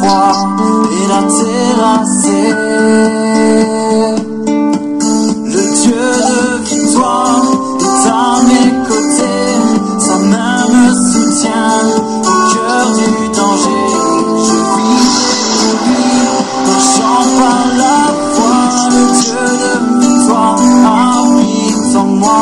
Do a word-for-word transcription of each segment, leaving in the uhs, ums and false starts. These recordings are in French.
froid et la terrasser. Le Dieu de victoire est à mes côtés, sa main me soutient au cœur du danger. Je vis pour lui, marchant par la foi, le Dieu de victoire habite en moi.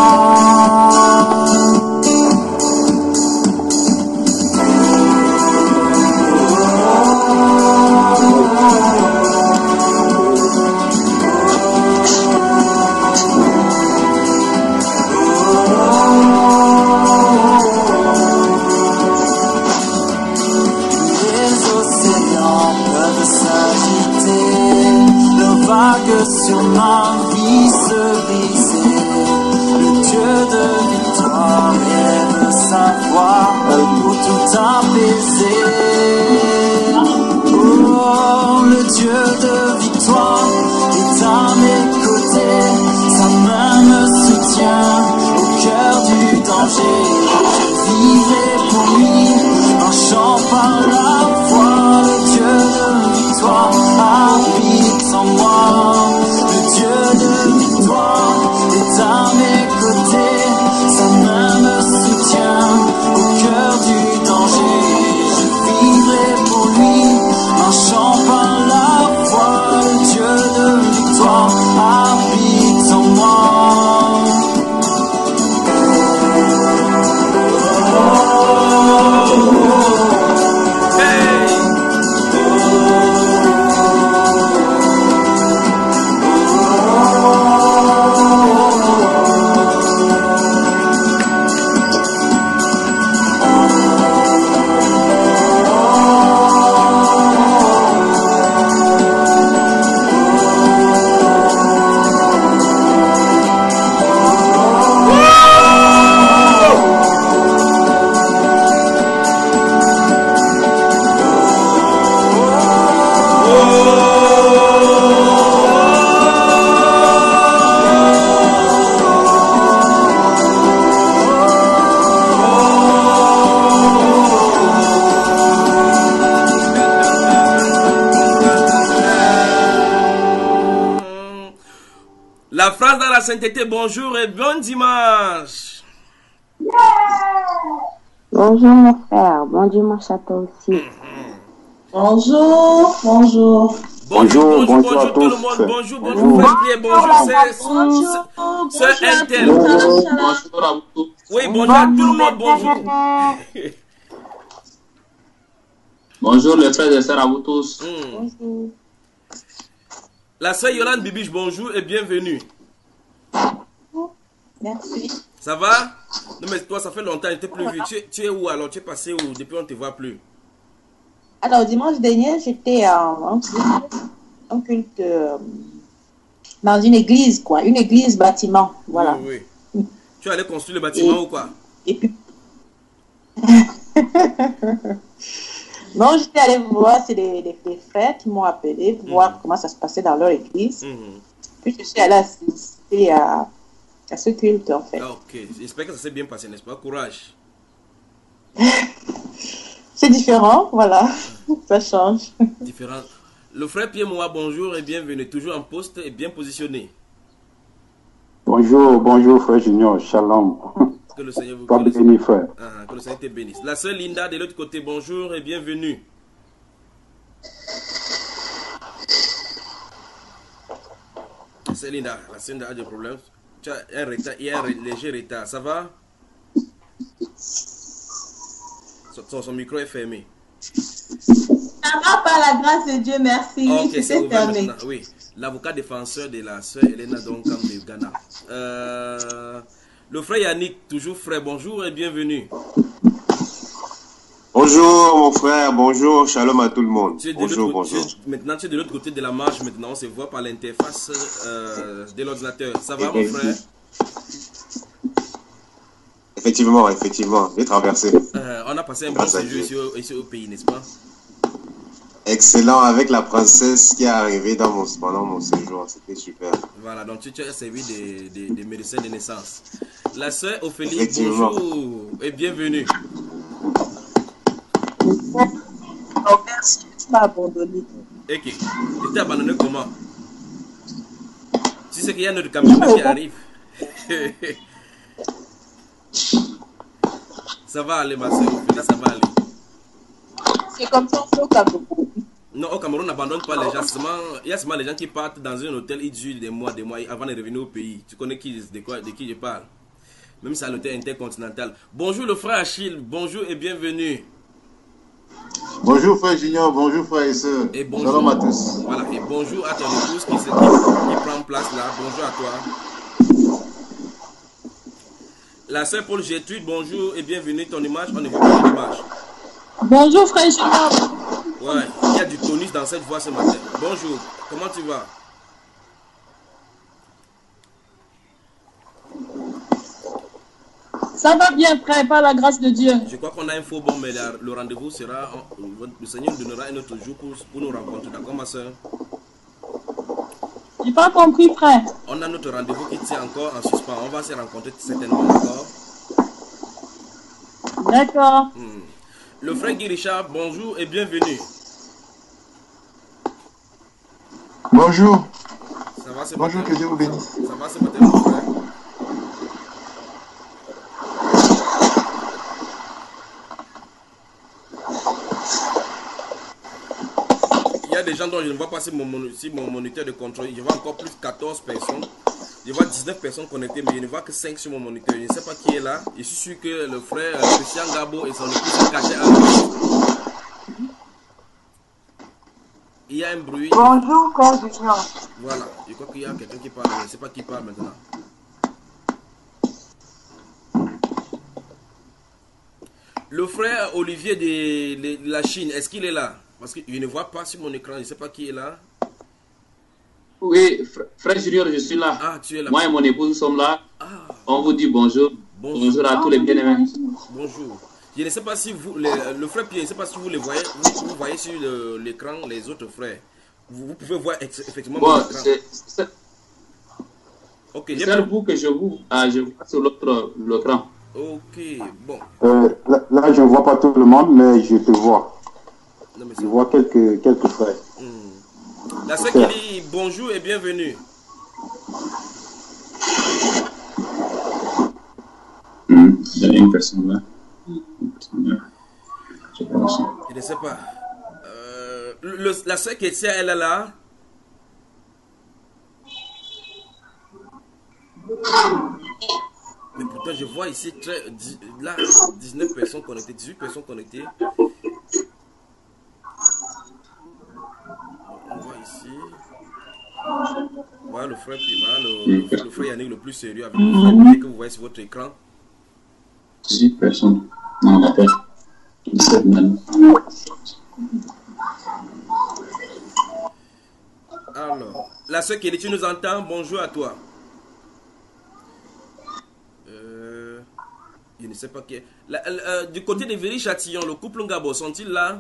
Sur ma vie se briser, le Dieu de victoire élève sa voix pour tout apaiser. Oh, le Dieu de victoire est à mes côtés, sa main me soutient au cœur du danger. Je vivrai pour lui, marchant par la foi, le Dieu de victoire habite en moi. À mes côtés, sa main me soutient au cœur du danger. Je vivrai pour lui, marchant par la foi. Le Dieu de victoire habite en moi. La France dans la sainteté, bonjour et bon dimanche. Bonjour mon frère, bon dimanche à toi aussi. Bonjour, bonjour. Bonjour, bonjour, bonjour, bonjour tout le monde. Bonjour, bonjour, frère Pierre, bonjour, c'est c'est Intel. Oui, bonjour à tout le monde, bonjour. Bonjour les frères et sœurs à vous tous. Bonjour. La sœur Yolande Bibiche, bonjour et bienvenue. Merci. Ça va? Non mais toi, ça fait longtemps, je t'ai plus vu. Tu, tu es où alors? Tu es passé où? Depuis on ne te voit plus. Alors, dimanche dernier, j'étais en un culte euh, dans une église, quoi. Une église bâtiment, voilà. Oui, oui. Tu allais construire le bâtiment et, ou quoi? Et puis... Non, j'étais allée voir, c'est des, des, des frères qui m'ont appelé pour mmh. voir comment ça se passait dans leur église. Mmh. Puis je suis allée assister à, à ce culte, en fait. Ah, ok, j'espère que ça s'est bien passé, n'est-ce pas? Courage. C'est différent, voilà, ça change. Différent. Le frère Pierre Moua, bonjour et bienvenue, toujours en poste et bien positionné. Bonjour, bonjour frère Junior, shalom. Que le Seigneur vous bénisse. Béni, frère. Ah, que le Seigneur te bénisse. La sœur Linda de l'autre côté, bonjour et bienvenue. C'est Linda, la sœur Linda a des problèmes. Tu as un retard, il y a un léger retard, ça va? Son, son micro est fermé. Ça va par la grâce de Dieu, merci. Oh, ok, c'est ouvert fermé. maintenant. Oui, l'avocat défenseur de la sœur Elena Donkam de Ghana. Euh, le frère Yannick, toujours frère, bonjour et bienvenue. Bonjour mon frère, bonjour, shalom à tout le monde. Bonjour, bonjour. Tu es, maintenant tu es de l'autre côté de la marche, maintenant on se voit par l'interface euh, de l'ordinateur. Ça va mon frère? Effectivement, effectivement, j'ai traversé. Euh, on a passé un bon séjour ici au, ici au pays, n'est-ce pas? Excellent, avec la princesse qui est arrivée dans mon, pendant mon séjour, c'était super. Voilà, donc tu, tu as servi des, des, des médecins de naissance. La sœur Ophélie, bonjour et bienvenue. Oh, merci, tu m'as abandonné. Et qui? Tu t'es abandonné comment? Tu sais qu'il y a notre camion qui arrive. Ça va aller, ma soeur. Ça va aller. C'est comme ça au Cameroun. Non, au Cameroun, on n'abandonne pas les gens. Il y a seulement les gens qui partent dans un hôtel, ils durent des mois, des mois avant de revenir au pays. Tu connais qui, de, quoi, de qui je parle? Même si c'est l'hôtel intercontinental. Bonjour le frère Achille, bonjour et bienvenue. Bonjour frère Junior, bonjour frère et sœurs. Et bonjour. Shalom à tous. Voilà, et bonjour à ton épouse qui, qui, qui prend place là. Bonjour à toi. La sœur Paul Gertrude, bonjour et bienvenue. Ton image, on ne voit pas ton image. Bonjour frère Junior. Ouais, il y a du tonus dans cette voix ce matin. Bonjour, comment tu vas? Ça va bien frère, par la grâce de Dieu. Je crois qu'on a un faux bon, mais la, le rendez-vous sera, le Seigneur nous donnera un autre jour pour, pour nous rencontrer. D'accord ma soeur? J'ai pas compris frère. On a notre rendez-vous qui tient encore en suspens. On va se rencontrer certainement, d'accord? D'accord. Hmm. Le frère Guy Richard, bonjour et bienvenue. Bonjour. Ça va ce Bonjour, matin? que Dieu vous bénisse. Ça va ce matin, mon frère? Il y a des gens dont je ne vois pas sur mon, sur mon moniteur de contrôle. Je vois encore plus de quatorze personnes. Je vois dix-neuf personnes connectées, mais je ne vois que cinq sur mon moniteur. Je ne sais pas qui est là. Je suis sûr que le frère Christian Gabo et son épouse sont cachés à l'autre. Il y a un bruit. Bonjour, frère Junior. Voilà, je crois qu'il y a quelqu'un qui parle. Je ne sais pas qui parle maintenant. Le frère Olivier de, de la Chine, est-ce qu'il est là? Parce que je ne vois pas sur mon écran. Je ne sais pas qui est là. Oui, frère Junior, je suis là. Ah, tu es là. Moi et mon épouse, nous sommes là. Ah. On vous dit bonjour. Bonjour, bonjour à tous les bien-aimés. Bonjour. Je ne sais pas si vous, le, le frère Pierre, je ne sais pas si vous les voyez, vous, vous voyez sur l'écran les autres frères. Vous, vous pouvez voir effectivement bon, mon écran. Ok, c'est vous que je vous, ah, je vois sur l'autre l'écran. Ok, bon. Euh, là, là, je ne vois pas tout le monde, mais je te vois. Non, mais je vois quelques, quelques frères. Hmm. La sœur qui dit bonjour et bienvenue. Hmm. Il y a une personne là. Je ne sais pas. Euh, le, la sœur Kétia, elle est là. Mais pourtant, je vois ici très, là, dix-neuf personnes connectées, dix-huit personnes connectées. On voit ici. Voilà le frère Pima, le, le, le frère Yannick le plus sérieux avec le frère Pima que vous voyez sur votre écran. dix-huit personnes. Non, d'accord. dix-sept même. Alors, la sœur Kelly, tu nous entends? Bonjour à toi. Euh, je ne sais pas qui est. La, euh, du côté de Viry-Châtillon, le couple Ngabo, sont-ils là?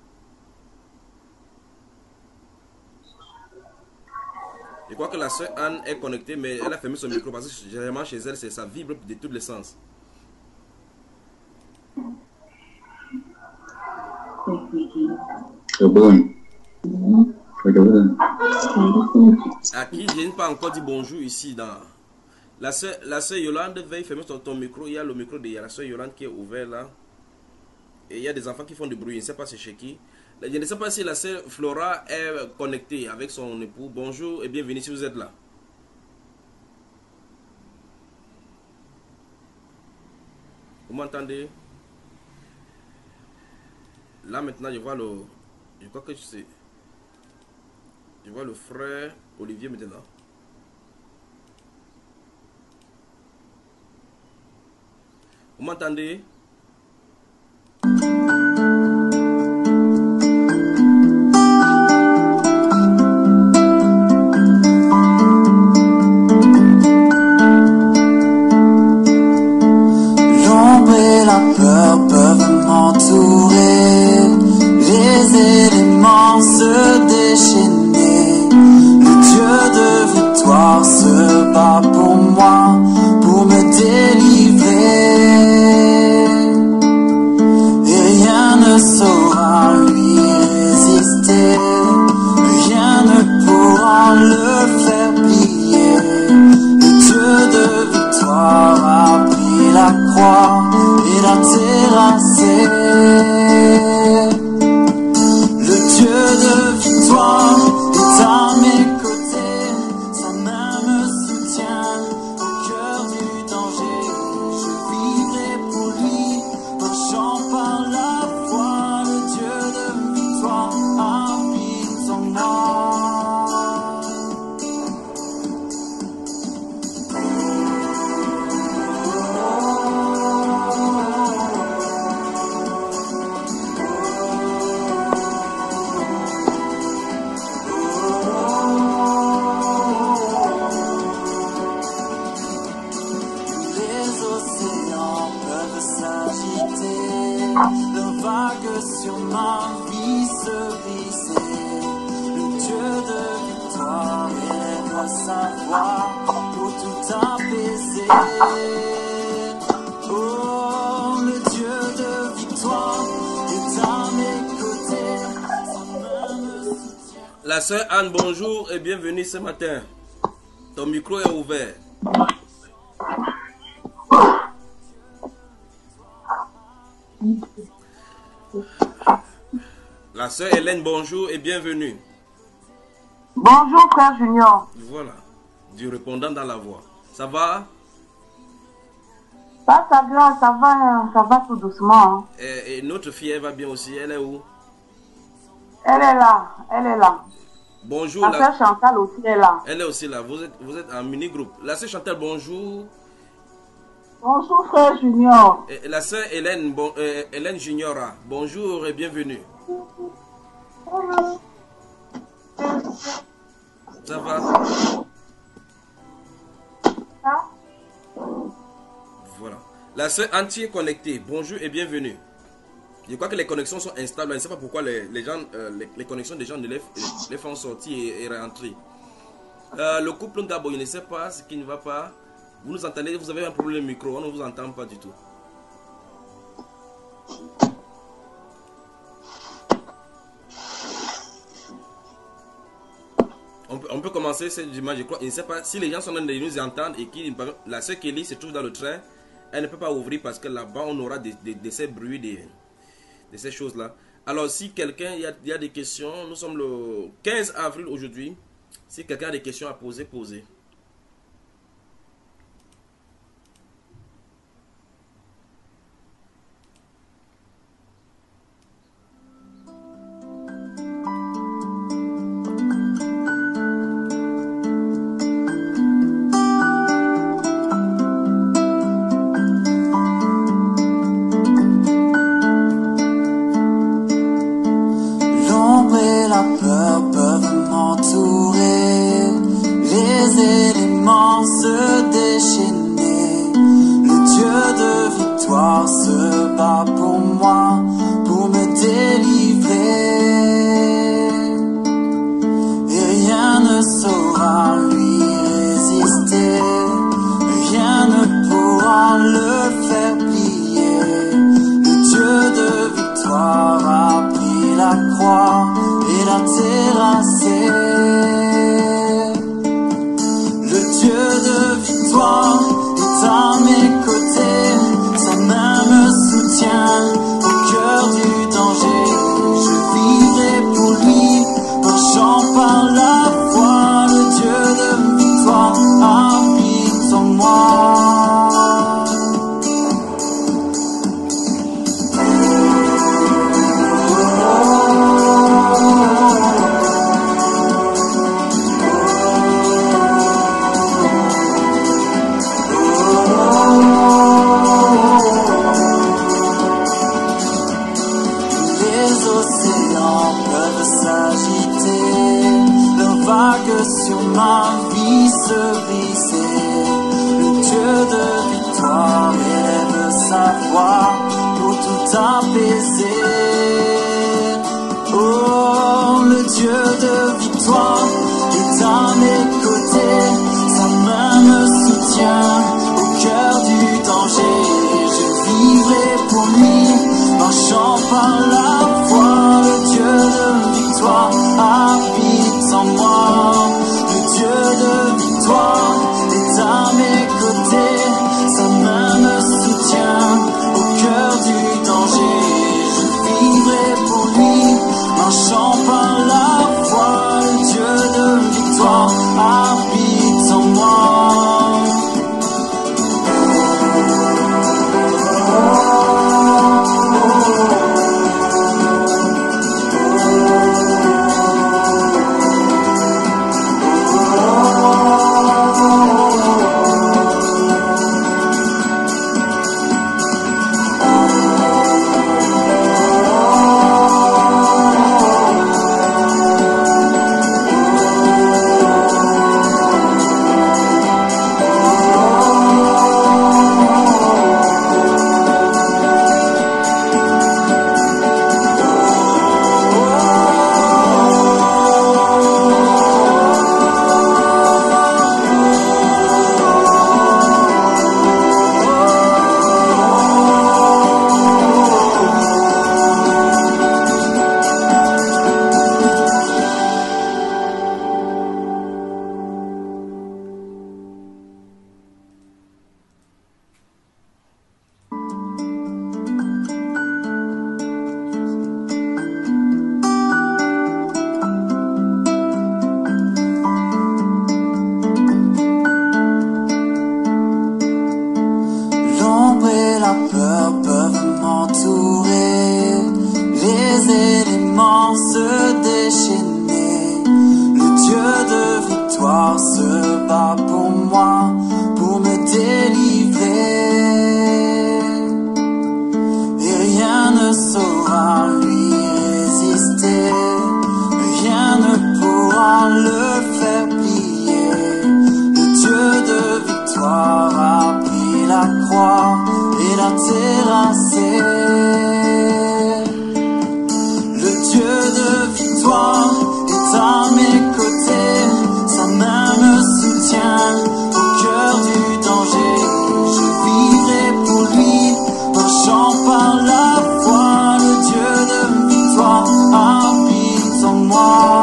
Je crois que la sœur Anne est connectée, mais elle a fermé son micro parce que généralement chez elle, ça vibre de tous les sens. À qui je n'ai pas encore dit bonjour ici dans la sœur, la sœur Yolande veille fermer ton, ton micro. Il y a le micro de la sœur Yolande qui est ouvert là. Et il y a des enfants qui font du bruit. Je ne sais pas c'est chez qui. Je ne sais pas si la sœur Flora est connectée avec son époux. Bonjour et bienvenue si vous êtes là. Vous m'entendez? Là maintenant je vois le... Je crois que je sais. Je vois le frère Olivier maintenant. Vous m'entendez? L'ombre et la peur peuvent m'entourer, les éléments se déchaîner. Le Dieu de victoire se bat pour moi, pour me délivrer. ma vie se briser. Le Dieu de victoire élève sa voix pour tout apaiser. Oh, le Dieu de victoire est à mes côtés. Sa main me soutient. La sœur Anne, bonjour et bienvenue ce matin. Ton micro est ouvert. La sœur Hélène, bonjour et bienvenue. Bonjour frère Junior. Voilà, du répondant dans la voix. Ça va? Ça, ça va, ça va, ça va tout doucement. Hein. Et, et notre fille, elle va bien aussi. Elle est où? Elle est là, elle est là. Bonjour. La sœur Chantal aussi est là. Elle est aussi là. Vous êtes, vous êtes en mini-groupe. La sœur Chantal, bonjour. Bonjour frère Junior. Et la sœur Hélène, bon, euh, Hélène Juniora, bonjour et bienvenue. Ça va? Ça? Voilà. La sœur Antier connectée, bonjour et bienvenue. Je crois que les connexions sont instables. Je ne sais pas pourquoi les, les, gens, euh, les, les connexions des gens ne les, les font sortir et, et rentrer. Euh, le couple d'abord, je ne sais pas ce qui ne va pas. Vous nous entendez, vous avez un problème de micro, on ne vous entend pas du tout. On peut, on peut commencer cette dimanche, je crois. Je ne sais pas si les gens sont en train de nous entendre et qui, la sœur Kelly se trouve dans le train, elle ne peut pas ouvrir parce que là-bas on aura de, de, de ces bruits, de, de ces choses-là. Alors si quelqu'un, il y a, il y a des questions, nous sommes le quinze avril aujourd'hui. Si quelqu'un a des questions à poser, posez. Marchant par la voie, Dieu se déchaîner. Le Dieu de victoire se bat pour moi, pour me délivrer. Et rien ne saura lui résister, rien ne pourra le faire plier. Le Dieu de victoire a pris la croix et l'a terrassé. Le Dieu de victoire est à mes côtés, sa main me soutient au cœur du danger. Je vivrai pour lui, marchant par la foi. Le Dieu de victoire habite en moi.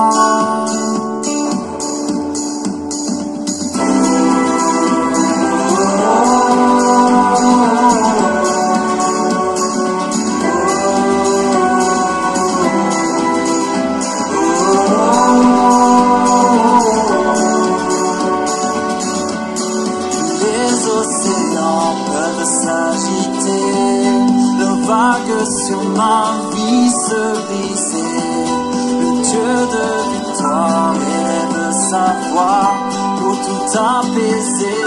Sur ma vie se briser, le Dieu de victoire élève sa voix pour tout apaiser.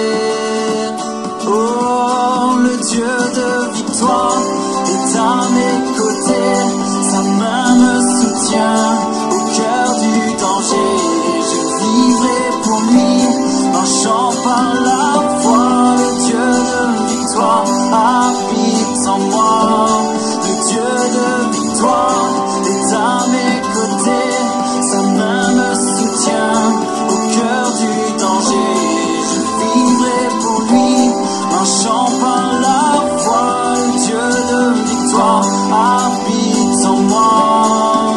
Oh, le Dieu de victoire est à mes côtés, sa main me soutient au cœur du danger. Je vivrai pour lui, marchant par la foi. Le Dieu de victoire habite en moi. Le Dieu de victoire est à mes côtés, sa main me soutient au cœur du danger. Je vivrai pour lui, marchant par la foi. Le Dieu de victoire habite en moi.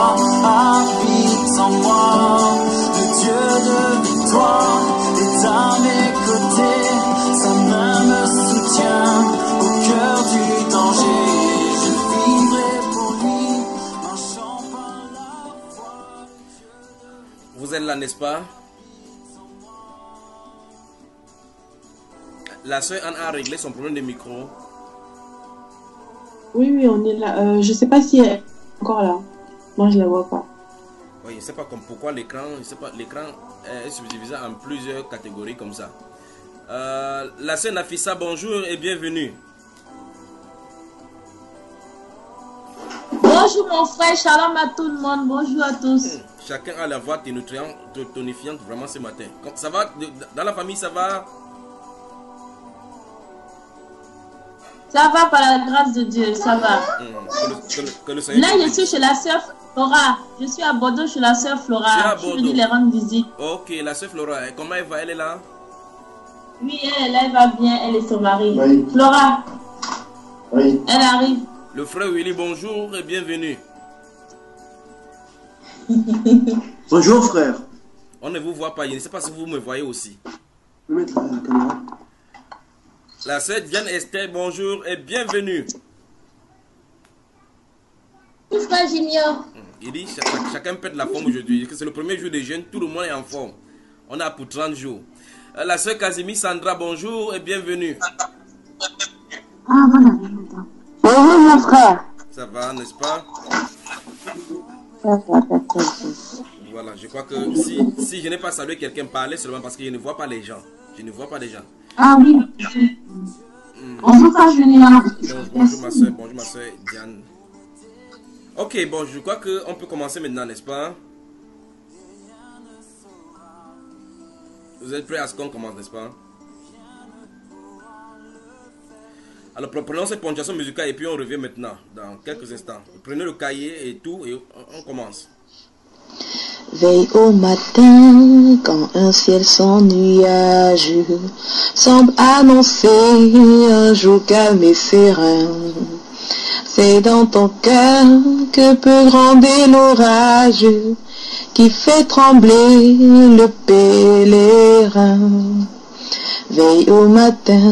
habite en moi. Le Dieu de victoire est à n'est-ce pas? La soeur Anne a réglé son problème de micro. Oui, oui, on est là. Euh, je sais pas si elle est encore là. Moi, je la vois pas. Oui, je sais pas comme pourquoi l'écran, je sais pas, l'écran est subdivisé en plusieurs catégories comme ça. Euh, la soeur Nafissa, bonjour et bienvenue. Bonjour mon frère, shalom à tout le monde, bonjour à tous. Chacun a la voix tonifiante vraiment ce matin. Ça va, dans la famille, ça va? Ça va par la grâce de Dieu, ça va. Mmh, que le, que le, que le Là, je suis chez la sœur Flora. Je suis à Bordeaux chez la sœur Flora. Je suis venue les rendre visite. Ok, la sœur Flora, comment elle va? Elle est là? Oui, elle, elle va bien, elle et son mari. Oui. Flora. Oui. Elle arrive. Le frère Willy, bonjour et bienvenue. Bonjour frère. On ne vous voit pas, je ne sais pas si vous me voyez aussi. Je vais mettre la caméra. La sœur Diane Esther, bonjour et bienvenue. Bonjour frère Junior. Il dit chaque, chacun pète la forme aujourd'hui. C'est le premier jour des jeunes, tout le monde est en forme. On a pour trente jours. La sœur Casimir Sandra, bonjour et bienvenue. Ah, voilà. Bonjour mon frère. Ça va, n'est-ce pas? Ça va, d'accord. Voilà, je crois que si, si je n'ai pas salué quelqu'un, parlez seulement parce que je ne vois pas les gens. Je ne vois pas les gens. Ah oui. Mm. Bonjour frère Junior. Bon, bonjour ma soeur, bonjour ma soeur Diane. Ok, bon, je crois qu'on peut commencer maintenant, n'est-ce pas? Vous êtes prêts à ce qu'on commence, n'est-ce pas? Alors, prenons cette ponctuation musicale et puis on revient maintenant, dans quelques instants. Prenez le cahier et tout et on commence. Veille au matin, quand un ciel sans nuage semble annoncer un jour calme et serein. C'est dans ton cœur que peut gronder l'orage qui fait trembler le pèlerin. Veille au matin,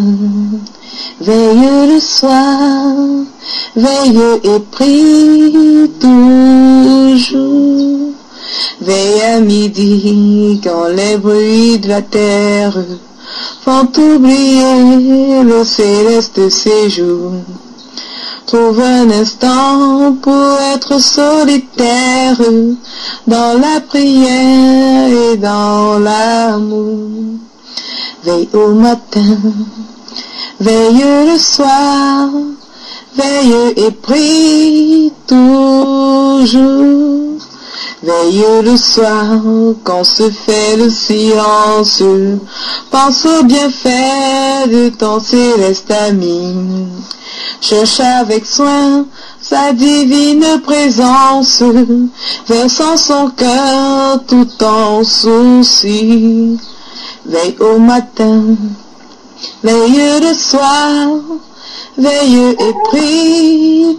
veille le soir, veille et prie toujours. Veille à midi quand les bruits de la terre font oublier le céleste séjour. Trouve un instant pour être solitaire dans la prière et dans l'amour. Veille au matin, veille le soir, veille et prie toujours. Veille le soir, quand se fait le silence, pense au bienfait de ton céleste ami. Cherche avec soin sa divine présence, versant son cœur tout en souci. Veille au matin, veille le soir, veille et prie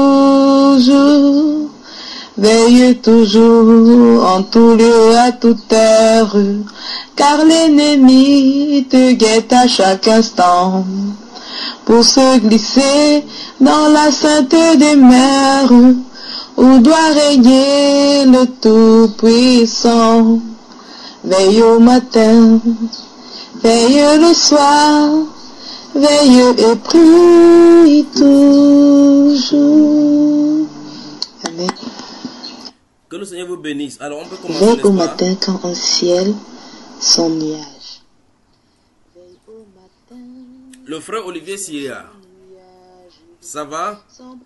toujours. Veille toujours, en tout lieu, à toute heure, car l'ennemi te guette à chaque instant, pour se glisser dans la sainte des mers, où doit régner le Tout-Puissant. Veille au matin, veille le soir, veille et prie toujours. Amen. Que le Seigneur vous bénisse. Alors on peut commencer. Veille au matin quand un ciel sans nuage. Le frère Olivier Sierra, ça va?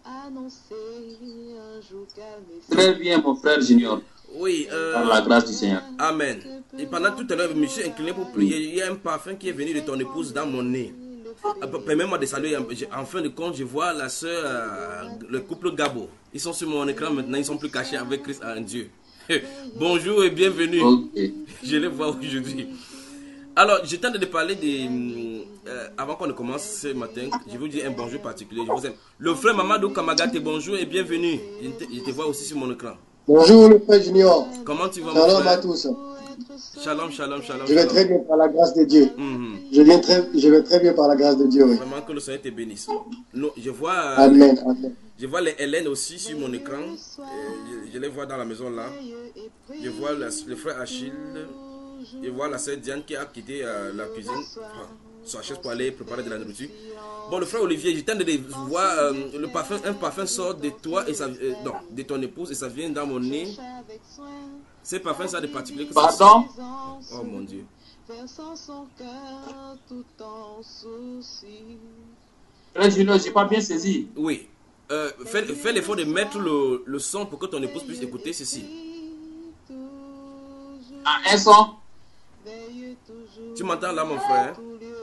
Très bien mon frère Junior. Oui. Euh, Par la grâce du Seigneur. Amen. Et pendant tout à l'heure, je me suis incliné pour prier. Il y a un parfum qui est venu de ton épouse dans mon nez. Permets-moi de saluer. En fin de compte, je vois la soeur, euh, le couple Gabo. Ils sont sur mon écran maintenant, ils sont plus cachés avec Christ en Dieu. Bonjour et bienvenue. Okay. Je les vois aujourd'hui. Alors, je tente de parler de... Euh, avant qu'on ne commence ce matin, je vous dis un bonjour particulier. Je vous aime. Le frère Mamadou Kamagate, bonjour et bienvenue. Je te, je te vois aussi sur mon écran. Bonjour le frère Junior. Comment tu vas? Shalom à tous. Shalom, shalom, shalom. Je vais shalom. très bien par la grâce de Dieu. Mm-hmm. je, viens très, je vais très bien par la grâce de Dieu. Oui. Vraiment que le Seigneur te bénisse. Non, je vois... Euh, amen, amen. Je vois les Hélène aussi sur mon écran. Euh, je, je les vois dans la maison là. Je vois la, le frère Achille. Je vois la sœur Diane qui a quitté euh, la cuisine, enfin, sa chaise pour aller préparer de la nourriture. Bon, le frère Olivier, j'étais en train de voir euh, le parfum, un parfum sort de toi et ça, euh, non, de ton épouse et ça vient dans mon nez. C'est parfum ça de particulier que ça sent. Pardon? Oh mon Dieu. Frère Junior, j'ai pas bien saisi. Oui. Euh, fais fais l'effort de mettre le, le son pour que ton épouse puisse écouter ceci. Ah, un son? Tu m'entends là, mon frère?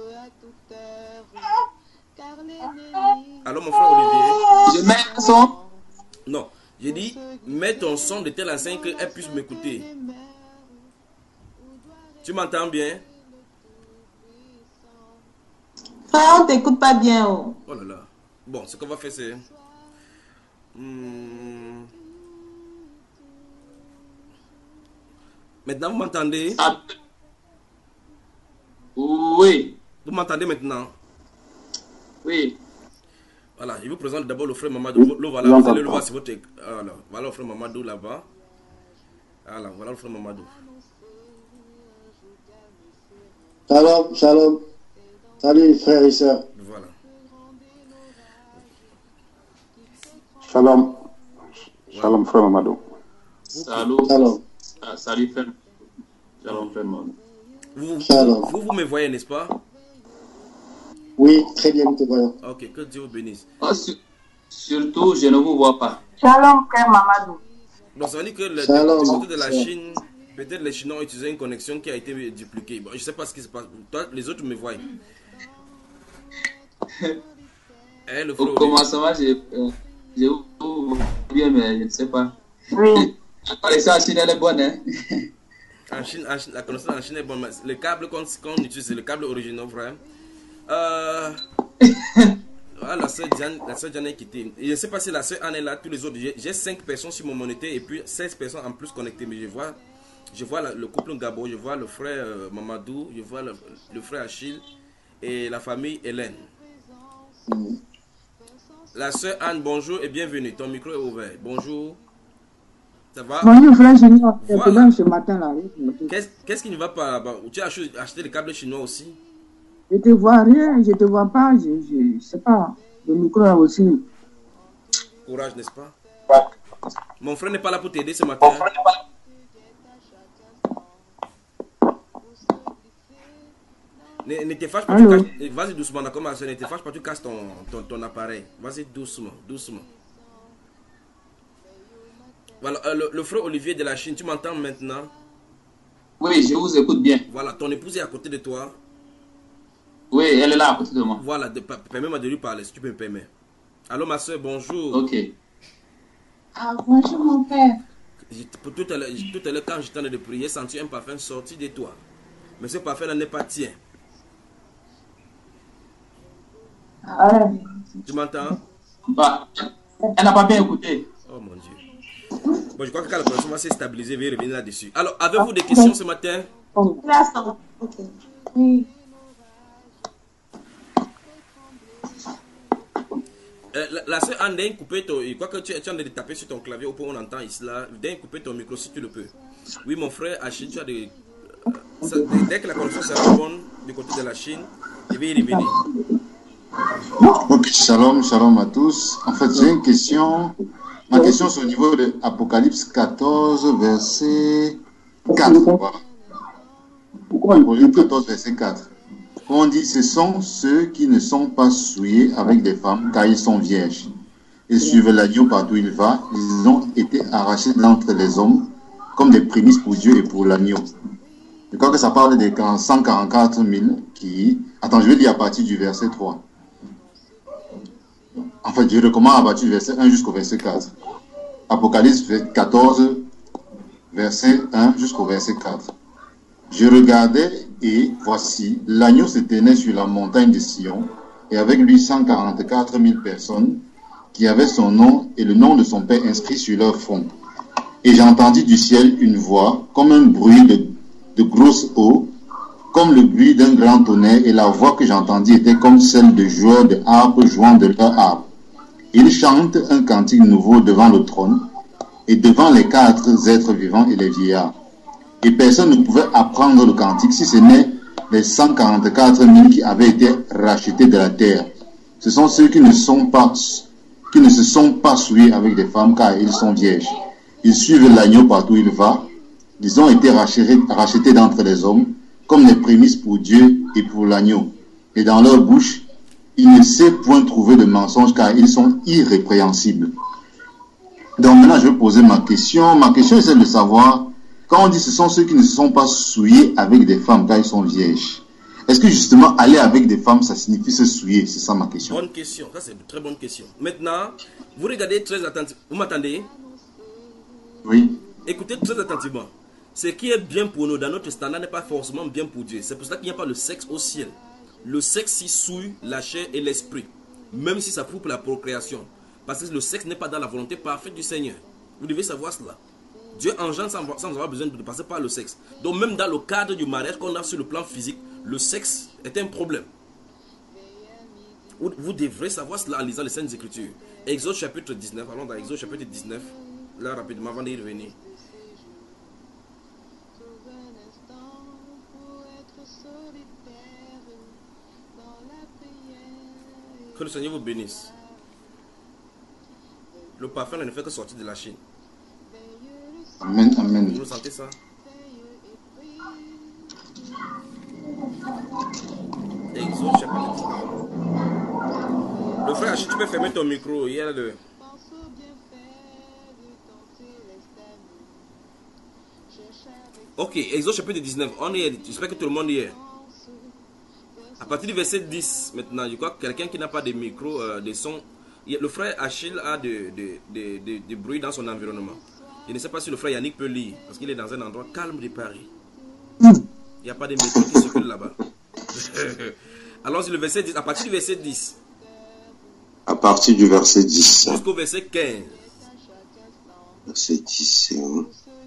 Allô, mon frère Olivier? Je mets un son? Non. J'ai dit, mets ton son de telle enseigne qu'elle puisse m'écouter. Tu m'entends bien? Frère, on t'écoute pas bien. Oh, oh là là. Bon, ce qu'on va faire, c'est... Hmm... Maintenant, vous m'entendez? Ah. Oui. Vous m'entendez maintenant? Oui. Voilà, je vous présente d'abord le frère Mamadou. Le voilà, vous allez le voir sur votre... Voilà, voilà le frère Mamadou là-bas. Voilà, voilà le frère Mamadou. Shalom, shalom. Salut frères et sœurs. Voilà. Shalom. Shalom frère Mamadou. Salut. Shalom. Ah, salut frère. Shalom frère Mamadou. Vous, Shalom. Vous, vous me voyez, n'est-ce pas? Oui, très bien, nous te voyons. Ok, que Dieu vous bénisse. Ah, sur, surtout, je ne vous vois pas. Shalom, frère Mamadou. Donc, ça veut dire que le, Shalom, du côté de la shalom. Chine, peut-être les Chinois ont utilisé une connexion qui a été dupliquée. Bon, je ne sais pas ce qui se passe. Toi, les autres me voient. Eh, le Au frère commencement, je, euh, je vous vois bien, mais je ne sais pas. Oui. La connexion en Chine, elle est bonne, hein? En Chine, en Chine, la connaissance en Chine est bonne, mais le câble qu'on qu'on utilise, c'est le câble original, frère. Euh... ah, la soeur Diane, la soeur Diane est quittée. Et je ne sais pas si la soeur Anne est là, tous les autres. J'ai cinq personnes sur mon moniteur et puis seize personnes en plus connectées. Mais je vois, je vois la, le couple Gabo, je vois le frère euh, Mamadou, je vois le, le frère Achille et la famille Hélène. Mm. La soeur Anne, bonjour et bienvenue. Ton micro est ouvert. Bonjour. Ça va? Bonjour, frère Junior. Voilà. Ce matin là. Qu'est-ce qu'est-ce qui ne va pas là-bas? Tu as acheté, acheté des câbles chinois aussi? Je te vois rien, je te vois pas, je, je, je sais pas. Le micro là aussi. Courage, n'est-ce pas? Mon frère n'est pas là pour t'aider ce matin. Ne, ne te fâche pas, tu casses, vas-y doucement, d'accord, ma soeur, ne te fâche pas, tu casses ton, ton, ton appareil. Vas-y doucement, doucement. Voilà, euh, le, le frère Olivier de la Chine, tu m'entends maintenant? Oui, je vous écoute bien. Voilà, ton épouse est à côté de toi. Oui, elle est là à côté de moi. Voilà, permets-moi de lui parler, si tu peux me permettre. Allô, ma soeur, bonjour. Ok. Ah, bonjour, mon père. Tout à l'heure, quand j'étais en train de prier, j'ai senti un parfum sorti de toi. Mais ce parfum-là n'est pas tien. Ah, tu m'entends? Bah, elle n'a pas bien écouté. Oh mon Dieu. Bon, je crois que quand la connexion va se stabiliser, je vais revenir là-dessus. Alors, avez-vous des questions ce matin? Oui. Euh, la, la soeur Anne, d'un couper ton... Je crois que tu, tu es en train de taper sur ton clavier au point où on entend ici là. D'un couper ton micro si tu le peux. Oui, mon frère Achille, tu as des... Euh, ça, dès que la connexion sera bonne du côté de la Chine, je vais y revenir. Ok, shalom, shalom à tous. En fait, j'ai une question. Ma question c'est au niveau de Apocalypse quatorze, verset quatre. Voilà. Apocalypse quatorze, verset quatre. On dit, ce sont ceux qui ne sont pas souillés avec des femmes, car ils sont vierges. Ils suivent l'agneau partout où il va. Ils ont été arrachés d'entre les hommes, comme des prémices pour Dieu et pour l'agneau. Je crois que ça parle des cent quarante-quatre mille qui... Attends, je vais lire à partir du verset trois. En fait, je recommande à partir du verset un jusqu'au verset quatre. Apocalypse quatorze, verset un jusqu'au verset quatre. Je regardais et voici, l'agneau se tenait sur la montagne de Sion et avec lui cent quarante-quatre mille personnes qui avaient son nom et le nom de son Père inscrit sur leur front. Et j'entendis du ciel une voix comme un bruit de, de grosse eau, comme le bruit d'un grand tonnerre, et la voix que j'entendis était comme celle de joueurs de harpe jouant de leur harpe. Ils chantent un cantique nouveau devant le trône et devant les quatre êtres vivants et les vieillards. Et personne ne pouvait apprendre le cantique si ce n'est les cent quarante-quatre mille qui avaient été rachetés de la terre. Ce sont ceux qui ne sont pas, qui ne se sont pas souillés avec des femmes car ils sont vierges. Ils suivent l'agneau partout où il va. Ils ont été rachetés, rachetés d'entre les hommes comme des prémices pour Dieu et pour l'agneau. Et dans leur bouche, il ne s'est point trouvé de mensonge car ils sont irrépréhensibles. Donc maintenant, je vais poser ma question. Ma question est de savoir, quand on dit ce sont ceux qui ne se sont pas souillés avec des femmes car ils sont vierges, est-ce que justement aller avec des femmes, ça signifie se souiller? C'est ça ma question. Bonne question, ça c'est une très bonne question. Maintenant, vous regardez très attentivement. Vous m'entendez? Oui. Écoutez très attentivement. Ce qui est bien pour nous dans notre standard n'est pas forcément bien pour Dieu. C'est pour ça qu'il n'y a pas le sexe au ciel. Le sexe y souille la chair et l'esprit, même si ça prouve pour la procréation. Parce que le sexe n'est pas dans la volonté parfaite du Seigneur. Vous devez savoir cela. Dieu engendre sans, sans avoir besoin de passer par le sexe. Donc même dans le cadre du mariage qu'on a sur le plan physique, le sexe est un problème. Vous, vous devrez savoir cela en lisant les Saintes Écritures. Exode chapitre dix-neuf, allons dans Exode chapitre dix-neuf, là rapidement avant d'y revenir. Que le Seigneur vous bénisse. Le parfum ne fait que sortir de la Chine. Amen, amen. Vous sentez ça? Exode chapitre dix-neuf. Le frère Achille, tu peux fermer ton micro. Il y a le... Ok, Exode chapitre dix-neuf. On y est. J'espère que tout le monde y est. À partir du verset dix, maintenant, je crois que quelqu'un qui n'a pas de micro, euh, de son, le frère Achille a de, de, de, de, de bruit dans son environnement. Je ne sais pas si le frère Yannick peut lire, parce qu'il est dans un endroit calme de Paris. Il n'y a pas de métro qui circule là-bas. Alors, le verset dix, à partir du verset dix. À partir du verset dix. Jusqu'au verset quinze. Verset dix, c'est où?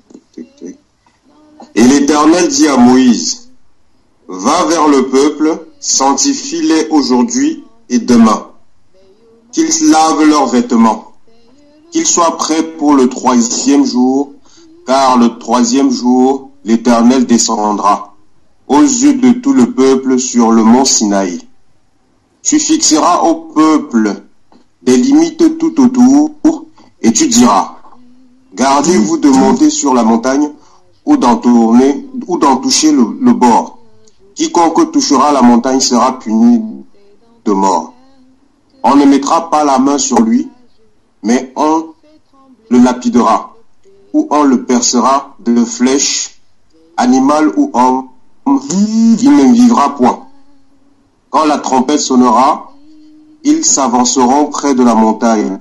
Et l'Éternel dit à Moïse, va vers le peuple, sanctifie-les aujourd'hui et demain, qu'ils lavent leurs vêtements, qu'ils soient prêts pour le troisième jour, car le troisième jour, l'Éternel descendra aux yeux de tout le peuple sur le mont Sinaï. Tu fixeras au peuple des limites tout autour, et tu diras, gardez-vous de monter sur la montagne ou d'en tourner, ou d'en toucher le, le bord. Quiconque touchera la montagne sera puni de mort. On ne mettra pas la main sur lui, mais on le lapidera, ou on le percera de flèches, animal ou homme, il ne vivra point. Quand la trompette sonnera, ils s'avanceront près de la montagne.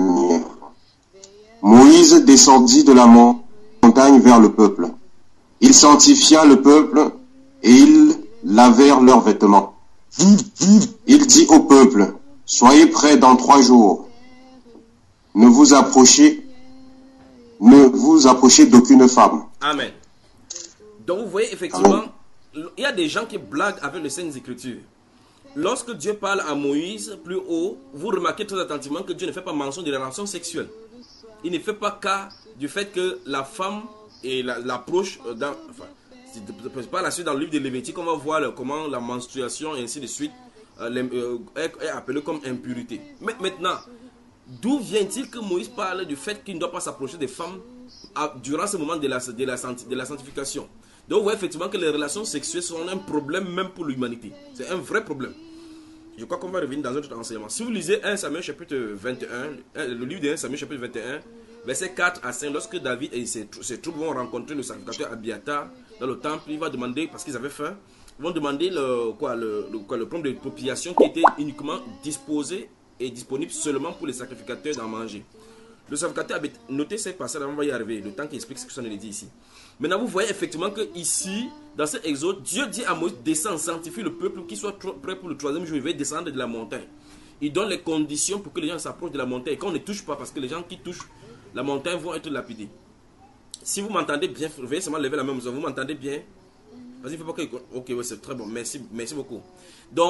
Moïse descendit de la montagne vers le peuple. Il sanctifia le peuple et ils lavèrent leurs vêtements. Il dit au peuple, soyez prêts dans trois jours. Ne vous approchez, ne vous approchez d'aucune femme. Amen. Donc vous voyez effectivement, Amen. Il y a des gens qui blaguent avec les Saintes Écritures. Lorsque Dieu parle à Moïse plus haut, vous remarquez très attentivement que Dieu ne fait pas mention de la relation sexuelle. Il ne fait pas cas du fait que la femme et l'approche la, dans... Enfin, par la suite dans le livre de Lévitique, on va voir le, comment la menstruation et ainsi de suite euh, les, euh, est, est appelée comme impurité. Mais maintenant, d'où vient-il que Moïse parle du fait qu'il ne doit pas s'approcher des femmes à, durant ce moment de la, de, la, de la sanctification? Donc vous voyez effectivement que les relations sexuelles sont un problème même pour l'humanité. C'est un vrai problème. Je crois qu'on va revenir dans un autre enseignement. Si vous lisez un Samuel chapitre vingt et un, le livre de un Samuel chapitre vingt et un, verset quatre à cinq, lorsque David et ses, ses troupes vont rencontrer le sacrificateur Abiathar dans le temple, il va demander, parce qu'ils avaient faim, ils vont demander le, quoi, le, le, quoi, le problème de population qui était uniquement disposé et disponible seulement pour les sacrificateurs d'en manger. Le sacrificateur avait noté ces passages, on va y arriver, le temps qu'il explique ce que ça nous dit ici. Maintenant, vous voyez effectivement que ici, dans cet exode, Dieu dit à Moïse, descends, sanctifie le peuple qui soit prêt pour le troisième jour, il va descendre de la montagne. Il donne les conditions pour que les gens s'approchent de la montagne, et qu'on ne touche pas, parce que les gens qui touchent la montagne vont être lapidés. Si vous m'entendez bien, veuillez seulement lever la main, vous m'entendez bien? Vas-y, il faut pas que... Ok, ouais, c'est très bon, merci, merci beaucoup. Donc,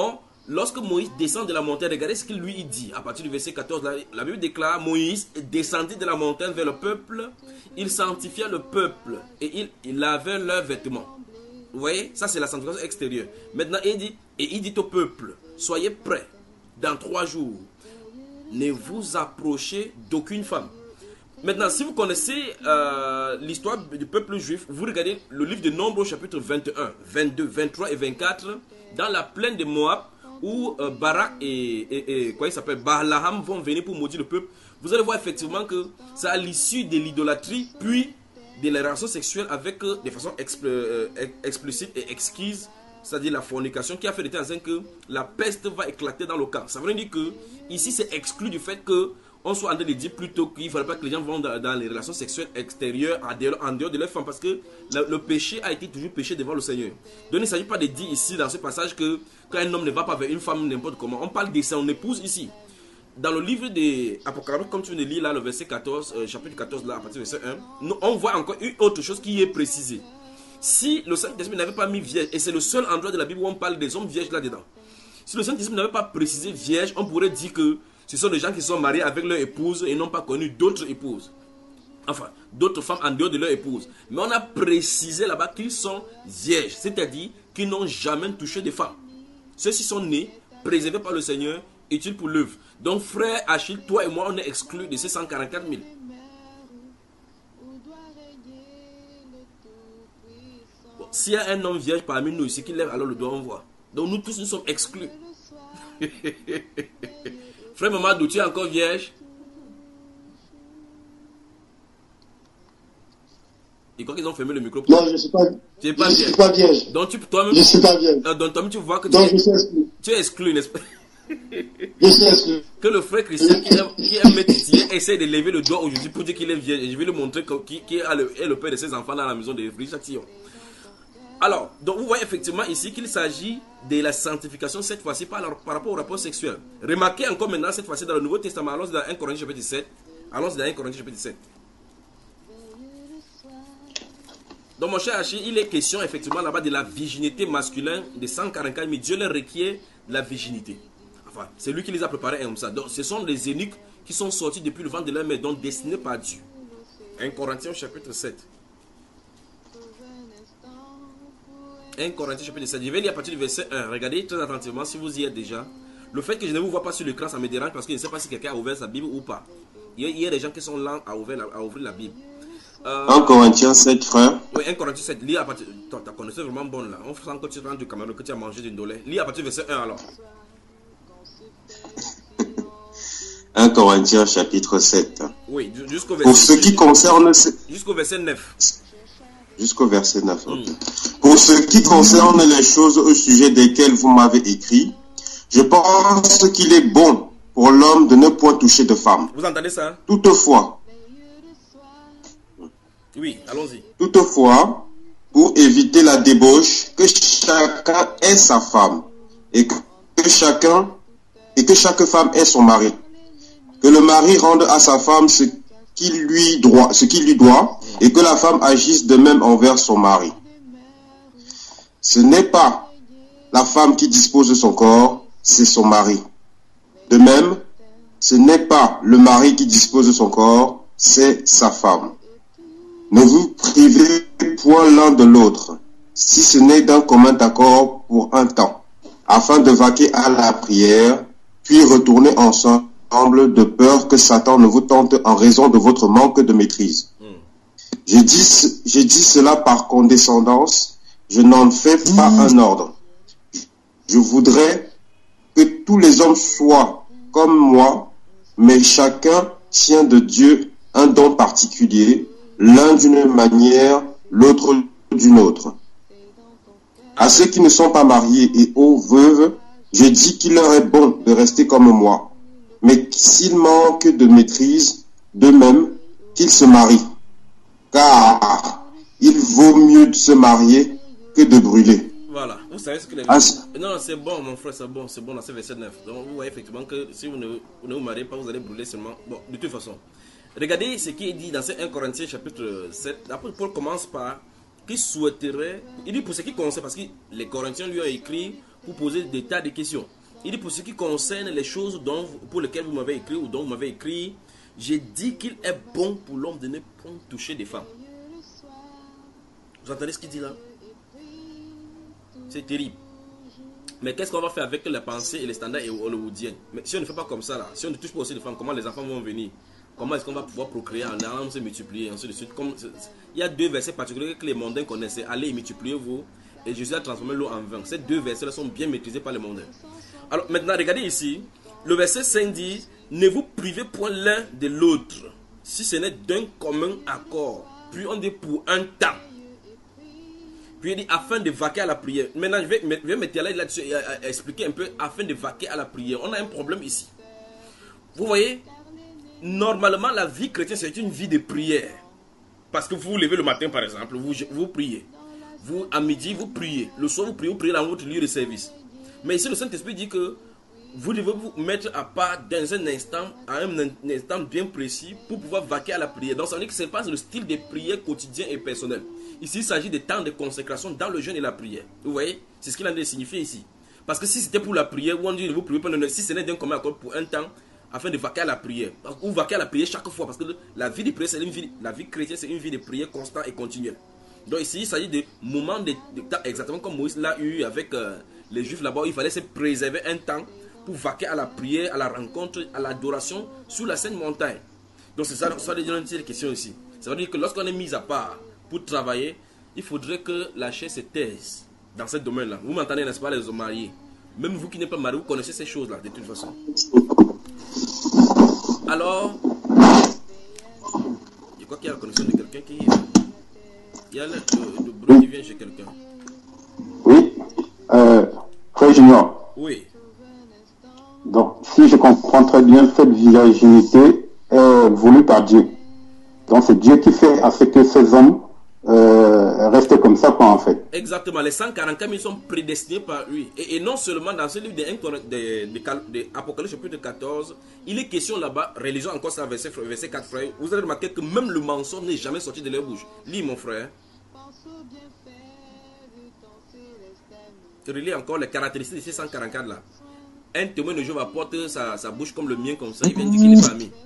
lorsque Moïse descend de la montagne, regardez ce qu'il lui dit. À partir du verset quatorze, la, la Bible déclare, Moïse descendit de la montagne vers le peuple, il sanctifia le peuple et il, il lavait leurs vêtements. Vous voyez, ça c'est la sanctification extérieure. Maintenant, il dit, et il dit au peuple, soyez prêts, dans trois jours, ne vous approchez d'aucune femme. Maintenant, si vous connaissez euh, l'histoire du peuple juif, vous regardez le livre de Nombres au chapitre vingt et un, vingt-deux, vingt-trois et vingt-quatre, dans la plaine de Moab, où euh, Barak et, et, et quoi il s'appelle, Balaam vont venir pour maudire le peuple. Vous allez voir effectivement que c'est à l'issue de l'idolâtrie, puis de la relation sexuelle avec euh, de façon expl euh, explicite et exquise, c'est-à-dire la fornication, qui a fait de telle sorte que la peste va éclater dans le camp. Ça veut dire que ici c'est exclu du fait que on soit en train de dire plutôt qu'il ne faudrait pas que les gens vont dans, dans les relations sexuelles extérieures en dehors, en dehors de leur femme, parce que le, le péché a été toujours péché devant le Seigneur. Donc il ne s'agit pas de dire ici dans ce passage que quand un homme ne va pas vers une femme n'importe comment, on parle de son épouse ici. Dans le livre de Apocalypse, comme tu viens de lire là, le verset quatorze, euh, chapitre quatorze, là, à partir du verset un, nous, on voit encore une autre chose qui est précisée. Si le Saint-Esprit n'avait pas mis vierge, et c'est le seul endroit de la Bible où on parle des hommes vierges là-dedans, si le Saint-Esprit n'avait pas précisé vierge, on pourrait dire que ce sont des gens qui sont mariés avec leur épouse et n'ont pas connu d'autres épouses. Enfin, d'autres femmes en dehors de leur épouse. Mais on a précisé là-bas qu'ils sont vierges, c'est-à-dire qu'ils n'ont jamais touché de femmes. Ceux-ci sont nés, préservés par le Seigneur, utiles pour l'œuvre. Donc, frère Achille, toi et moi, on est exclus de ces cent quarante-quatre mille. Bon, s'il y a un homme vierge parmi nous ici qui lève alors le doigt, on voit. Donc, nous tous, nous sommes exclus. Frère Mamadou, tu es encore vierge? Et quoi qu'ils ont fermé le micro? Non, je ne suis pas, tu es pas je vierge. suis pas vierge. Donc, tu, toi-même, je ne suis pas vierge. Euh, donc, toi-même, tu vois que donc, tu, je suis exclu. tu es exclu, n'est-ce pas? Je suis exclu. Que le frère Christian qui aime, qui aime métitier essaie de lever le doigt aujourd'hui pour dire qu'il est vierge. Et je vais lui montrer qui, qui est, le, est le père de ses enfants dans la maison de Richard Tillon. Alors, donc vous voyez effectivement ici qu'il s'agit de la sanctification cette fois-ci par, par rapport au rapport sexuel. Remarquez encore maintenant cette fois-ci dans le Nouveau Testament, allons dans un Corinthiens chapitre dix-sept. Allons dans un Corinthiens chapitre dix-sept. Donc mon cher Achille, il est question effectivement là-bas de la virginité masculine de cent quarante-quatre mille. Dieu leur requiert la virginité. Enfin, c'est lui qui les a préparés comme ça. Donc ce sont les eunuques qui sont sortis depuis le ventre de leur mère, donc destinés par Dieu. un Corinthiens chapitre sept. un Corinthiens chapitre sept. Je vais lire à partir du verset un. Regardez très attentivement si vous y êtes déjà. Le fait que je ne vous vois pas sur l'écran, ça me dérange parce que je ne sais pas si quelqu'un a ouvert sa Bible ou pas. Il y a, il y a des gens qui sont lents à ouvrir la, à ouvrir la Bible. Euh, un Corinthiens sept, frère. Oui, un Corinthiens sept. Lis à partir. Attends, ta connaissance est vraiment bonne là. On sent que tu rentres du Cameroun, que tu as mangé d'une dolée. Lis à partir du verset un alors. un Corinthiens chapitre sept. Oui, jusqu'au verset. Pour ce qui concerne. Jusqu'au verset neuf. Jusqu'au verset neuf. Okay. Mm. Pour ce qui concerne les choses au sujet desquelles vous m'avez écrit, je pense qu'il est bon pour l'homme de ne point toucher de femme. Vous entendez ça? Toutefois. Oui, allons-y. Toutefois, pour éviter la débauche, que chacun ait sa femme et que chacun et que chaque femme ait son mari. Que le mari rende à sa femme ce qu'il lui doit, ce qu'il lui doit, et que la femme agisse de même envers son mari. Ce n'est pas la femme qui dispose de son corps, c'est son mari. De même, ce n'est pas le mari qui dispose de son corps, c'est sa femme. Ne vous privez point l'un de l'autre, si ce n'est d'un commun accord pour un temps, afin de vaquer à la prière, puis retourner ensemble, de peur que Satan ne vous tente en raison de votre manque de maîtrise. Mm. J'ai dit, j'ai dit cela par condescendance, je n'en fais pas mm. un ordre. Je voudrais que tous les hommes soient comme moi, mais chacun tient de Dieu un don particulier, l'un d'une manière, l'autre d'une autre. À ceux qui ne sont pas mariés et aux veuves, je dis qu'il leur est bon de rester comme moi. Mais s'ils manquent de maîtrise, d'eux-mêmes, qu'ils se marient. Car il vaut mieux de se marier que de brûler. Voilà, vous savez ce que les... Ah, non, c'est bon mon frère, c'est bon, c'est bon dans ce verset neuf. Donc vous voyez effectivement que si vous ne vous, ne vous mariez pas, vous allez brûler seulement. Bon, de toute façon. Regardez ce qui est dit dans ce un Corinthiens chapitre sept. Après, Paul commence par qu'il souhaiterait... Il dit pour ce qui concerne, parce que les Corinthiens lui ont écrit pour poser des tas de questions. Il dit pour ce qui concerne les choses dont, pour lesquelles vous m'avez écrit ou dont vous m'avez écrit, j'ai dit qu'il est bon pour l'homme de ne point toucher des femmes. Vous entendez ce qu'il dit là? C'est terrible. Mais qu'est-ce qu'on va faire avec les pensées et les standards hollywoodiens? Mais si on ne fait pas comme ça là, si on ne touche pas aussi les femmes, comment les enfants vont venir? Comment est-ce qu'on va pouvoir procréer en allant se multiplier, ainsi de suite? Comme, il y a deux versets particuliers que les mondains connaissaient. Allez, multipliez-vous. Et Jésus a transformé l'eau en vin. Ces deux versets-là sont bien maîtrisés par les mondains. Alors maintenant, regardez ici. Le verset cinq dit, ne vous privez point l'un de l'autre, si ce n'est d'un commun accord. Puis on dit pour un temps. Puis il dit afin de vaquer à la prière. Maintenant, je vais, je vais mettre là-dessus et expliquer un peu afin de vaquer à la prière. On a un problème ici. Vous voyez, normalement, la vie chrétienne, c'est une vie de prière. Parce que vous vous levez le matin, par exemple, vous, vous priez. Vous, à midi, vous priez. Le soir, vous priez, vous priez dans votre lieu de service. Mais ici, le Saint-Esprit dit que vous devez vous mettre à part dans un instant, à un instant bien précis, pour pouvoir vaquer à la prière. Donc, ça veut dire que ce n'est pas le style de prière quotidien et personnel. Ici, il s'agit de temps de consécration dans le jeûne et la prière. Vous voyez? C'est ce qu'il a de signifier ici. Parce que si c'était pour la prière, où on dit vous priez pendant, si ce n'est d'un commun accord pour un temps, afin de vaquer à la prière. Ou vaquer à la prière chaque fois. Parce que la vie de prière, c'est une vie, la vie chrétienne, c'est une vie de prière constante et continuelle. Donc ici, il s'agit de moments de, de temps, exactement comme Moïse l'a eu avec euh, les Juifs là-bas. Il fallait se préserver un temps pour vaquer à la prière, à la rencontre, à l'adoration sur la Sainte Montagne. Donc c'est ça, ça veut dire une question ici. Ça veut dire que lorsqu'on est mis à part pour travailler, il faudrait que la chair se taise dans ce domaine-là. Vous m'entendez, n'est-ce pas, les hommes mariés? Même vous qui n'êtes pas mariés, vous connaissez ces choses-là de toute façon. Alors, je crois qu'il y a la connexion de quelqu'un qui... Il y a le, le, le bruit qui vient chez quelqu'un. Oui, euh, Frère Junior. Oui. Donc, si je comprends très bien, cette virginité est voulue par Dieu. Donc, c'est Dieu qui fait à ce que ces hommes euh, restent comme ça, quoi, en fait. Exactement. Les cent quarante-quatre mille sont prédestinés par lui. Et, et non seulement dans ce livre d'Apocalypse, chapitre quatorze, il est question là-bas, religion encore ça, verset, verset quatre, frère. Vous allez remarquer que même le mensonge n'est jamais sorti de leur bouche. Lis, mon frère. Relis encore les caractéristiques de ces cent quarante-quatre là. Un témoin de Jéhovah porte sa, sa bouche comme le mien, comme ça. Il vient dire qu'il n'est pas ami.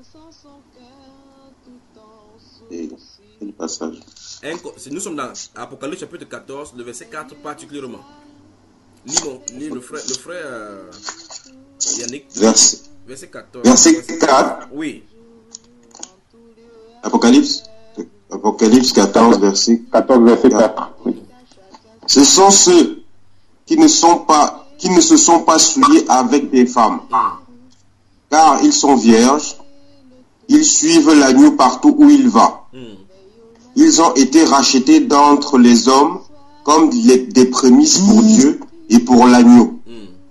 Et le passage. Un, nous sommes dans Apocalypse chapitre quatorze, le verset quatre particulièrement. Lis, mon, lis le frère, le frère euh, Yannick. Verset, verset quatorze. Verset quatre. Oui. Apocalypse. Apocalypse quatorze, verset quatorze, verset quatre. Oui. Ce sont ceux qui ne sont pas, qui ne se sont pas souillés avec des femmes, car ils sont vierges. Ils suivent l'agneau partout où il va. Ils ont été rachetés d'entre les hommes comme des, des prémices pour Dieu et pour l'agneau.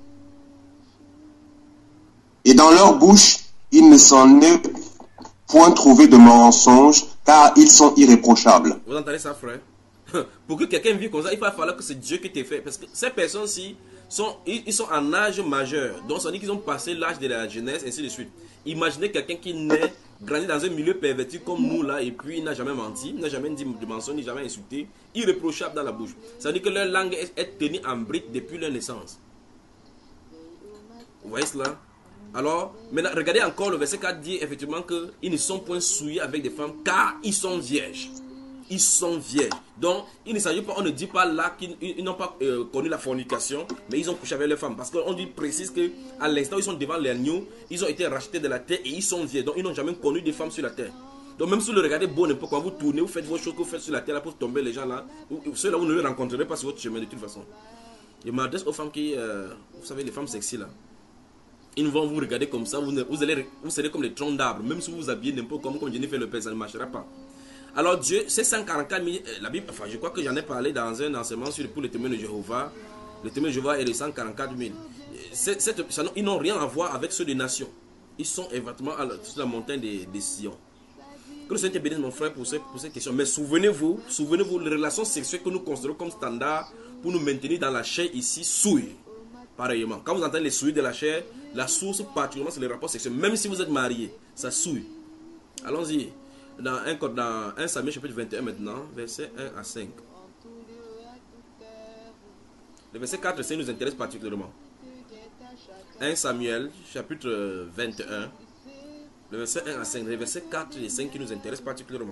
Et dans leur bouche, il ne s'en est point trouvé de mensonge, car ils sont irréprochables. Vous entendez ça, frère? Pour que quelqu'un vive comme ça, il va falloir que c'est Dieu qui t'ait fait. Parce que ces personnes-ci, sont, ils, ils sont en âge majeur. Donc, ça veut dire qu'ils ont passé l'âge de la jeunesse, ainsi de suite. Imaginez quelqu'un qui naît, grandit dans un milieu perverti comme nous, là, et puis il n'a jamais menti, il n'a jamais dit de mensonge, il n'a jamais insulté, irréprochable dans la bouche. Ça veut dire que leur langue est, est tenue en brique depuis leur naissance. Vous voyez cela? Alors, maintenant, regardez encore, le verset quatre dit effectivement qu'ils ne sont point souillés avec des femmes, car ils sont vierges. Ils sont vierges. Donc, il ne s'agit pas, on ne dit pas là qu'ils n'ont pas euh, connu la fornication, mais ils ont couché avec les femmes. Parce qu'on dit précise qu'à l'instant où ils sont devant l'agneau, ils ont été rachetés de la terre et ils sont vierges. Donc, ils n'ont jamais connu des femmes sur la terre. Donc, même si vous le regardez bon, n'importe quand vous tournez, vous faites vos choses que vous faites sur la terre là, pour tomber les gens là, ceux-là, vous ne les rencontrerez pas sur votre chemin de toute façon. Je m'adresse aux femmes qui, euh, vous savez, les femmes sexy là. Ils vont vous regarder comme ça, vous, ne, vous, allez, vous serez comme les troncs d'arbres. Même si vous vous habillez n'importe comment, comme Jennifer Lopez, ça ne marchera pas. Alors Dieu, c'est cent quarante-quatre mille, la Bible, enfin je crois que j'en ai parlé dans un enseignement sur pour le témoin de Jéhovah. Le témoin de Jéhovah est de cent quarante-quatre mille. C'est, c'est, ils n'ont rien à voir avec ceux des nations. Ils sont exactement sur la montagne de, de Sion. Que le Seigneur te bénisse mon frère pour, ce, pour cette question. Mais souvenez-vous, souvenez-vous, les relations sexuelles que nous considérons comme standard pour nous maintenir dans la chair ici, souillent. Pareillement, quand vous entendez les souilles de la chair, la source particulièrement c'est les rapports sexuels. Même si vous êtes marié, ça souille. Allons-y. Dans un code, dans un Samuel chapitre vingt et un maintenant, verset un à cinq. Le verset quatre et cinq nous intéresse particulièrement. un Samuel, chapitre vingt et un, le verset un à cinq, les versets quatre et cinq qui nous intéressent particulièrement.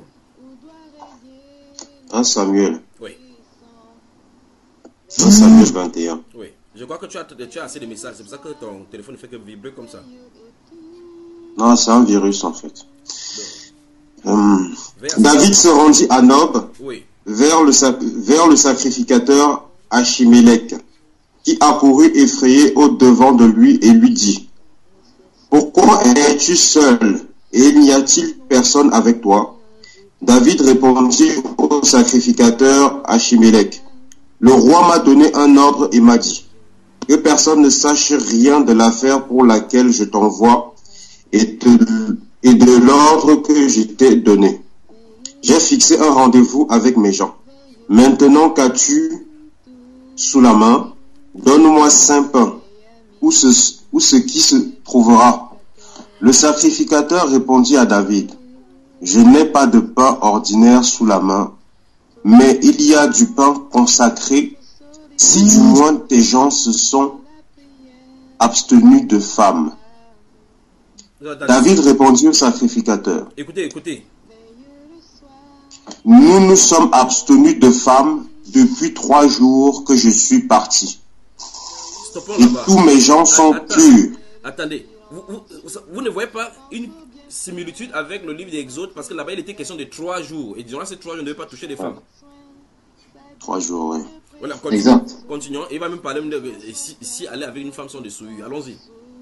un Samuel. Oui. un Samuel vingt et un. Oui. Je crois que tu as, tu as assez de messages, c'est pour ça que ton téléphone ne fait que vibrer comme ça. Non, c'est un virus en fait. Hum, David se rendit à Nob, oui, vers, le, vers le sacrificateur Achimélec, qui accourut effrayé au devant de lui et lui dit: pourquoi es-tu seul et n'y a-t-il personne avec toi? David répondit au sacrificateur Achimélec: le roi m'a donné un ordre et m'a dit que personne ne sache rien de l'affaire pour laquelle je t'envoie et de, et de l'ordre que je t'ai donné. J'ai fixé un rendez-vous avec mes gens. Maintenant qu'as-tu sous la main? Donne-moi cinq pains, où ce, où ce qui se trouvera. Le sacrificateur répondit à David: je n'ai pas de pain ordinaire sous la main, mais il y a du pain consacré, si du moins tes gens se sont abstenus de femmes. David répondit au sacrificateur: écoutez, écoutez. Nous nous sommes abstenus de femmes depuis trois jours que je suis parti. Et tous mes gens sont Attends, purs. Attendez, vous, vous, vous ne voyez pas une similitude avec le livre d'Exode, parce que là-bas il était question de trois jours. Et durant ces trois jours, on ne devait pas toucher des femmes. Trois jours, oui. Voilà, continuons. Continuons. Il va même parler de si, si aller avec une femme sans dessous. Allons-y.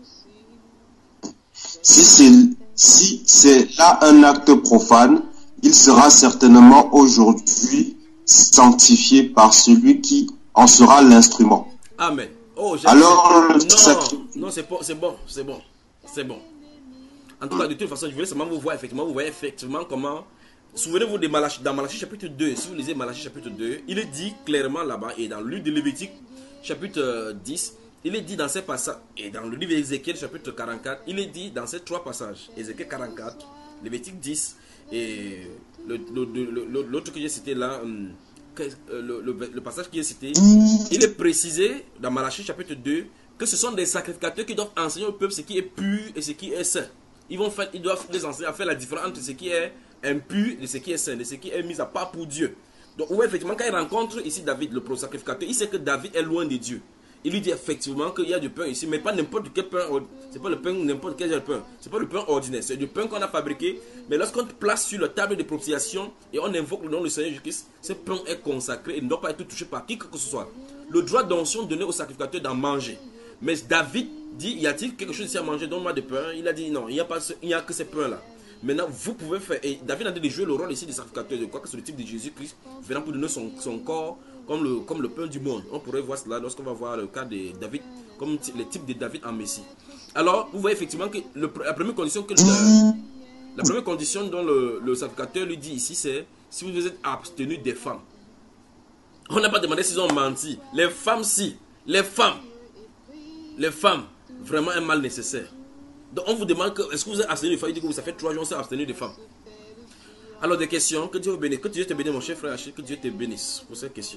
Si c'est si c'est là un acte profane, il sera certainement aujourd'hui sanctifié par celui qui en sera l'instrument. Amen. Oh, alors, non, non, c'est bon, c'est bon, c'est bon, c'est bon. En tout cas, de toute façon, je voulais seulement vous voir effectivement, vous voyez effectivement comment. Souvenez-vous de Malachie, dans Malachie chapitre deux, si vous lisez Malachie chapitre deux, il est dit clairement là-bas, et dans le livre de Lévitique chapitre dix, il est dit dans ces passages, et dans le livre d'Ézéchiel chapitre quarante-quatre, il est dit dans ces trois passages, Ézéchiel quarante-quatre, Lévitique dix, et l'autre que j'ai cité là, le, le, le passage qui est cité, il est précisé dans Malachie chapitre deux que ce sont des sacrificateurs qui doivent enseigner au peuple ce qui est pur et ce qui est saint. Ils, vont faire, ils doivent les enseigner à faire la différence entre ce qui est impur de ce qui est saint, de ce qui est mis à part pour Dieu. Donc, oui, effectivement, quand il rencontre ici David, le pro-sacrificateur, il sait que David est loin de Dieu. Il lui dit effectivement qu'il y a du pain ici, mais pas n'importe quel pain. C'est pas le pain, n'importe quel pain. C'est pas le pain ordinaire, c'est du pain qu'on a fabriqué. Mais lorsqu'on place sur la table de propitiation et on invoque le nom du Seigneur Jésus-Christ, ce pain est consacré et ne doit pas être touché par qui que ce soit. Le droit d'onction donné au sacrificateur d'en manger. Mais David dit, y a-t-il quelque chose ici à manger? Donne-moi de pain. Il a dit non, il n'y a, pas ce, il n'y a que ces pains-là. Maintenant, vous pouvez faire, et David a dit de jouer le rôle ici du sacrificateur. Je crois que c'est le type de Jésus-Christ venant pour donner son, son corps comme le, comme le pain du monde. On pourrait voir cela lorsqu'on va voir le cas de David, comme le type de David en Messie. Alors, vous voyez effectivement que le, la première condition que le, la première condition dont le, le sacrificateur lui dit ici, c'est si vous êtes abstenu des femmes. On n'a pas demandé s'ils ont menti. Les femmes, si. Les femmes. Les femmes, vraiment un mal nécessaire. Donc on vous demande que, est-ce que vous êtes abstenu des femmes? Il dit que ça fait trois jours qu'on s'est abstenu des femmes. Alors des questions, que Dieu vous bénisse. Que Dieu te bénisse mon cher frère Achille, que Dieu te bénisse pour cette question.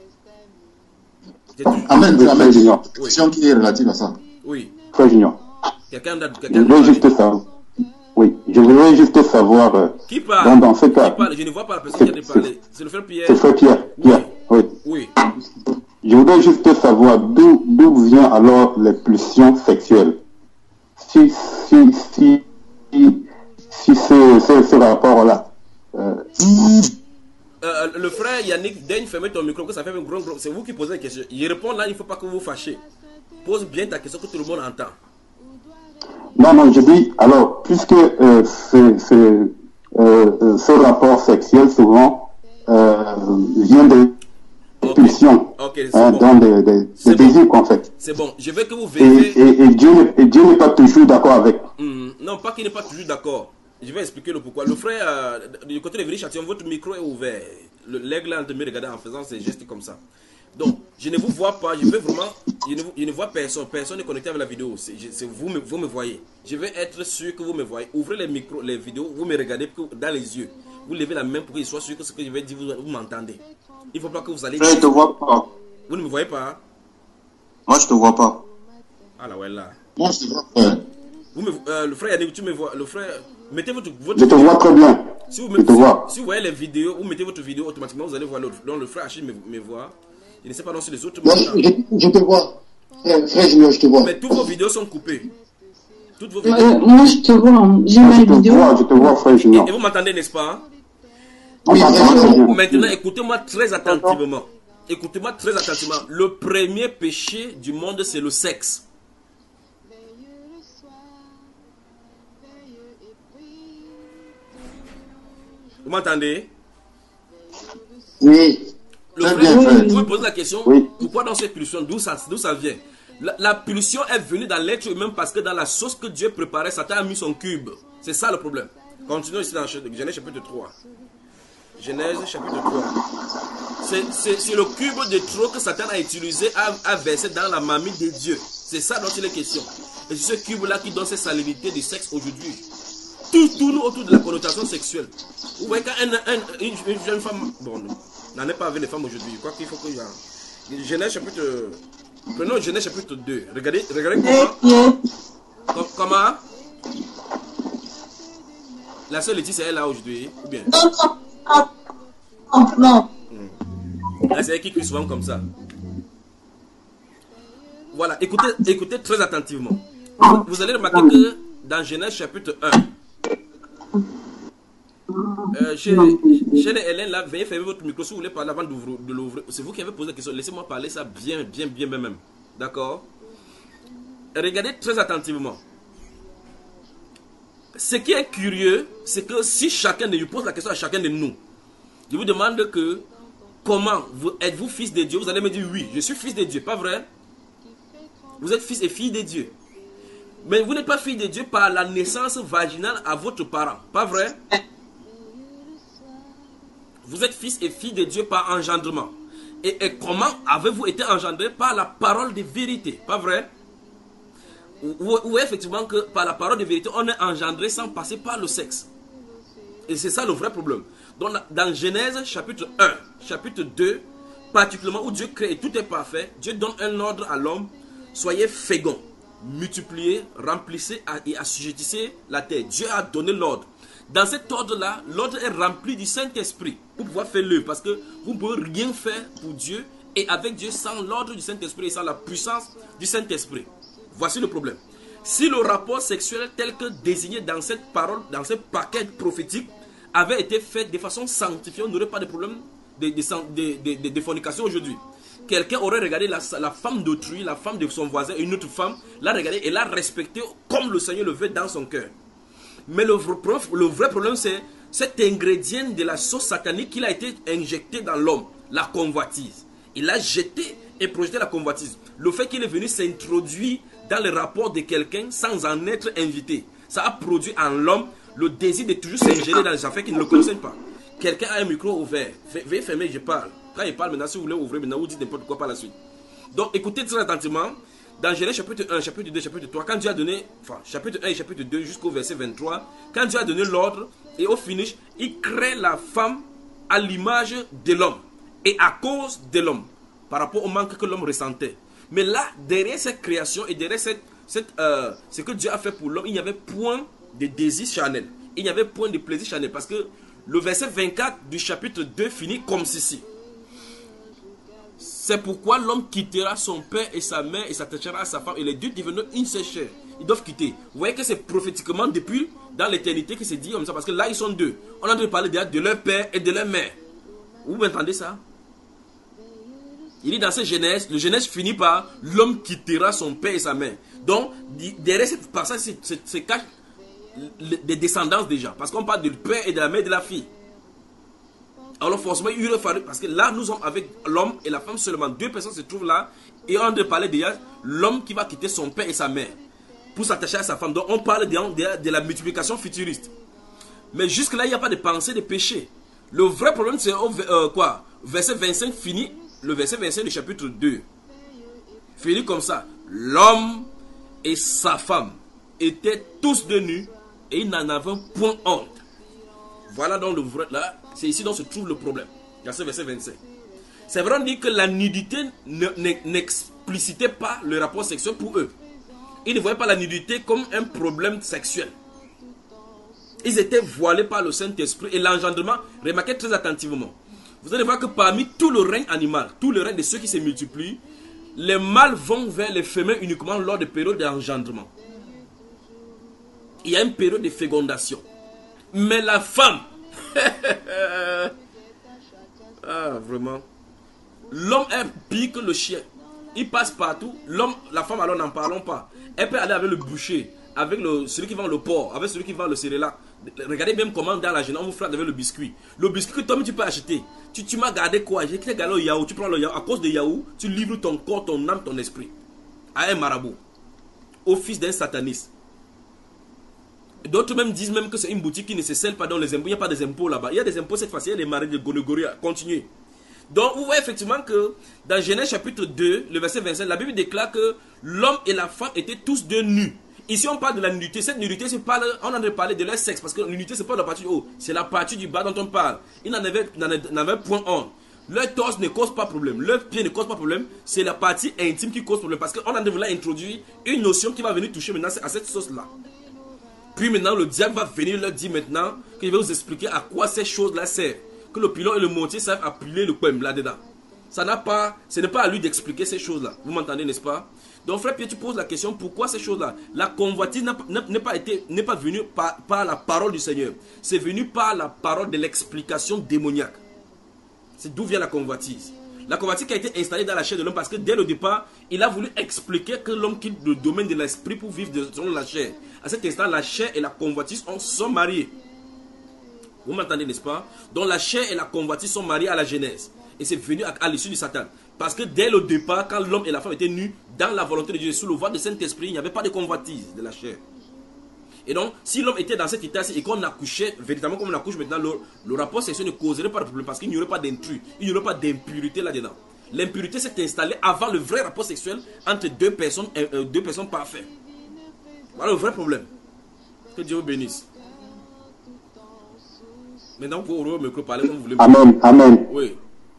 Amen, amen, Junior. Oui. Question qui est relative à ça. Oui. Frère Junior. Quelqu'un d'autre. Je voudrais juste savoir. Oui, je voudrais juste savoir. Euh, qui parle? Dans, dans ce cas. Qui parle? Je ne vois pas la personne qui a parlé. C'est le frère Pierre. C'est le frère Pierre. Pierre. Oui. Oui. Je voudrais juste savoir d'où d'où vient alors les pulsions sexuelles. Si si si si, si ce, ce, ce rapport-là. Euh... Euh, le frère Yannick, daigne fermer ton micro, que ça fait un gros gros. C'est vous qui posez la question. Il répond là, il ne faut pas que vous vous fâchez. Pose bien ta question que tout le monde entend. Non, non, je dis, alors, puisque euh, c'est, c'est, euh, ce rapport sexuel souvent euh, vient des okay. pulsions, okay, hein, bon. dans des, des, des bon. désirs en fait. C'est bon, je veux que vous vérifiez. Et, et, et, Dieu, et Dieu n'est pas toujours d'accord avec. Mmh. Non, pas qu'il n'est pas toujours d'accord. Je vais expliquer le pourquoi. Le frère, euh, du côté de Véry-Châtillon, votre micro est ouvert. L'aigle est en train de me regarder en faisant ces gestes comme ça. Donc, je ne vous vois pas, je veux vraiment, je ne, je ne vois personne, personne n'est connecté avec la vidéo, c'est, c'est vous, me, vous me voyez. Je veux être sûr que vous me voyez. Ouvrez les micros, les vidéos, vous me regardez dans les yeux. Vous levez la main pour qu'il soit sûr que ce que je vais dire, vous, vous m'entendez. Il ne faut pas que vous allez... Je ne te vois pas. Vous ne me voyez pas? Moi, je ne te vois pas. Ah là, ouais, là. Moi, je te vois, frère. Vous me, euh, le frère Yannick, tu me vois. Le frère, mettez votre, votre Je te vois très bien. Si vous, je te si, vois. si vous voyez les vidéos, vous mettez votre vidéo automatiquement, vous allez voir l'autre. Donc le frère Achille me, me voit. Je ne sais pas non si les autres. Moi, je, je te vois. Frère, frère Junior, je te vois. Mais toutes vos vidéos sont coupées. Toutes vos Euh, vidéos. moi, je te vois. J'ai Je mes te vidéos. vois, je te vois, frère Junior. Et vous m'entendez, n'est-ce pas? On t'entend très bien. Maintenant, écoutez-moi très attentivement. Écoutez-moi très attentivement. Le premier péché du monde, c'est le sexe. Vous m'entendez? Oui. Le Très frère, bien, frère. vous me posez la question, Oui. pourquoi dans cette pulsion, d'où ça, d'où ça vient? La, la pulsion est venue dans l'être humain parce que dans la sauce que Dieu préparait, Satan a mis son cube. C'est ça le problème. Continuons ici dans Genèse chapitre trois. Genèse chapitre trois. C'est le cube de trop que Satan a utilisé à, à verser dans la mamie de Dieu. C'est ça dont il est question. Et c'est ce cube-là qui donne cette salinité du sexe aujourd'hui. Tout tourne autour de la connotation sexuelle. Vous voyez quand un, un, une, une jeune femme... Bon, n'en est pas avec les femmes aujourd'hui. Je crois qu'il faut que... Genèse chapitre... Prenons Genèse chapitre deux. Regardez, regardez comment... Com, comment... La sœur Laetitia est là aujourd'hui, ou bien? Non, non, non, non. Là, c'est elle qui crie souvent comme ça. Voilà, écoutez, écoutez très attentivement. Vous, vous allez remarquer que dans Genèse chapitre un, euh, chez, chez les Hélène, là, veuillez fermer votre micro si vous voulez parler avant de l'ouvrir. C'est vous qui avez posé la question. Laissez-moi parler ça bien, bien, bien, bien même. D'accord? Regardez très attentivement. Ce qui est curieux, c'est que si chacun de nous pose la question à chacun de nous, je vous demande que comment êtes-vous fils de Dieu? Vous allez me dire oui, je suis fils de Dieu, pas vrai? Vous êtes fils et fille de Dieu. Mais vous n'êtes pas fille de Dieu par la naissance vaginale à votre parent, pas vrai? Vous êtes fils et fille de Dieu par engendrement. Et, et comment avez-vous été engendré? Par la parole de vérité, pas vrai? Ou, ou effectivement que par la parole de vérité, on est engendré sans passer par le sexe. Et c'est ça le vrai problème. Donc dans Genèse chapitre un, chapitre deux, particulièrement où Dieu crée et tout est parfait, Dieu donne un ordre à l'homme: soyez féconds, multipliez, remplissez et assujettissez la terre. Dieu a donné l'ordre. Dans cet ordre-là, l'ordre est rempli du Saint-Esprit pour pouvoir faire l'œuvre. Parce que vous ne pouvez rien faire pour Dieu et avec Dieu sans l'ordre du Saint-Esprit et sans la puissance du Saint-Esprit. Voici le problème. Si le rapport sexuel tel que désigné dans cette parole, dans ce paquet prophétique, avait été fait de façon sanctifiée, on n'aurait pas de problème de, de, de, de, de fornication aujourd'hui. Quelqu'un aurait regardé la, la femme d'autrui, la femme de son voisin, une autre femme, l'a regardé et l'a respectée comme le Seigneur le veut dans son cœur. Mais le, le vrai problème, c'est cet ingrédient de la sauce satanique qu'il a été injecté dans l'homme, la convoitise. Il a jeté et projeté la convoitise. Le fait qu'il est venu s'introduire dans le rapport de quelqu'un sans en être invité, ça a produit en l'homme le désir de toujours s'ingérer dans les affaires qui ne le concernent pas. Quelqu'un a un micro ouvert. Veuillez fermer, je parle. Quand il parle maintenant, si vous voulez ouvrir maintenant, vous dites n'importe quoi par la suite. Donc écoutez très attentivement. Dans Genèse chapitre un, chapitre deux, chapitre trois, quand Dieu a donné, enfin chapitre un et chapitre deux jusqu'au verset vingt-trois, quand Dieu a donné l'ordre et au finish, il crée la femme à l'image de l'homme et à cause de l'homme, par rapport au manque que l'homme ressentait. Mais là, derrière cette création et derrière cette, cette, euh, ce que Dieu a fait pour l'homme, il n'y avait point de désir charnel. Il n'y avait point de plaisir charnel. Parce que le verset vingt-quatre du chapitre deux finit comme ceci. C'est pourquoi l'homme quittera son père et sa mère et s'attachera à sa femme et les deux deviendront une seule chair. Ils doivent quitter. Vous voyez que c'est prophétiquement depuis dans l'éternité que c'est dit comme ça. Parce que là, ils sont deux. On a entendu parler déjà de leur père et de leur mère. Vous m'entendez ça? Il dit dans cette Genèse, le Genèse finit par l'homme quittera son père et sa mère. Donc, derrière cette passage, c'est cache des descendances déjà. Parce qu'on parle du père et de la mère et de la fille. Alors forcément, il aurait fallu, parce que là, nous sommes avec l'homme et la femme seulement. Deux personnes se trouvent là. Et on a parlé déjà l'homme qui va quitter son père et sa mère pour s'attacher à sa femme. Donc, on parle de, de, de la multiplication futuriste. Mais jusque-là, il n'y a pas de pensée de péché. Le vrai problème, c'est euh, quoi? Verset vingt-cinq finit. Le verset vingt-cinq du chapitre deux finit comme ça. L'homme et sa femme étaient tous de nus et ils n'en avaient point honte. Voilà donc le vrai. Là, c'est ici dont se trouve le problème. Dans ce verset vingt-cinq. C'est vrai, on dit que la nudité n'explicitait pas le rapport sexuel pour eux. Ils ne voyaient pas la nudité comme un problème sexuel. Ils étaient voilés par le Saint-Esprit et l'engendrement. Remarquez très attentivement. Vous allez voir que parmi tout le règne animal, tout le règne de ceux qui se multiplient, les mâles vont vers les femelles uniquement lors des périodes d'engendrement. Il y a une période de fécondation. Mais la femme, ah vraiment, l'homme est pire que le chien. Il passe partout. L'homme, la femme, alors n'en parlons pas. Elle peut aller avec le boucher, avec le, celui qui vend le porc, avec celui qui vend le céréal. Regardez même comment dans la journée on vous frappe avec le biscuit. Le biscuit que toi tu peux acheter. Tu, tu m'as gardé quoi? J'ai gardé le yaourt. Tu prends le yaourt. À cause de yaourt, tu livres ton corps, ton âme, ton esprit à un marabout, au fils d'un sataniste. D'autres même disent même que c'est une boutique qui ne se scelle pas dans les impôts. Il n'y a pas des impôts là-bas. Il y a des impôts cette fois-ci. Il y a des marais de gonogoria. Continuez. Donc vous voyez effectivement que dans Genèse chapitre deux, le verset vingt-cinq, la Bible déclare que l'homme et la femme étaient tous deux nus. Ici on parle de la nudité. Cette nudité, c'est pas, on en a parlé de leur sexe. Parce que la nudité, c'est pas la partie du haut. C'est la partie du bas dont on parle. Ils n'en avaient, n'en avaient point honte. Leur torse ne cause pas problème. Leur pied ne cause pas problème. C'est la partie intime qui cause problème. Parce qu'on en a voulu introduire une notion qui va venir toucher maintenant à cette sauce-là. Puis maintenant, le diable va venir leur dire maintenant qu'il va vous expliquer à quoi ces choses-là servent. Que le pilon et le mortier savent appuyer le poème là-dedans. Ça n'a pas, ce n'est pas à lui d'expliquer ces choses-là. Vous m'entendez, n'est-ce pas? Donc, frère Pierre, tu poses la question, pourquoi ces choses-là? La convoitise n'est pas, été, n'est pas venue par, par la parole du Seigneur. C'est venu par la parole de l'explication démoniaque. C'est d'où vient la convoitise. La convoitise qui a été installée dans la chair de l'homme parce que dès le départ, il a voulu expliquer que l'homme quitte le domaine de l'esprit pour vivre selon la chair. À cet instant, la chair et la convoitise sont mariées. Vous m'entendez, n'est-ce pas? Donc la chair et la convoitise sont mariées à la Genèse. Et c'est venu à, à l'issue du Satan. Parce que dès le départ, quand l'homme et la femme étaient nus, dans la volonté de Dieu, sous le voile du Saint-Esprit, il n'y avait pas de convoitise de la chair. Et donc, si l'homme était dans cet état et qu'on accouchait, véritablement comme on accouche maintenant, le, le rapport sexuel ne causerait pas de problème parce qu'il n'y aurait pas d'intrus, il n'y aurait pas d'impurité là-dedans. L'impurité s'est installée avant le vrai rapport sexuel entre deux personnes, euh, deux personnes parfaites. Voilà le vrai problème. Que Dieu vous bénisse. Maintenant, vous pouvez me parler comme vous voulez. Amen, amen. Oui.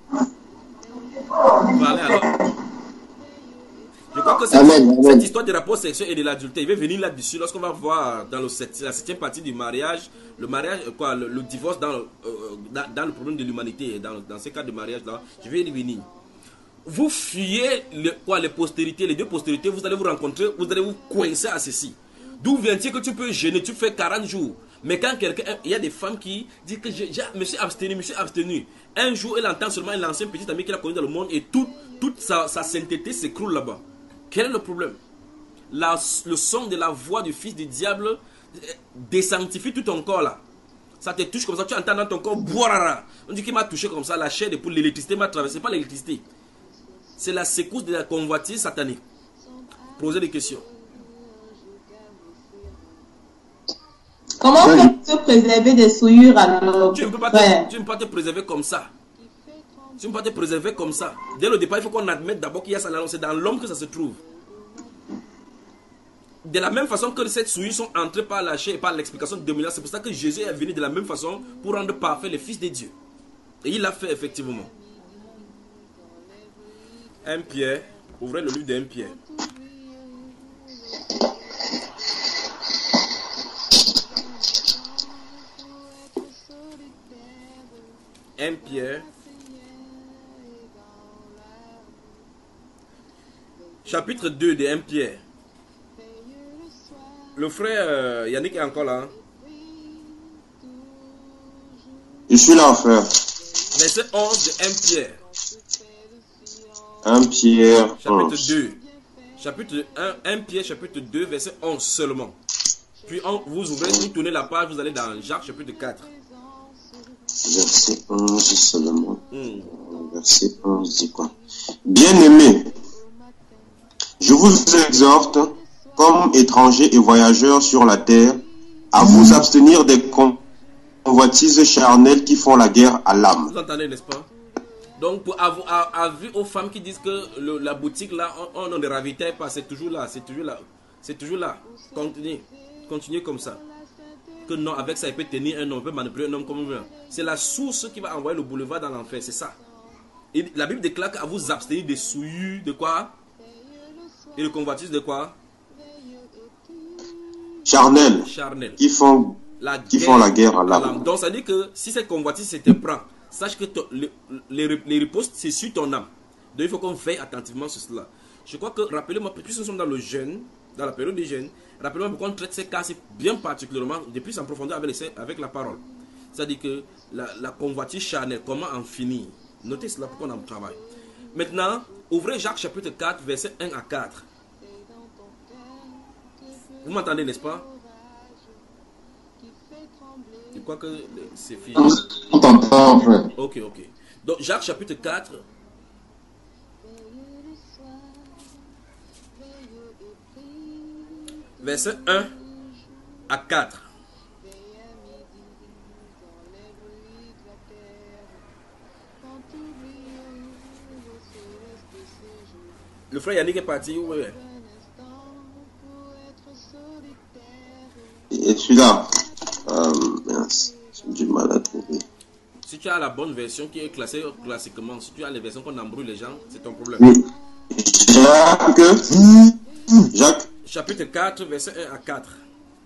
Parlez alors. Je crois que cette, amen, cette amen. histoire de rapport sexuel et de l'adultère, il va venir là-dessus lorsqu'on va voir dans le sept, la septième partie du mariage, le mariage, quoi, le, le divorce dans, euh, dans, dans le problème de l'humanité, dans, dans ces cas de mariage-là, je vais y revenir. Vous fuyez le, quoi, les postérités, les deux postérités, vous allez vous rencontrer, vous allez vous coincer à ceci. D'où vient-il que tu peux gêner, tu fais quarante jours. Mais quand quelqu'un, il y a des femmes qui disent que je, je me suis abstenu, me suis abstenu. Un jour, elle entend seulement un ancien petit ami qu'elle a connu dans le monde et tout, toute sa, sa sainteté s'écroule là-bas. Quel est le problème? La, le son de la voix du fils du diable désanctifie tout ton corps là. Ça te touche comme ça, tu entends dans ton corps, boirara. On dit qu'il m'a touché comme ça, la chair de poule, l'électricité m'a traversé. Pas l'électricité. C'est la secousse de la convoitise satanique. Posez des questions. Comment on peut se préserver des souillures alors? Tu ne peux pas te, tu ne peux pas te préserver comme ça. Tu ne peux pas te préserver comme ça. Dès le départ, il faut qu'on admette d'abord qu'il y a ça. C'est dans l'homme que ça se trouve. De la même façon que ces souillures sont entrées par la chair et par l'explication démoniaque, c'est pour ça que Jésus est venu de la même façon pour rendre parfait les fils de Dieu. Et il l'a fait effectivement. un Pierre, ouvrez le livre de un Pierre. un Pierre, chapitre deux de un Pierre. Le frère euh, Yannick est encore là. Je suis là, frère. Verset onze de un Pierre. un Pierre. Chapitre onze. deux. Chapitre un, un Pierre, chapitre deux, verset onze seulement. Puis on, vous ouvrez, vous tournez la page, vous allez dans Jacques, chapitre quatre. Verset onze seulement. Mm. Verset onze dit quoi? Bien-aimés, je vous exhorte, comme étrangers et voyageurs sur la terre, à vous abstenir des convoitises charnelles qui font la guerre à l'âme. Vous entendez, n'est-ce pas? Donc, pour avoir, à, à, vu aux femmes qui disent que le, la boutique là, on, on ne ravitaille pas, c'est toujours là, c'est toujours là, c'est toujours là. Continuez, continuez comme ça. Que non, avec ça, il peut tenir un homme, il peut manipuler un homme comme vous. C'est la source qui va envoyer le boulevard dans l'enfer, c'est ça. Et la Bible déclare qu'à vous abstenir des souillures, de quoi? Et de convoitises de quoi? charnels charnels qui font la qui guerre font la guerre à l'âme. Donc ça dit que si cette convoitise se te prend, sache que ton, les, les, les ripostes c'est sur ton âme. Donc il faut qu'on veille attentivement sur cela. Je crois que, rappelez-moi, puisque nous sommes dans le jeûne, dans la période du jeûne, rappelez-moi pourquoi on traite ces cas bien particulièrement, de plus en profondeur avec, les, avec la parole. C'est-à-dire que la, la convoitise charnelle, comment en finir? Notez cela pour qu'on en travaille. Maintenant, ouvrez Jacques chapitre quatre, versets un à quatre. Vous m'entendez, n'est-ce pas? Je crois que c'est fini. On t'entend, frère. Ok, ok. Donc, Jacques chapitre quatre. Verset un à quatre. Le frère Yannick est parti, où est? Et celui-là, euh, j'ai du mal à trouver. Si tu as la bonne version qui est classée classiquement, si tu as les versions qu'on embrouille les gens, c'est ton problème. Oui. Jacques, Jacques. Chapitre quatre, verset un à quatre.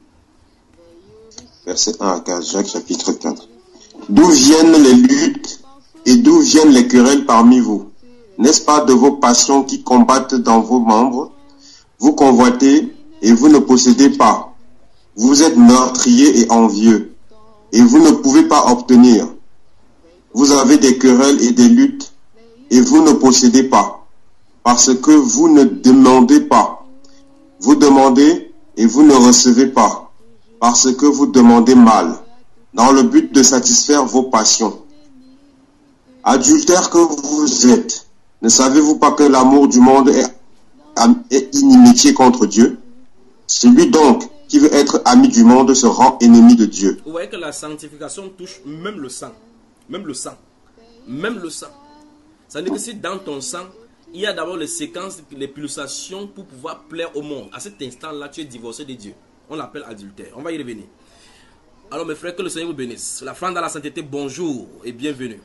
Verset un à quatre, Jacques chapitre quatre. D'où viennent les luttes et d'où viennent les querelles parmi vous? N'est-ce pas de vos passions qui combattent dans vos membres? Vous convoitez et vous ne possédez pas. Vous êtes meurtriers et envieux et vous ne pouvez pas obtenir. Vous avez des querelles et des luttes et vous ne possédez pas parce que vous ne demandez pas. Vous demandez et vous ne recevez pas parce que vous demandez mal dans le but de satisfaire vos passions. Adultères que vous êtes, ne savez-vous pas que l'amour du monde est, est inimitié contre Dieu? Celui donc qui veut être ami du monde se rend ennemi de Dieu. Vous voyez que la sanctification touche même le sang. Même le sang. Même le sang. Ça veut dire que si dans ton sang, il y a d'abord les séquences, les pulsations pour pouvoir plaire au monde. À cet instant-là, tu es divorcé de Dieu. On l'appelle adultère. On va y revenir. Alors mes frères, que le Seigneur vous bénisse. La flamme dans la sainteté, bonjour et bienvenue.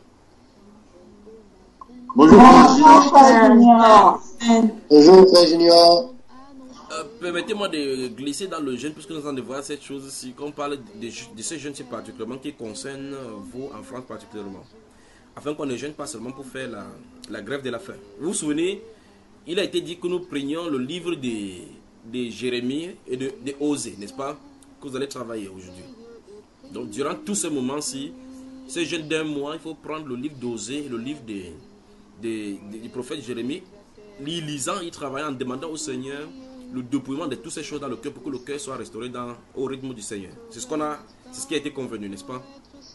Bonjour, Bonjour, Frère Junior. Bonjour, Frère Junior. Euh, Permettez-moi de glisser dans le jeûne, puisque nous allons voir cette chose-ci, qu'on parle de, de ce jeûne particulièrement qui concerne vous en France particulièrement. Afin qu'on ne jeûne pas seulement pour faire la, la grève de la faim. Vous vous souvenez, il a été dit que nous prenions le livre de, de Jérémie et de, de Osée, n'est-ce pas? Que vous allez travailler aujourd'hui. Donc durant tous ces moments-ci, ce jeûne d'un mois, il faut prendre le livre d'Osée et le livre de, de, de, du prophète Jérémie, l'y lisant, y travaillant, en demandant au Seigneur le dépouillement de toutes ces choses dans le cœur pour que le cœur soit restauré dans, au rythme du Seigneur. C'est ce qu'on a, c'est ce qui a été convenu, n'est-ce pas?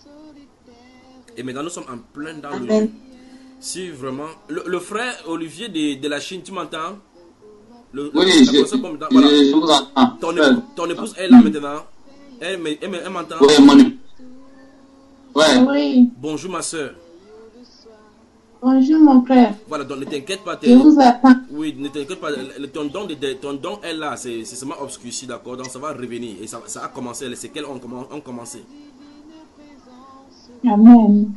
Et maintenant nous sommes en plein dans Amen. Le jeûne. Si vraiment, le, le frère Olivier de, de la Chine, tu m'entends? Le, oui, le, je, je, comme dans, voilà. je vous entends. Ton, épouse, ton épouse est là maintenant. Elle, elle, elle, elle m'entend? Oui, mon épouse. Ouais. Oui. Bonjour ma soeur. Bonjour mon frère. Voilà, donc ne t'inquiète pas. Je vous attends. Oui, ne t'inquiète pas. Ton don, de, ton don est là, c'est seulement obscurci, d'accord? Donc ça va revenir et ça, ça a commencé, les séquelles ont, ont commencé. Amen.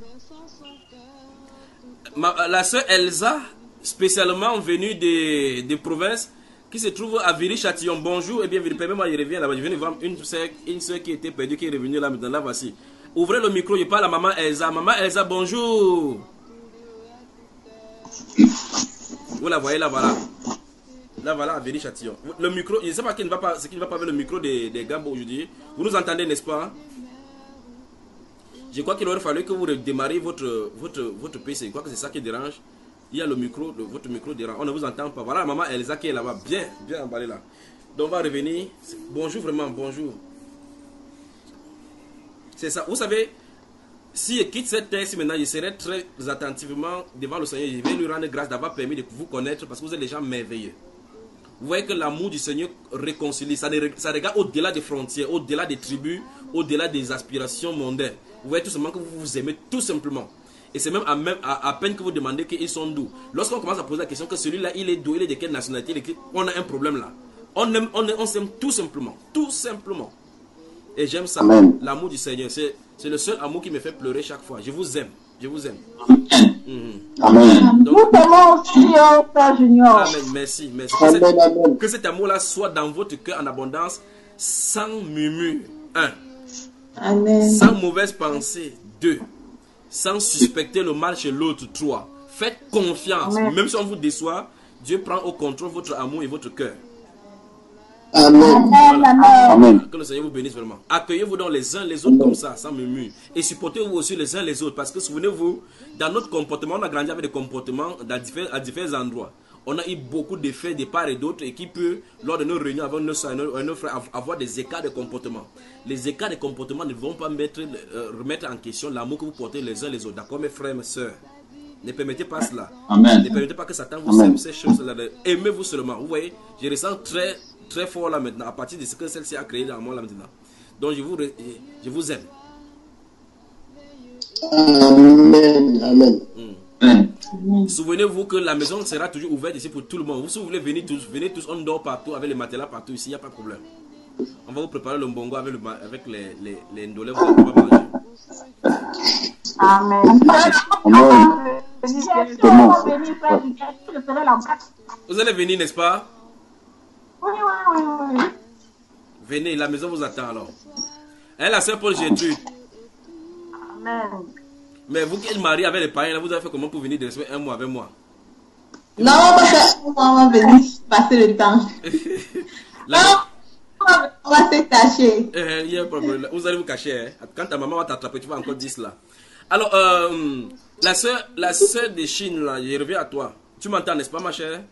Ma, la soeur Elsa, spécialement venue des de provinces, qui se trouve à Viry-Châtillon. Bonjour et bienvenue. Permets-moi, je reviens là-bas. Je viens de voir une soeur, une soeur qui était perdue, qui est revenue là maintenant. Là, voici. Ouvrez le micro, je parle à maman Elsa. Maman Elsa, bonjour. Vous la voyez là, voilà. Là, voilà, à Viry-Châtillon. Le micro, je ne sais pas qui ne va pas, ce qui ne va pas avec le micro des, des Gambos aujourd'hui. Vous nous entendez, n'est-ce pas? Je crois qu'il aurait fallu que vous redémarriez votre, votre, votre P C. Je crois que c'est ça qui dérange. Il y a le micro, le, votre micro dérange. On ne vous entend pas. Voilà, maman Elsa qui est là-bas. Bien, bien emballée là. Donc, on va revenir. Bonjour, vraiment, bonjour. C'est ça. Vous savez, si je quitte cette terre, si maintenant je serai très attentivement devant le Seigneur, je vais lui rendre grâce d'avoir permis de vous connaître parce que vous êtes des gens merveilleux. Vous voyez que l'amour du Seigneur réconcilie. Ça, ça regarde au-delà des frontières, au-delà des tribus, au-delà des aspirations mondaines. Vous voyez tout simplement que vous vous aimez tout simplement. Et c'est même à, même à, à peine que vous demandez qu'ils sont doux. Lorsqu'on commence à poser la question que celui-là, il est doux, il est de quelle nationalité, on a un problème là. On aime, on, aime, on s'aime tout simplement. Tout simplement. Et j'aime ça. L'amour du Seigneur. C'est le seul amour qui me fait pleurer chaque fois. Je vous aime. Je vous aime. Mmh. Amen. Donc, nous t'aimons aussi, Père Junior. Amen. Merci. merci. Que, cet, que cet amour-là soit dans votre cœur en abondance. Sans murmure. un. Amen. Sans mauvaise pensée. deux. Sans suspecter le mal chez l'autre. trois. Faites confiance. Amen. Même si on vous déçoit, Dieu prend au contrôle votre amour et votre cœur. Amen. Voilà. Amen. Que le Seigneur vous bénisse vraiment. Accueillez-vous donc les uns les autres comme ça, sans murmure. Et supportez-vous aussi les uns les autres. Parce que souvenez-vous, dans notre comportement, on a grandi avec des comportements à différents, à différents endroits. On a eu beaucoup d'effets de part et d'autre et qui peut, lors de nos réunions avec nos soeurs et nos frères, avoir des écarts de comportement. Les écarts de comportement ne vont pas mettre, euh, remettre en question l'amour que vous portez les uns les autres. D'accord, mes frères et mes soeurs? Ne permettez pas cela. Amen. Ne permettez pas que Satan vous sème ces choses-là. Aimez-vous seulement. Vous voyez, je ressens très, très fort là maintenant, à partir de ce que celle-ci a créé dans moi là maintenant. Donc je vous, je vous aime. Amen. Amen. Mm. Souvenez-vous que la maison sera toujours ouverte ici pour tout le monde. Vous, si vous voulez venir tous, venez tous, on dort partout avec les matelas partout ici, il n'y a pas de problème. On va vous préparer le mbongo avec, le, avec les, les, les ndolés, vous allez pas manger. Amen. Amen. Vous allez venir, n'est-ce pas? Oui, oui, oui, oui. Venez, la maison vous attend alors. Hein, la sœur Paul Gertrude. Amen. Mais vous qui êtes mariés avec les parents, là, vous avez fait comment pour venir de rester un mois avec moi? Non, on va venir passer le temps. Là, non, on va se cacher. Euh, y a un problème. Vous allez vous cacher. Hein? Quand ta maman va t'attraper, tu vas encore dire cela. Alors, euh, la soeur la soeur de Chine, là, je reviens à toi. Tu m'entends, n'est-ce pas, ma chère?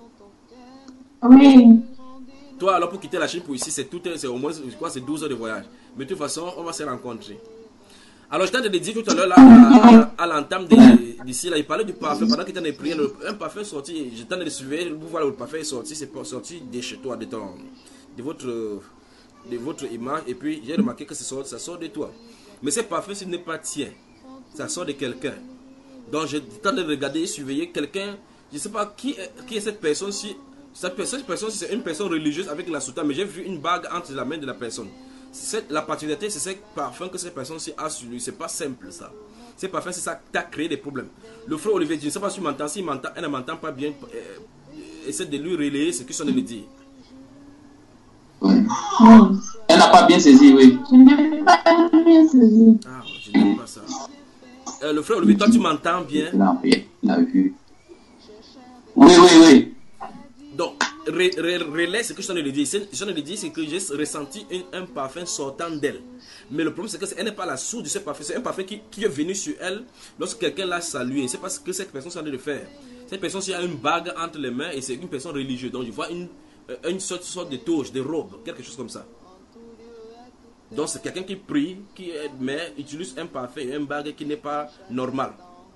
Oui. Toi, alors, pour quitter la Chine pour ici, c'est tout, c'est au moins, je crois, c'est douze heures de voyage. Mais de toute façon, on va se rencontrer. Alors, je t'ai dit tout à l'heure, là, à, à, à l'entame d'ici, là, il parlait du parfum. Pendant qu'il était en prière, un parfum sorti, j'étais en train de suivre, vous voyez, le parfum est sorti, c'est sorti de chez toi, de, ton, de, votre, de votre image. Et puis, j'ai remarqué que ça sort, ça sort de toi. Mais ce parfum, ce n'est pas tien. Ça sort de quelqu'un. Donc, j'ai tenté de regarder et surveiller quelqu'un. Je ne sais pas qui est, qui est cette personne-ci. Cette personne, cette personne c'est une personne religieuse avec la soutane. Mais j'ai vu une bague entre la main de la personne. Cette, la particularité, c'est ce parfum que cette personne-ci a sur lui. C'est pas simple, ça. Ce parfum, c'est ça qui a créé des problèmes. Le frère Olivier, je ne sais pas si tu m'entends. S'il m'entend, elle ne m'entend pas bien. Euh, essaie de lui relayer ce que je suis en train de dire. Oui. Elle n'a pas bien saisi, oui. Je n'ai pas bien saisi. Ah, je n'aime pas ça. Euh, le frère Olivier, toi, tu m'entends bien? Il a vu. Oui, oui, oui. Donc, relais re, ce que je suis en train de dire. Ce que je suis en train de dire, c'est que j'ai ressenti un, un parfum sortant d'elle. Mais le problème, c'est qu'elle n'est pas la source de ce parfum. C'est un parfum qui, qui est venu sur elle lorsque quelqu'un l'a salué. C'est parce que cette personne s'en est de faire. Cette personne a une bague entre les mains et c'est une personne religieuse. Donc, je vois une, une sorte, sorte de toge, de robe, quelque chose comme ça. Donc, c'est quelqu'un qui prie, qui mais utilise un parfum et une bague qui n'est pas normal.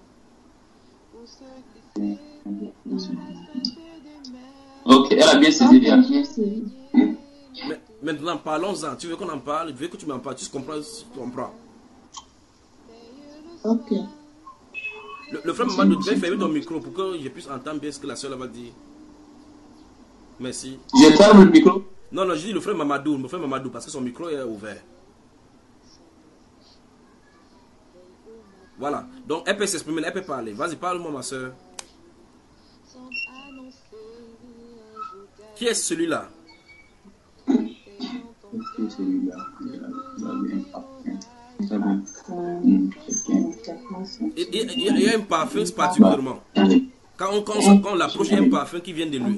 Ok, elle a bien saisi bien. Mais, maintenant, parlons-en. Tu veux qu'on en parle? Je veux que tu m'en parles. Tu comprends? Tu comprends? Ok. Le, le frère Mamadou, tu vas fermer ton micro pour que je puisse entendre bien ce que la soeur va dire. Merci. Je ferme le micro? Non, non, je dis le frère Mamadou, le frère Mamadou, parce que son micro est ouvert. Voilà. Donc, elle peut s'exprimer, elle peut parler. Vas-y, parle-moi, ma soeur. Qui est celui-là? Celui-là, il, il, il y a un parfum particulièrement. Quand on, quand on, quand on l'approche, il y a un parfum qui vient de lui.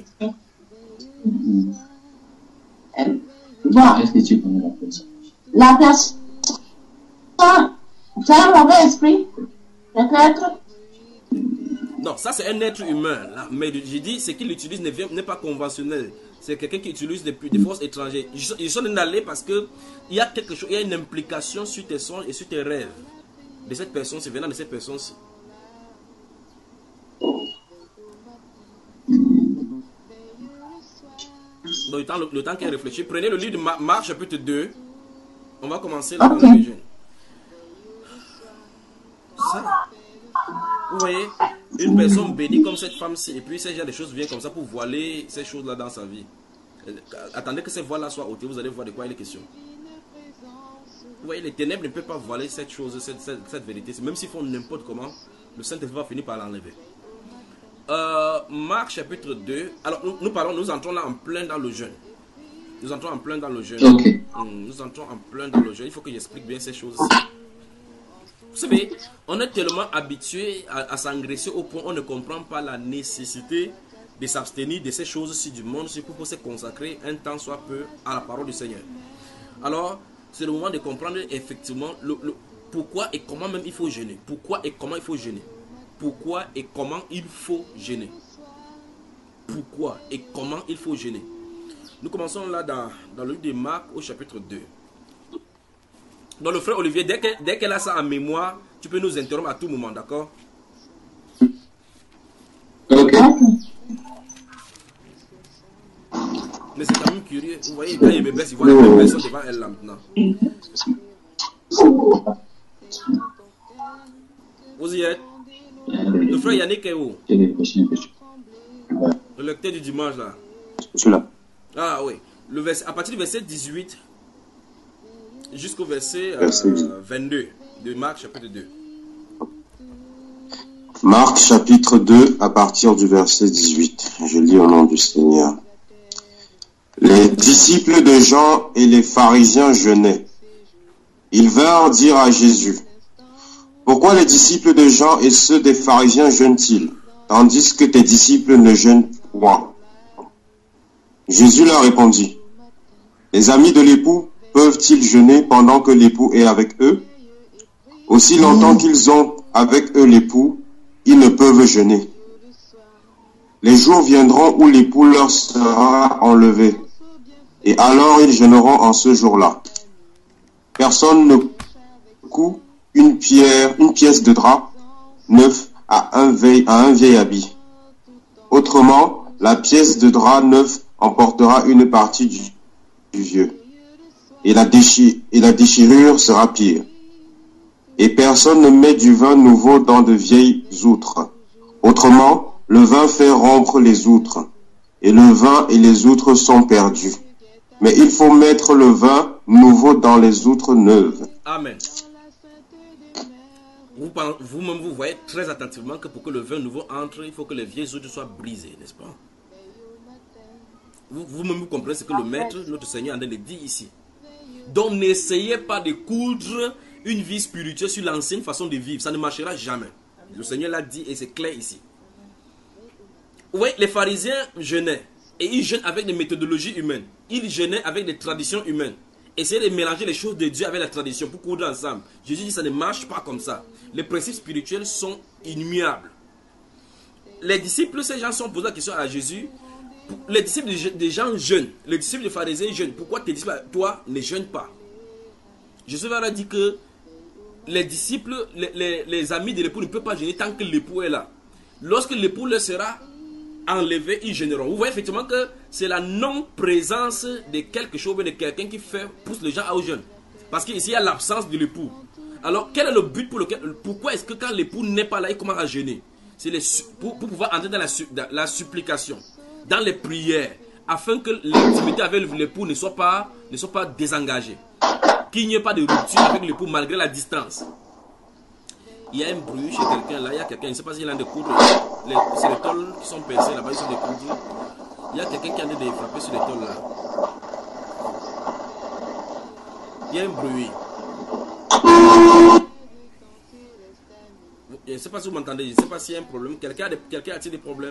Bon. Est-ce que tu connais la personne? La personne, c'est un mauvais esprit, peut-être. Non, ça c'est un être humain. Là. Mais j'ai dit, ce qu'il utilise n'est pas conventionnel. C'est quelqu'un qui utilise des, des forces étrangères. Ils sont allés parce que il y a quelque chose, il y a une implication sur tes songes et sur tes rêves de cette personne, c'est venant de cette personne-ci. Donc, le temps, le, le temps qu'elle réfléchit, prenez le livre de Marc chapitre deux. On va commencer là. Okay. Ça. Vous voyez, une personne bénie comme cette femme-ci, et puis ces genre de choses viennent comme ça pour voiler ces choses-là dans sa vie. Attendez que ces voiles-là soient ôtées, vous allez voir de quoi il est question. Vous voyez, les ténèbres ne peuvent pas voiler cette chose, cette, cette, cette vérité. Même s'ils font n'importe comment, le Saint-Esprit va finir par l'enlever. Euh, Marc chapitre deux. Alors, nous, nous parlons, nous entrons là en plein dans le jeûne. Nous entrons en plein dans le jeûne. Okay. Nous entrons en plein dans le jeûne. Il faut que j'explique bien ces choses. Vous savez, on est tellement habitué à, à s'engraisser au point où on ne comprend pas la nécessité de s'abstenir de ces choses-ci du monde, c'est pour se consacrer un temps soit peu à la parole du Seigneur. Alors, c'est le moment de comprendre effectivement le, le, pourquoi et comment même il faut jeûner. Pourquoi et comment il faut jeûner. Pourquoi et comment il faut jeûner. Pourquoi et comment il faut jeûner. Nous commençons là dans, dans le livre de Marc au chapitre deux. Donc le frère Olivier, dès qu'elle dès qu'elle a ça en mémoire, tu peux nous interrompre à tout moment, d'accord? Ok. Mais c'est quand même curieux. Vous voyez, quand il me blesse, il voit la même personne devant elle là maintenant. Vous y êtes? Le frère Yannick est où? Le lecteur du dimanche là. Je suis là. Ah oui. Le verset, à partir du verset dix-huit jusqu'au verset, euh, verset vingt-deux de Marc chapitre deux. Marc chapitre deux à partir du verset dix-huit. Je lis au nom du Seigneur. Les disciples de Jean et les pharisiens jeûnaient. Ils vinrent dire à Jésus: pourquoi les disciples de Jean et ceux des pharisiens jeûnent-ils, tandis que tes disciples ne jeûnent point? Jésus leur répondit: les amis de l'époux peuvent-ils jeûner pendant que l'époux est avec eux? Aussi longtemps qu'ils ont avec eux l'époux, ils ne peuvent jeûner. Les jours viendront où l'époux leur sera enlevé, et alors ils jeûneront en ce jour-là. Personne ne coud une pierre, une pièce de drap neuf à un vieil, à un vieil habit. Autrement, la pièce de drap neuf emportera une partie du, du vieux, et la, déchir, et la déchirure sera pire. Et personne ne met du vin nouveau dans de vieilles outres. Autrement, le vin fait rompre les outres, et le vin et les outres sont perdus. Mais il faut mettre le vin nouveau dans les outres neuves. Amen. Vous, vous-même, vous voyez très attentivement que pour que le vin nouveau entre, il faut que les vieilles outres soient brisées, n'est-ce pas? Vous, vous-même, vous comprenez ce que le Maître, notre Seigneur, en train de dire ici. Donc, n'essayez pas de coudre une vie spirituelle sur l'ancienne façon de vivre. Ça ne marchera jamais. Le Seigneur l'a dit et c'est clair ici. Oui, les pharisiens jeûnaient. Et ils jeûnent avec des méthodologies humaines. Ils jeûnaient avec des traditions humaines. Essayez de mélanger les choses de Dieu avec la tradition pour coudre ensemble. Jésus dit que ça ne marche pas comme ça. Les principes spirituels sont immuables. Les disciples, ces gens sont posés la question à Jésus. Les disciples des gens jeûnent. Les disciples des pharisiens jeûnent. Pourquoi tes disciples, toi, ne jeûnent pas? Jésus leur a dit que les disciples, les, les, les amis de l'époux ne peuvent pas jeûner tant que l'époux est là. Lorsque l'époux leur sera enlevé, ils jeûneront. Vous voyez effectivement que c'est la non-présence de quelque chose, de quelqu'un qui fait, pousse les gens à au jeûne. Parce qu'ici, il y a l'absence de l'époux. Alors, quel est le but pour lequel, pourquoi est-ce que quand l'époux n'est pas là, il commence à jeûner? C'est les, pour, pour pouvoir entrer dans la, dans la supplication, dans les prières, afin que l'intimité avec l'époux ne soit pas, ne soit pas désengagée. Qu'il n'y ait pas de rupture avec l'époux malgré la distance. Il y a un bruit chez quelqu'un là, il y a quelqu'un, je ne sais pas s'il y a un de coudre. C'est les tôles qui sont percées là-bas, ils sont des coudres. Il y a quelqu'un qui a de frapper sur les tôles là. Il y a un bruit. Je ne sais pas si vous m'entendez, je ne sais pas s'il y a un problème. Quelqu'un a, quelqu'un a-t-il des problèmes?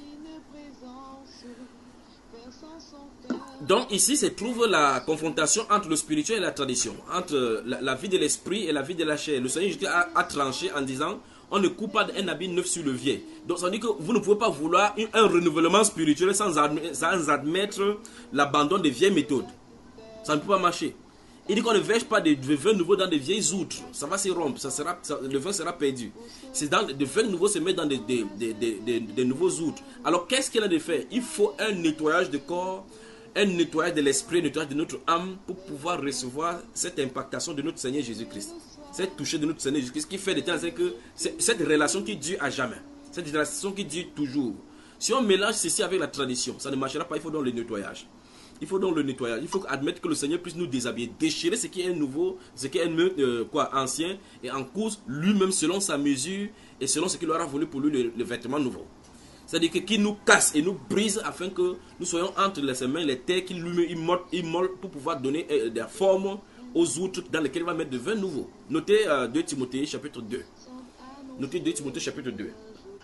Donc ici se trouve la confrontation entre le spirituel et la tradition, entre la, la vie de l'esprit et la vie de la chair. Le Seigneur a, a tranché en disant: on ne coupe pas un habit neuf sur le vieil. Donc ça veut dire que vous ne pouvez pas vouloir un, un renouvellement spirituel sans, admettre, sans admettre l'abandon des vieilles méthodes. Ça ne peut pas marcher. Il dit qu'on ne verse pas de, de vin nouveau dans de vieilles outres. Ça va se rompre, ça sera, ça, le vin sera perdu. C'est dans de vin nouveau se met dans des de, de, de, de, de nouveaux outres. Alors qu'est-ce qu'il a de faire? Il faut un nettoyage de corps, un nettoyage de l'esprit, un nettoyage de notre âme pour pouvoir recevoir cette impactation de notre Seigneur Jésus-Christ. Cette touche de notre Seigneur Jésus-Christ qui fait de temps, c'est que c'est cette relation qui dure à jamais. Cette relation qui dure toujours. Si on mélange ceci avec la tradition, ça ne marchera pas. Il faut donc le nettoyage. Il faut donc le nettoyage. Il faut admettre que le Seigneur puisse nous déshabiller, déchirer ce qui est nouveau, ce qui est euh, quoi, ancien, et en cause lui-même selon sa mesure et selon ce qu'il aura voulu pour lui, le, le vêtement nouveau. C'est-à-dire que qui nous casse et nous brise afin que nous soyons entre les mains, les terres, qu'il lui immole, immole pour pouvoir donner euh, des formes aux autres dans lesquels il va mettre de vins nouveaux. Notez euh, deux Timothée chapitre deux. Notez deux Timothée chapitre deux.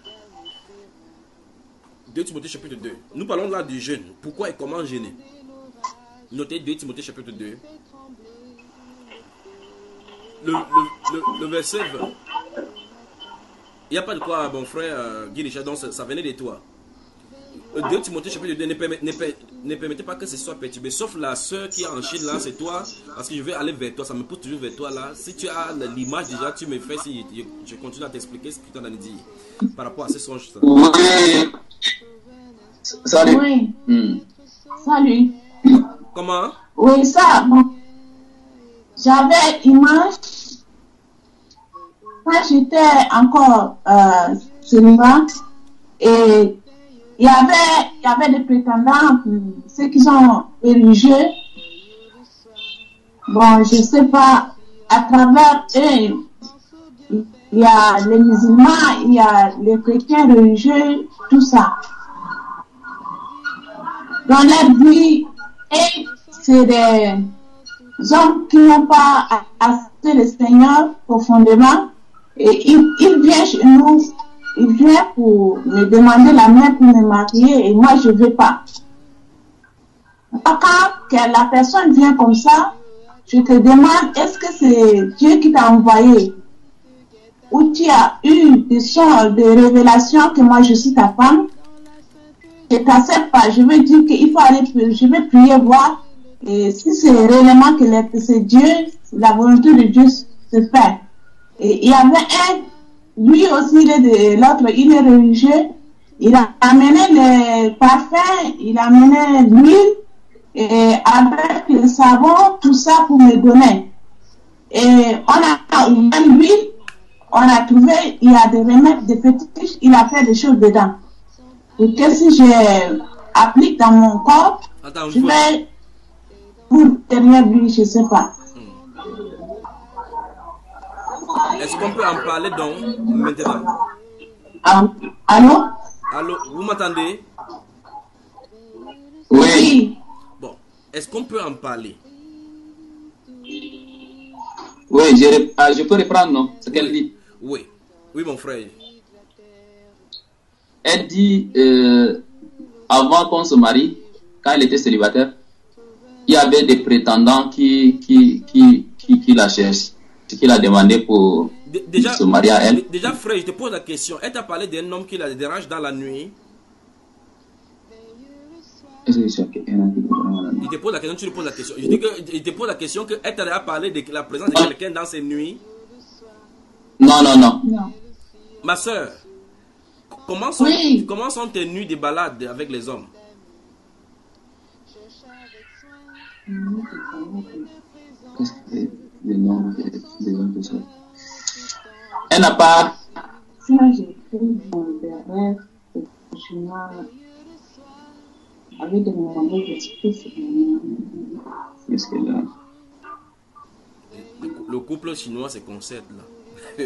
deux Timothée chapitre deux. Nous parlons là du jeûne. Pourquoi et comment jeûner? Notez deux Timothée chapitre deux. Le, le, le, le verset vingt. Il n'y a pas de quoi, mon frère euh, Guy Richard, donc ça, ça venait de toi. deux Timothée chapitre deux, ne, permet, ne, per, ne permettez pas que ce soit perturbé. Sauf la soeur qui est en Chine là, c'est toi. Parce que je vais aller vers toi, ça me pousse toujours vers toi là. Si tu as l'image déjà, tu me fais, si je, je continue à t'expliquer ce que tu en as dit par rapport à ces songes. Ça. Oui. Salut. Oui. Hmm. Salut. Comment? Oui, ça, bon. J'avais image quand j'étais encore euh, célibataire et il y avait, il y avait des prétendants, ceux qui sont religieux. Bon, je sais pas, à travers eux, il y a les musulmans, il y a les chrétiens religieux, tout ça. Dans leur vie, et c'est des hommes qui n'ont pas accepté le Seigneur profondément. Et il, il vient chez nous, il vient pour me demander la main pour me marier et moi je ne veux pas. Quand que la personne vient comme ça, je te demande, est-ce que c'est Dieu qui t'a envoyé? Ou tu as eu des sons de révélation que moi je suis ta femme? Je ne t'accepte pas, je veux dire qu'il faut aller, je vais prier voir. Et si c'est réellement que c'est Dieu, la volonté de Dieu se fait. Et il y avait un, lui aussi, il est de l'autre, il est religieux. Il a amené les parfums, il a amené l'huile, et avec le savon, tout ça pour me donner. Et on a même l'huile, on a trouvé, il y a des remèdes, des fétiches, il a fait des choses dedans. Et que si je applique dans mon corps, Attends, je vais pour derrière lui, je ne sais pas. Est-ce qu'on peut en parler donc maintenant? Ah, allô? Allô, vous m'entendez? Oui. Bon, est-ce qu'on peut en parler? Oui, je, ah, je peux reprendre, non? Ce qu'elle dit. Oui, oui, mon frère. Elle dit, euh, avant qu'on se marie, quand elle était célibataire, il y avait des prétendants qui, qui, qui, qui, qui la cherchent, qui l'a demandé pour déjà, se marier à elle. Déjà, frère, je te pose la question. Elle t'a parlé d'un homme qui la dérange dans la nuit. Il te pose la question, tu lui poses la question. Je dis que, il te pose la question que elle t'a parlé de la présence de quelqu'un dans ses nuits. Non, non, non. non. Ma soeur, comment sont, oui. comment sont tes nuits de balade avec les hommes? Qu'est-ce que c'est le nom des hommes de ça? Elle n'a pas. Ça, j'ai fait des rêves, avec des moments d'esprit. Qu'est-ce qu'elle a? Le couple chinois, c'est concept là.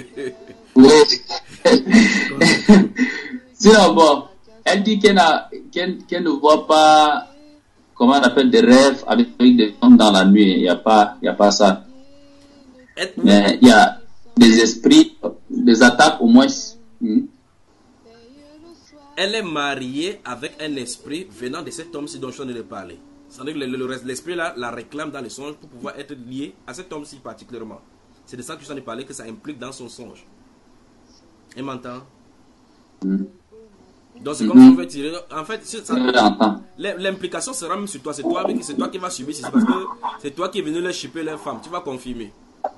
Oui. Sinon, bon, elle dit qu'elle, a, qu'elle, qu'elle ne voit pas, comment on appelle, des rêves avec, avec des hommes dans la nuit. Il n'y a pas, il n'y a pas ça. Mais il y a des esprits, des attaques au moins. Hmm. Elle est mariée avec un esprit venant de cet homme-ci dont je viens de parler. C'est-à-dire que le, le, l'esprit là la réclame dans les songes pour pouvoir être lié à cet homme-ci particulièrement. C'est de ça que je viens de parler, que ça implique dans son songe. Elle m'entend? Mm. Donc c'est mm-hmm. comme si on veut tirer. En fait, ça, l'implication sera même sur toi. C'est toi, c'est toi qui vas subir ceci parce que c'est toi qui es venu leur chipper leur femme. Tu vas confirmer.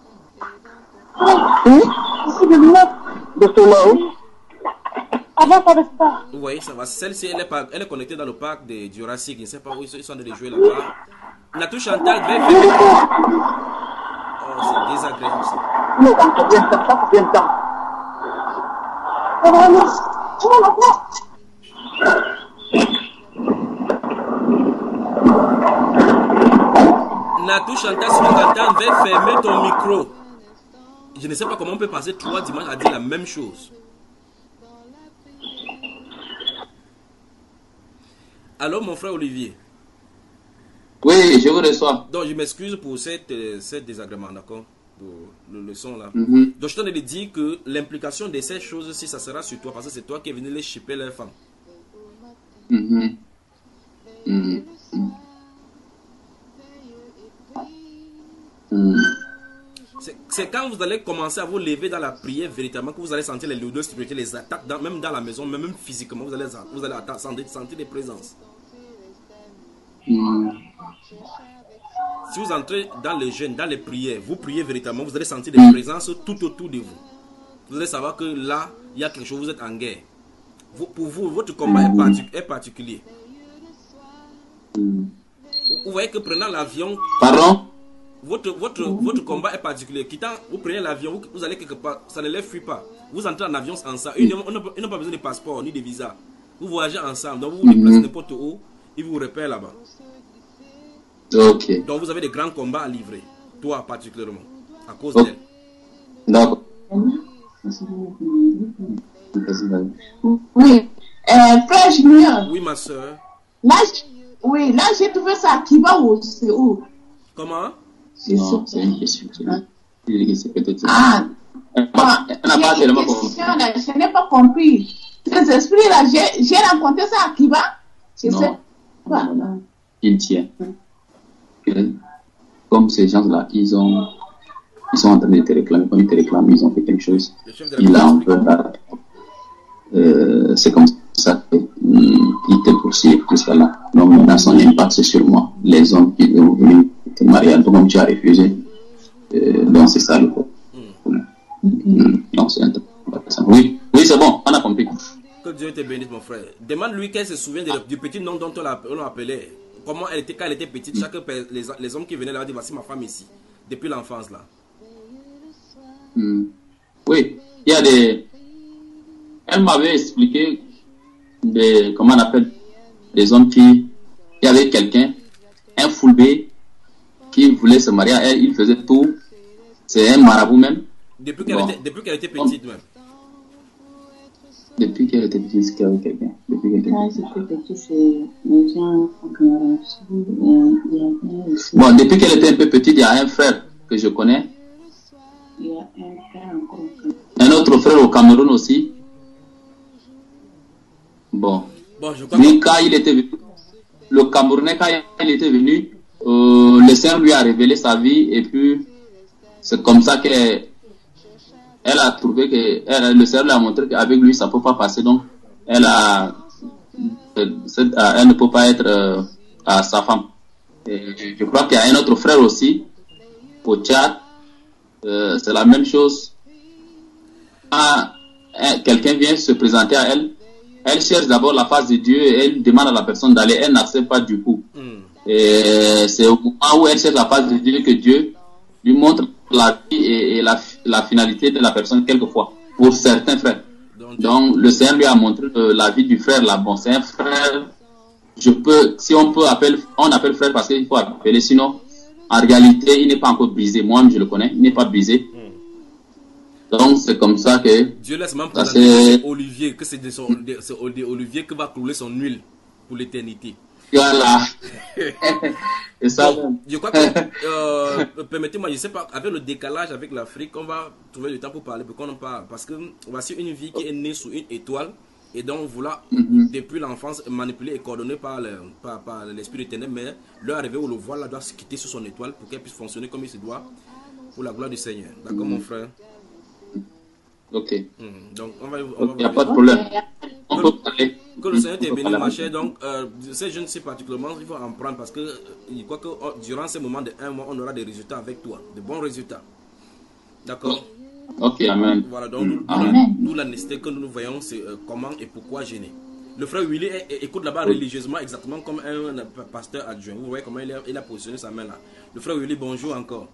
Oui, ça va. Celle-ci, elle est, pas, elle est connectée dans le parc de Jurassic. Je ne sais pas où ils sont, ils sont en train de jouer là-bas. Natou Chantal, viens faire. Oh, c'est désagréable ça. Combien de temps? Natou Chantal, si tu m'entends, viens fermer ton micro. Je ne sais pas comment on peut passer trois dimanches à dire la même chose. Alors, mon frère Olivier. Oui, je vous reçois. Donc, je m'excuse pour cette, euh, cette désagrément, d'accord? Pour le, le son là. Mm-hmm. Donc, je t'en ai dit que l'implication de ces choses, si ça sera sur toi, parce que c'est toi qui es venu les chipper les femmes. Mm-hmm. Mm-hmm. Mm-hmm. C'est quand vous allez commencer à vous lever dans la prière véritablement que vous allez sentir les lourdeurs spirituelles, les attaques, dans, même dans la maison, même, même physiquement, vous allez, vous allez sentir, sentir des présences. Mm. Si vous entrez dans les jeûnes, dans les prières, vous priez véritablement, vous allez sentir des mm. présences tout autour de vous. Vous allez savoir que là, il y a quelque chose, vous êtes en guerre. Vous, pour vous, votre combat mm. est, partic est particulier. Mm. Vous, vous voyez que prenant l'avion... Pardon? Votre, votre, votre combat est particulier. Quittant, vous prenez l'avion, vous, vous allez quelque part, ça ne les fuit pas. Vous entrez en avion ensemble. Ils n'ont pas besoin de passeport ni de visa. Vous voyagez ensemble. Donc vous vous déplacez n'importe où, ils vous repèrent là-bas. Ok. Donc vous avez des grands combats à livrer. Toi particulièrement. À cause okay. d'elle. D'accord. Oui. Euh, frère Junior. Oui, ma soeur. Là, oui, là j'ai trouvé ça qui va où? C'est où? Comment? Non, c'est une question. Ah, je n'ai pas compris. Ces esprits-là, j'ai rencontré ça à Kiba. Non, non, non. Il tient. Comme ces gens-là, ils ont, ils sont en train de te réclamer. Comme ils te réclament, ils ont fait quelque chose. Il a un peu euh, c'est comme ça qu'ils te poursuivent jusqu'à là. Donc maintenant, son impact, c'est sur moi. Les hommes qui ont voulu te marier, donc tu as refusé. Euh, donc c'est ça le coup. Mm. Mm. Donc c'est intéressant. Oui, oui, c'est bon, on a compris. Que Dieu te bénisse, mon frère. Demande-lui qu'elle se souvient de, du petit nom dont on l'appelait. Comment elle était quand elle était petite. Chaque, les, les hommes qui venaient là, dire voici ma femme ici. Depuis l'enfance là. Mm. Oui, il y a des. Elle m'avait expliqué des, comment on appelle, des hommes qui, qui avaient quelqu'un, un foulbé, qui voulait se marier à elle, il faisait tout. C'est un marabout même. Depuis qu'elle bon. était, qu'elle était petite même. Depuis qu'elle était petite, c'est qu'il y avait quelqu'un. Depuis qu'elle était petite, c'est les gens. Bon, depuis qu'elle était un peu petite, il y a un frère que je connais. Il y a un frère encore. Un autre frère au Cameroun aussi. Bon. Bon, je crois lui, quand il était venu, le Camerounais, quand il était venu, euh, le Seigneur lui a révélé sa vie et puis c'est comme ça qu'elle elle a trouvé que elle, le Seigneur lui a montré qu'avec lui ça ne peut pas passer, donc elle a elle ne peut pas être euh, à sa femme. Et je crois qu'il y a un autre frère aussi au Tchad, euh, c'est la même chose. Quand quelqu'un vient se présenter à elle, elle cherche d'abord la face de Dieu et elle demande à la personne d'aller, elle n'accepte pas du coup. Mm. Et c'est au moment où elle cherche la face de Dieu que Dieu lui montre la vie et, et la, la finalité de la personne quelquefois, pour certains frères. Donc, Donc le Seigneur lui a montré euh, la vie du frère là. Bon, c'est un frère, je peux, si on peut appeler, on appelle frère parce qu'il faut appeler, sinon, en réalité, il n'est pas encore brisé. Moi-même, je le connais, il n'est pas brisé. Mm. Donc c'est comme ça que Dieu laisse même présenter Olivier, que c'est Olivier qui va couler son huile pour l'éternité. Voilà. Et ça. Bon, je crois que euh, permettez-moi, je sais pas, avec le décalage avec l'Afrique, on va trouver du temps pour parler, pour qu'on en parle, parce que voici une vie qui est née sous une étoile et donc voilà, mm-hmm. depuis l'enfance manipulée et coordonnée par le, par, par l'esprit des ténèbres, mais leur arrivée où le voile là doit se quitter sur son étoile pour qu'elle puisse fonctionner comme il se doit pour la gloire du Seigneur. D'accord, mm-hmm. mon frère. Ok. Mmh. Donc, on va, on va il n'y a pas de problème. On peut parler. Que le Seigneur t'ait béni, ma chère. Donc, euh, ces jeunes, c'est particulièrement, il faut en prendre parce que euh, je crois que oh, durant ces moments de un mois, on aura des résultats avec toi, de bons résultats. D'accord. Ok, amen. Voilà, donc nous, nous la nécessité que nous voyons, c'est euh, comment et pourquoi gêner. Le frère Willy est, est, écoute là-bas religieusement, exactement comme un, un pasteur adjoint. Vous voyez comment il a, il a positionné sa main là. Le frère Willy, bonjour encore.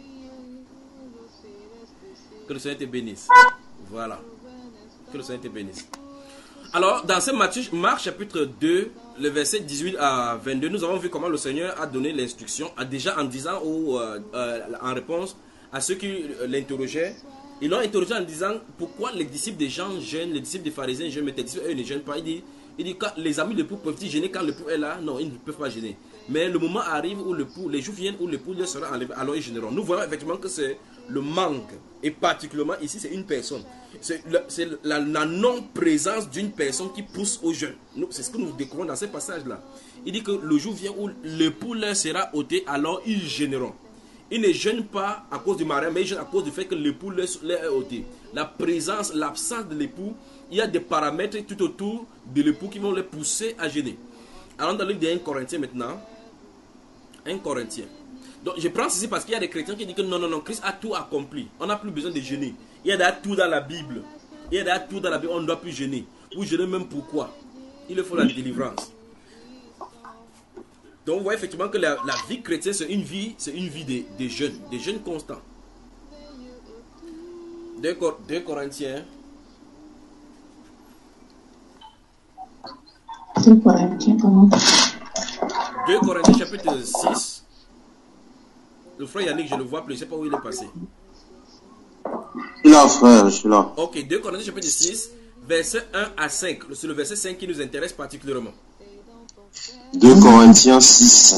Que le Seigneur te bénisse. Voilà. Que le Seigneur te bénisse. Alors, dans ce Matthieu, Marc chapitre deux, le verset dix-huit à vingt-deux, nous avons vu comment le Seigneur a donné l'instruction, déjà en disant, ou euh, euh, en réponse à ceux qui l'interrogeaient, ils l'ont interrogé en disant pourquoi les disciples des gens jeûnent, les disciples des pharisiens jeûnent, mais tes disciples eux ne jeûnent pas. Il dit, Il dit quand les amis de l'époux peuvent-ils gêner quand l'époux est là? Non, ils ne peuvent pas gêner. Mais le moment arrive où l'époux, les jours viennent où l'époux leur sera enlevé, alors ils gêneront. Nous voyons effectivement que c'est le manque. Et particulièrement ici, c'est une personne. C'est la, la non-présence d'une personne qui pousse au jeûne. C'est ce que nous découvrons dans ce passage-là. Il dit que le jour vient où l'époux leur sera ôté, alors ils gêneront. Ils ne gênent pas à cause du mari, mais ils gênent à cause du fait que l'époux leur est ôté. La présence, l'absence de l'époux, il y a des paramètres tout autour de l'époux qui vont les pousser à gêner. Allons dans le livre de un Corinthiens maintenant. un Corinthiens. Donc je prends ceci parce qu'il y a des chrétiens qui disent que non, non, non, Christ a tout accompli. On n'a plus besoin de gêner. Il y a tout dans la Bible. Il y a tout dans la Bible, on ne doit plus gêner. Ou gêner même pourquoi. Il faut la délivrance. Donc vous voyez effectivement que la, la vie chrétienne, c'est une vie, c'est une vie de, de jeûne, de jeûne constant. deux Corinthiens. deux Corinthiens, comment? deux Corinthiens chapitre six. Le frère Yannick, je le vois plus, je ne sais pas où il est passé. Là, frère, je suis là. Ok, deux Corinthiens chapitre six, verset un à cinq. C'est le verset cinq qui nous intéresse particulièrement. deux Corinthiens six.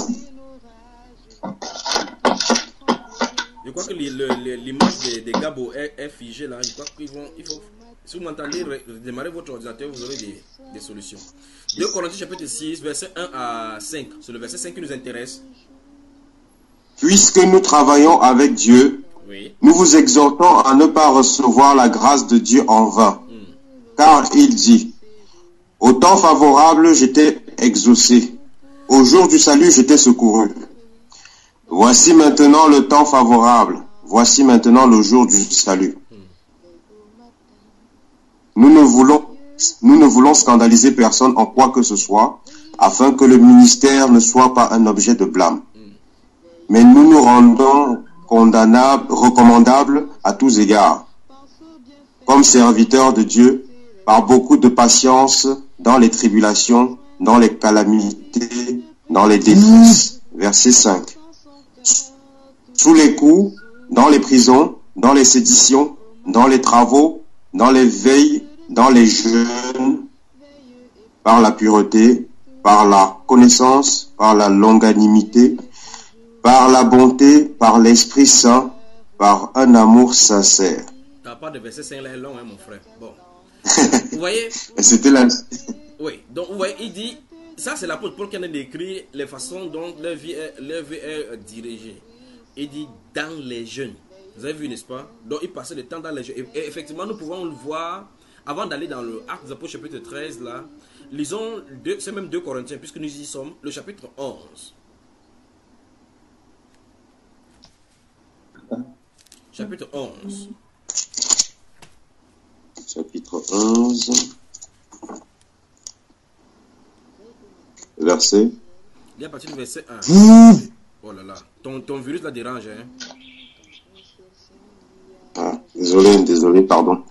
Je crois que l'image des, des Gabo est, est figée là. Je crois qu'ils vont, il faut, si vous m'entendez, redémarrer votre ordinateur, vous aurez des, des solutions. deux Corinthiens chapitre six, verset un à cinq. C'est le verset cinq qui nous intéresse. Puisque nous travaillons avec Dieu, oui, nous vous exhortons à ne pas recevoir la grâce de Dieu en vain. Mm. Car il dit, au temps favorable, j'étais exaucé. Au jour du salut, j'étais secouru. Voici maintenant le temps favorable. Voici maintenant le jour du salut. Mm. Nous ne voulons, nous ne voulons scandaliser personne en quoi que ce soit, afin que le ministère ne soit pas un objet de blâme. Mais nous nous rendons condamnables, recommandables à tous égards, comme serviteurs de Dieu, par beaucoup de patience dans les tribulations, dans les calamités, dans les délices. Verset cinq. Sous les coups, dans les prisons, dans les séditions, dans les travaux, dans les veilles, dans les jeûnes, par la pureté, par la connaissance, par la longanimité, par la bonté, par l'Esprit Saint, par un amour sincère. Ta part de verset cinq là est long, hein, mon frère. Bon. Vous voyez? C'était là. Oui, donc vous voyez, il dit, ça c'est l'apôtre Paul qui a décrit les façons dont leur vie est, leur vie est dirigée. Il dit dans les jeûnes. Vous avez vu, n'est-ce pas? Donc il passait le temps dans les jeûnes. Et, et effectivement, nous pouvons le voir, avant d'aller dans le Actes des Apôtres chapitre treize, là, lisons, c'est même deux Corinthiens, puisque nous y sommes, le chapitre onze. Chapitre onze. Chapitre onze. Verset. Il est à partir du verset un. Oh là là. Ton, ton virus la dérange, hein? Ah, désolé, désolé, pardon.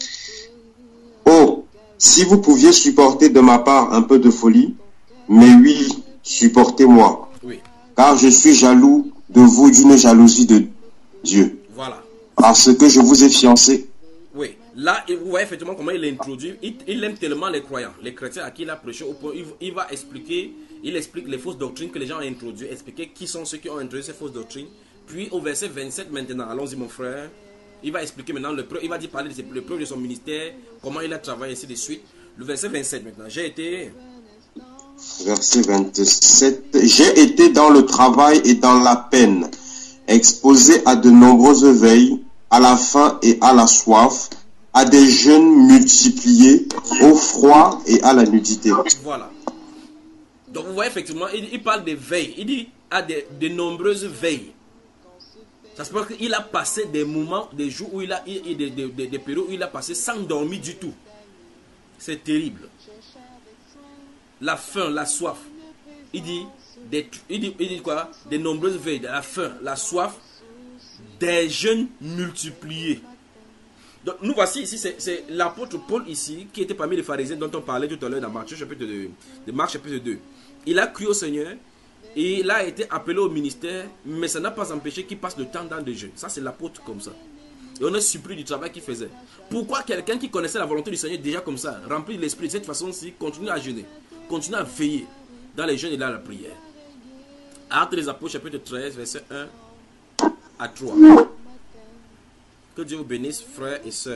Oh, si vous pouviez supporter de ma part un peu de folie, mais oui, supportez-moi. Oui. Car je suis jaloux de vous d'une jalousie de Dieu. Voilà. Parce que je vous ai fiancé. Oui. Là, vous voyez effectivement comment il introduit. Il, il aime tellement les croyants, les chrétiens à qui il a prêché. Au point, il, il va expliquer, il explique les fausses doctrines que les gens ont introduites, expliquer qui sont ceux qui ont introduit ces fausses doctrines. Puis au verset vingt-sept maintenant, allons-y mon frère. Il va expliquer maintenant, le, il va dire parler de ses, le preuve de son ministère, comment il a travaillé, ainsi de suite. Le verset vingt-sept maintenant. J'ai été... Verset vingt-sept. J'ai été dans le travail et dans la peine, exposé à de nombreuses veilles, à la faim et à la soif, à des jeûnes multipliés, au froid et à la nudité. Voilà. Donc vous voyez effectivement, il, il parle des veilles. Il dit à de, de nombreuses veilles. Ça se passe qu'il a passé des moments, des jours où il a, il, des, des, des, des périodes où il a passé sans dormir du tout. C'est terrible. La faim, la soif. Il dit, des, il dit, il dit quoi? Des nombreuses veilles, la faim, la soif, des jeûnes multipliés. Donc nous voici ici, c'est l'apôtre Paul ici, qui était parmi les pharisiens dont on parlait tout à l'heure dans Marc chapitre deux, de Marc chapitre deux. Il a cru au Seigneur et il a été appelé au ministère, mais ça n'a pas empêché qu'il passe le temps dans des jeûnes. Ça c'est l'apôtre comme ça. Et on est surpris du travail qu'il faisait. Pourquoi quelqu'un qui connaissait la volonté du Seigneur déjà comme ça, rempli de l'esprit de cette façon-ci, continue à jeûner, continue à veiller dans les jeûnes et dans la prière? Actes des Apôtres, chapitre treize, verset un à trois. Que Dieu vous bénisse, frères et sœurs.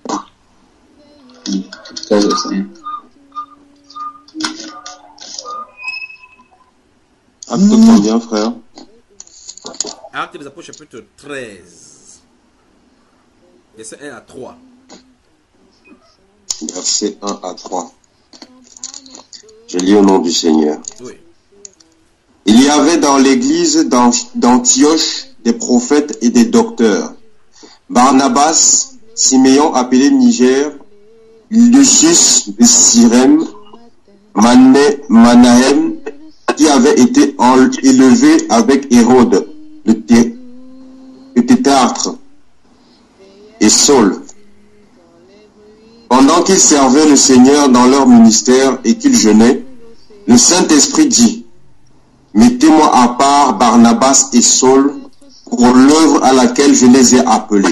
Acte combien, frère? Actes des Apôtres, chapitre treize, verset un à trois. Verset un à trois. Je lis au nom du Seigneur. Oui. Il y avait dans l'église d'Antioche des prophètes et des docteurs. Barnabas, Siméon appelé Niger, Lucius de Cyrène, Mané, Manahem, qui avait été élevé avec Hérode, le, thé, le tétrarque, et Saul. Pendant qu'ils servaient le Seigneur dans leur ministère et qu'ils jeûnaient, le Saint-Esprit dit: mettez-moi à part Barnabas et Saul pour l'œuvre à laquelle je les ai appelés.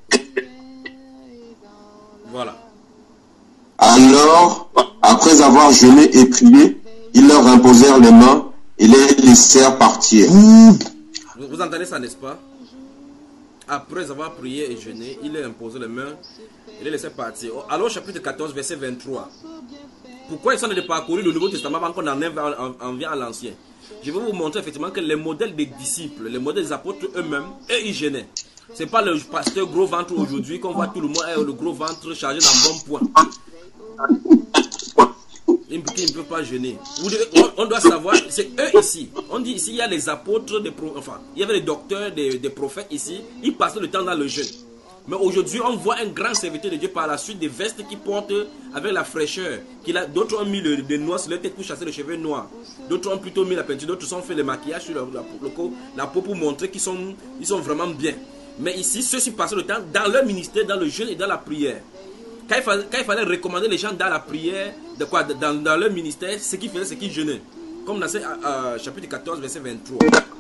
Voilà. Alors, après avoir jeûné et prié, ils leur imposèrent les mains et les laissèrent partir. Vous, vous entendez ça, n'est-ce pas? Après avoir prié et jeûné, il leur imposait les mains et les laissait partir. Alors, chapitre quatorze, verset vingt-trois. Pourquoi ils sont de parcourir le Nouveau Testament avant qu'on en, en, en vient à l'Ancien? Je vais vous montrer effectivement que les modèles des disciples, les modèles des apôtres eux-mêmes, eux, ils gênaient. Ce n'est pas le pasteur gros ventre aujourd'hui qu'on voit tout le monde est le gros ventre chargé d'un bon point. Ils ne peuvent pas jeûner. Vous devez, on, on doit savoir, c'est eux ici. On dit ici, il y a les apôtres, des pro, enfin, il y avait les docteurs, des, des prophètes ici. Ils passaient le temps dans le jeûne. Mais aujourd'hui, on voit un grand serviteur de Dieu par la suite, des vestes qui portent avec la fraîcheur. D'autres ont mis le, des noix sur leur tête pour chasser les cheveux noirs. D'autres ont plutôt mis la peinture, d'autres ont fait le maquillage sur la, la, la, la peau pour montrer qu'ils sont, ils sont vraiment bien. Mais ici, ceux-ci passaient le temps dans leur ministère, dans le jeûne et dans la prière. Quand il, fallait, quand il fallait recommander les gens dans la prière, de quoi, dans, dans leur ministère, ce qu'ils faisaient, c'est qu'ils jeûnaient. Comme dans ce euh, chapitre quatorze, verset vingt-trois.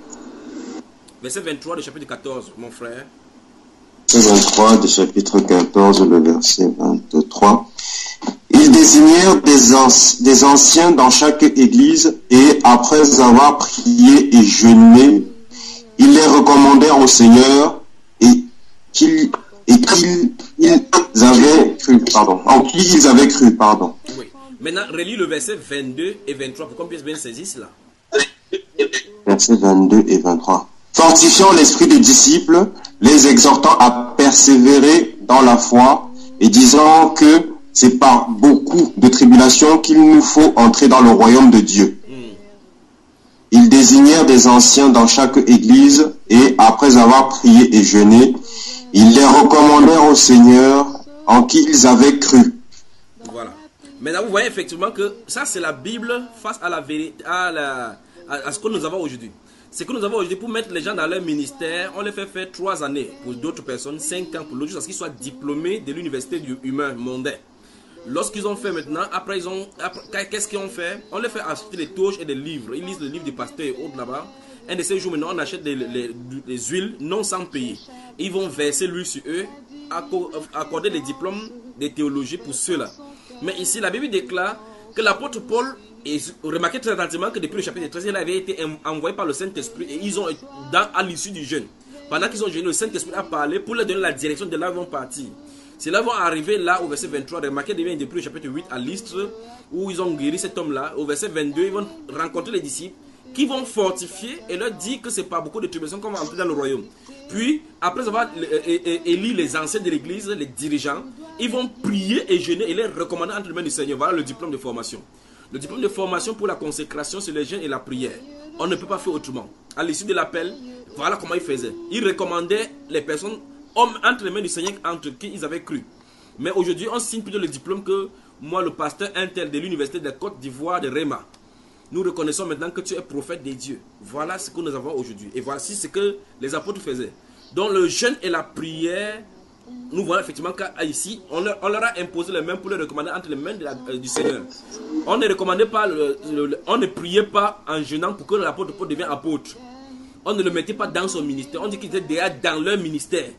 Verset vingt-trois du chapitre quatorze, mon frère. Verset vingt-trois du chapitre quatorze, le verset vingt-trois. Ils désignèrent des, anci des anciens dans chaque église et après avoir prié et jeûné, ils les recommandèrent au Seigneur et qu'ils et qu'ils ils avaient cru, pardon, en qui ils avaient cru, pardon. Oui. Maintenant, relis le verset vingt-deux et vingt-trois pour qu'on puisse bien saisir cela. Versets vingt-deux et vingt-trois. Fortifiant l'esprit des disciples, les exhortant à persévérer dans la foi et disant que c'est par beaucoup de tribulations qu'il nous faut entrer dans le royaume de Dieu. Mm. Ils désignèrent des anciens dans chaque église et après avoir prié et jeûné, ils les recommandèrent au Seigneur en qui ils avaient cru. Voilà. Maintenant, vous voyez effectivement que ça, c'est la Bible face à la vérité, à, la, à, à ce que nous avons aujourd'hui. Ce que nous avons aujourd'hui pour mettre les gens dans leur ministère, on les fait faire trois années pour d'autres personnes, cinq ans pour l'autre, jusqu'à ce qu'ils soient diplômés de l'université du humain mondain. Lorsqu'ils ont fait maintenant, après ils ont, qu'est-ce qu'ils ont fait? On les fait acheter des touches et des livres. Ils lisent le livre du pasteur et autres là-bas. Un de ces jours maintenant, on achète des, les, les huiles non sans payer. Ils vont verser l'huile sur eux, accorder des diplômes de théologie pour ceux-là. Mais ici, la Bible déclare que l'apôtre Paul, et remarquez très attentivement que depuis le chapitre treize, il avait été envoyé par le Saint-Esprit et ils ont, dans, à l'issue du jeûne, pendant qu'ils ont jeûné, le Saint-Esprit a parlé pour leur donner la direction de là où ils vont partir. C'est là qu'ils vont arriver là au verset vingt-trois. Remarquez bien depuis le chapitre huit à Lystre, où ils ont guéri cet homme-là. Au verset vingt-deux, ils vont rencontrer les disciples qui vont fortifier et leur dire que c'est pas beaucoup de tribulations qu'on va entrer dans le royaume. Puis, après avoir élu les anciens de l'église, les dirigeants, ils vont prier et jeûner et les recommander entre les mains du Seigneur. Voilà le diplôme de formation. Le diplôme de formation pour la consécration, c'est le jeûne et la prière. On ne peut pas faire autrement. À l'issue de l'appel, voilà comment ils faisaient. Ils recommandaient les personnes hommes entre les mains du Seigneur, entre qui ils avaient cru. Mais aujourd'hui, on signe plutôt le diplôme que moi, le pasteur intel de l'université de la Côte d'Ivoire de Réma. Nous reconnaissons maintenant que tu es prophète des dieux. Voilà ce que nous avons aujourd'hui. Et voici ce que les apôtres faisaient. Donc le jeûne et la prière, nous voyons effectivement qu'ici, on leur, on leur a imposé les mains pour les recommander entre les mains de la, euh, du Seigneur. On ne recommandait pas, le, le, on ne priait pas en jeûnant pour que l'apôtre Paul devienne apôtre. On ne le mettait pas dans son ministère. On dit qu'ils étaient déjà dans leur ministère.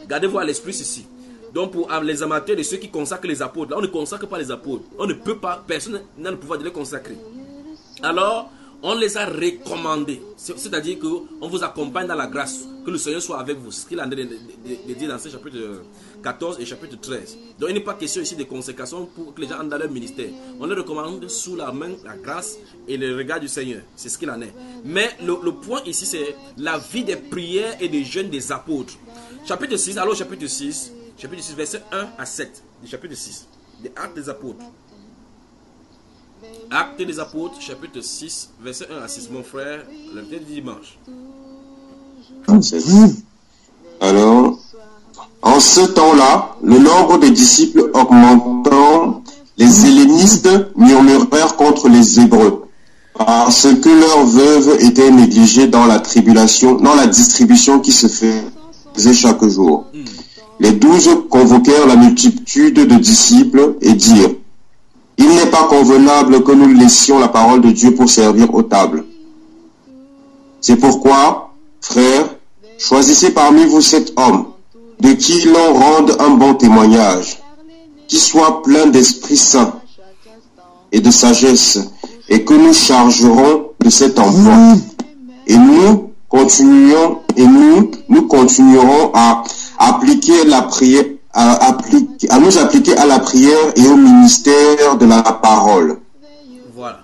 Gardez-vous à l'esprit ceci. Donc pour les amateurs et ceux qui consacrent les apôtres, là on ne consacre pas les apôtres. On ne peut pas, personne n'a le pouvoir de les consacrer. Alors, on les a recommandés. C'est-à-dire qu'on vous accompagne dans la grâce. Que le Seigneur soit avec vous. Ce qu'il a dit dans ce chapitre quatorze et chapitre treize. Donc il n'est pas question ici de consécration pour que les gens entrent dans leur ministère. On les recommande sous la main, la grâce et le regard du Seigneur. C'est ce qu'il en est. Mais le, le point ici, c'est la vie des prières et des jeûnes des apôtres. Chapitre six, alors chapitre six, chapitre six, verset un à sept. Du chapitre six, des Actes des apôtres. Actes des apôtres, chapitre six, verset un à six. Mon frère, le thème du dimanche. Alors, en ce temps-là, le nombre des disciples augmentant, les hellénistes murmurèrent contre les Hébreux, parce que leurs veuves étaient négligées dans la tribulation, dans la distribution qui se faisait chaque jour. Les douze convoquèrent la multitude de disciples et dirent: il n'est pas convenable que nous laissions la parole de Dieu pour servir aux tables. C'est pourquoi, frères, choisissez parmi vous sept hommes, de qui l'on rende un bon témoignage, qui soit plein d'Esprit Saint et de sagesse, et que nous chargerons de cet emploi. Et nous continuons, et nous, nous continuerons à appliquer la prière, à, appliquer, à nous appliquer à la prière et au ministère de la parole. Voilà.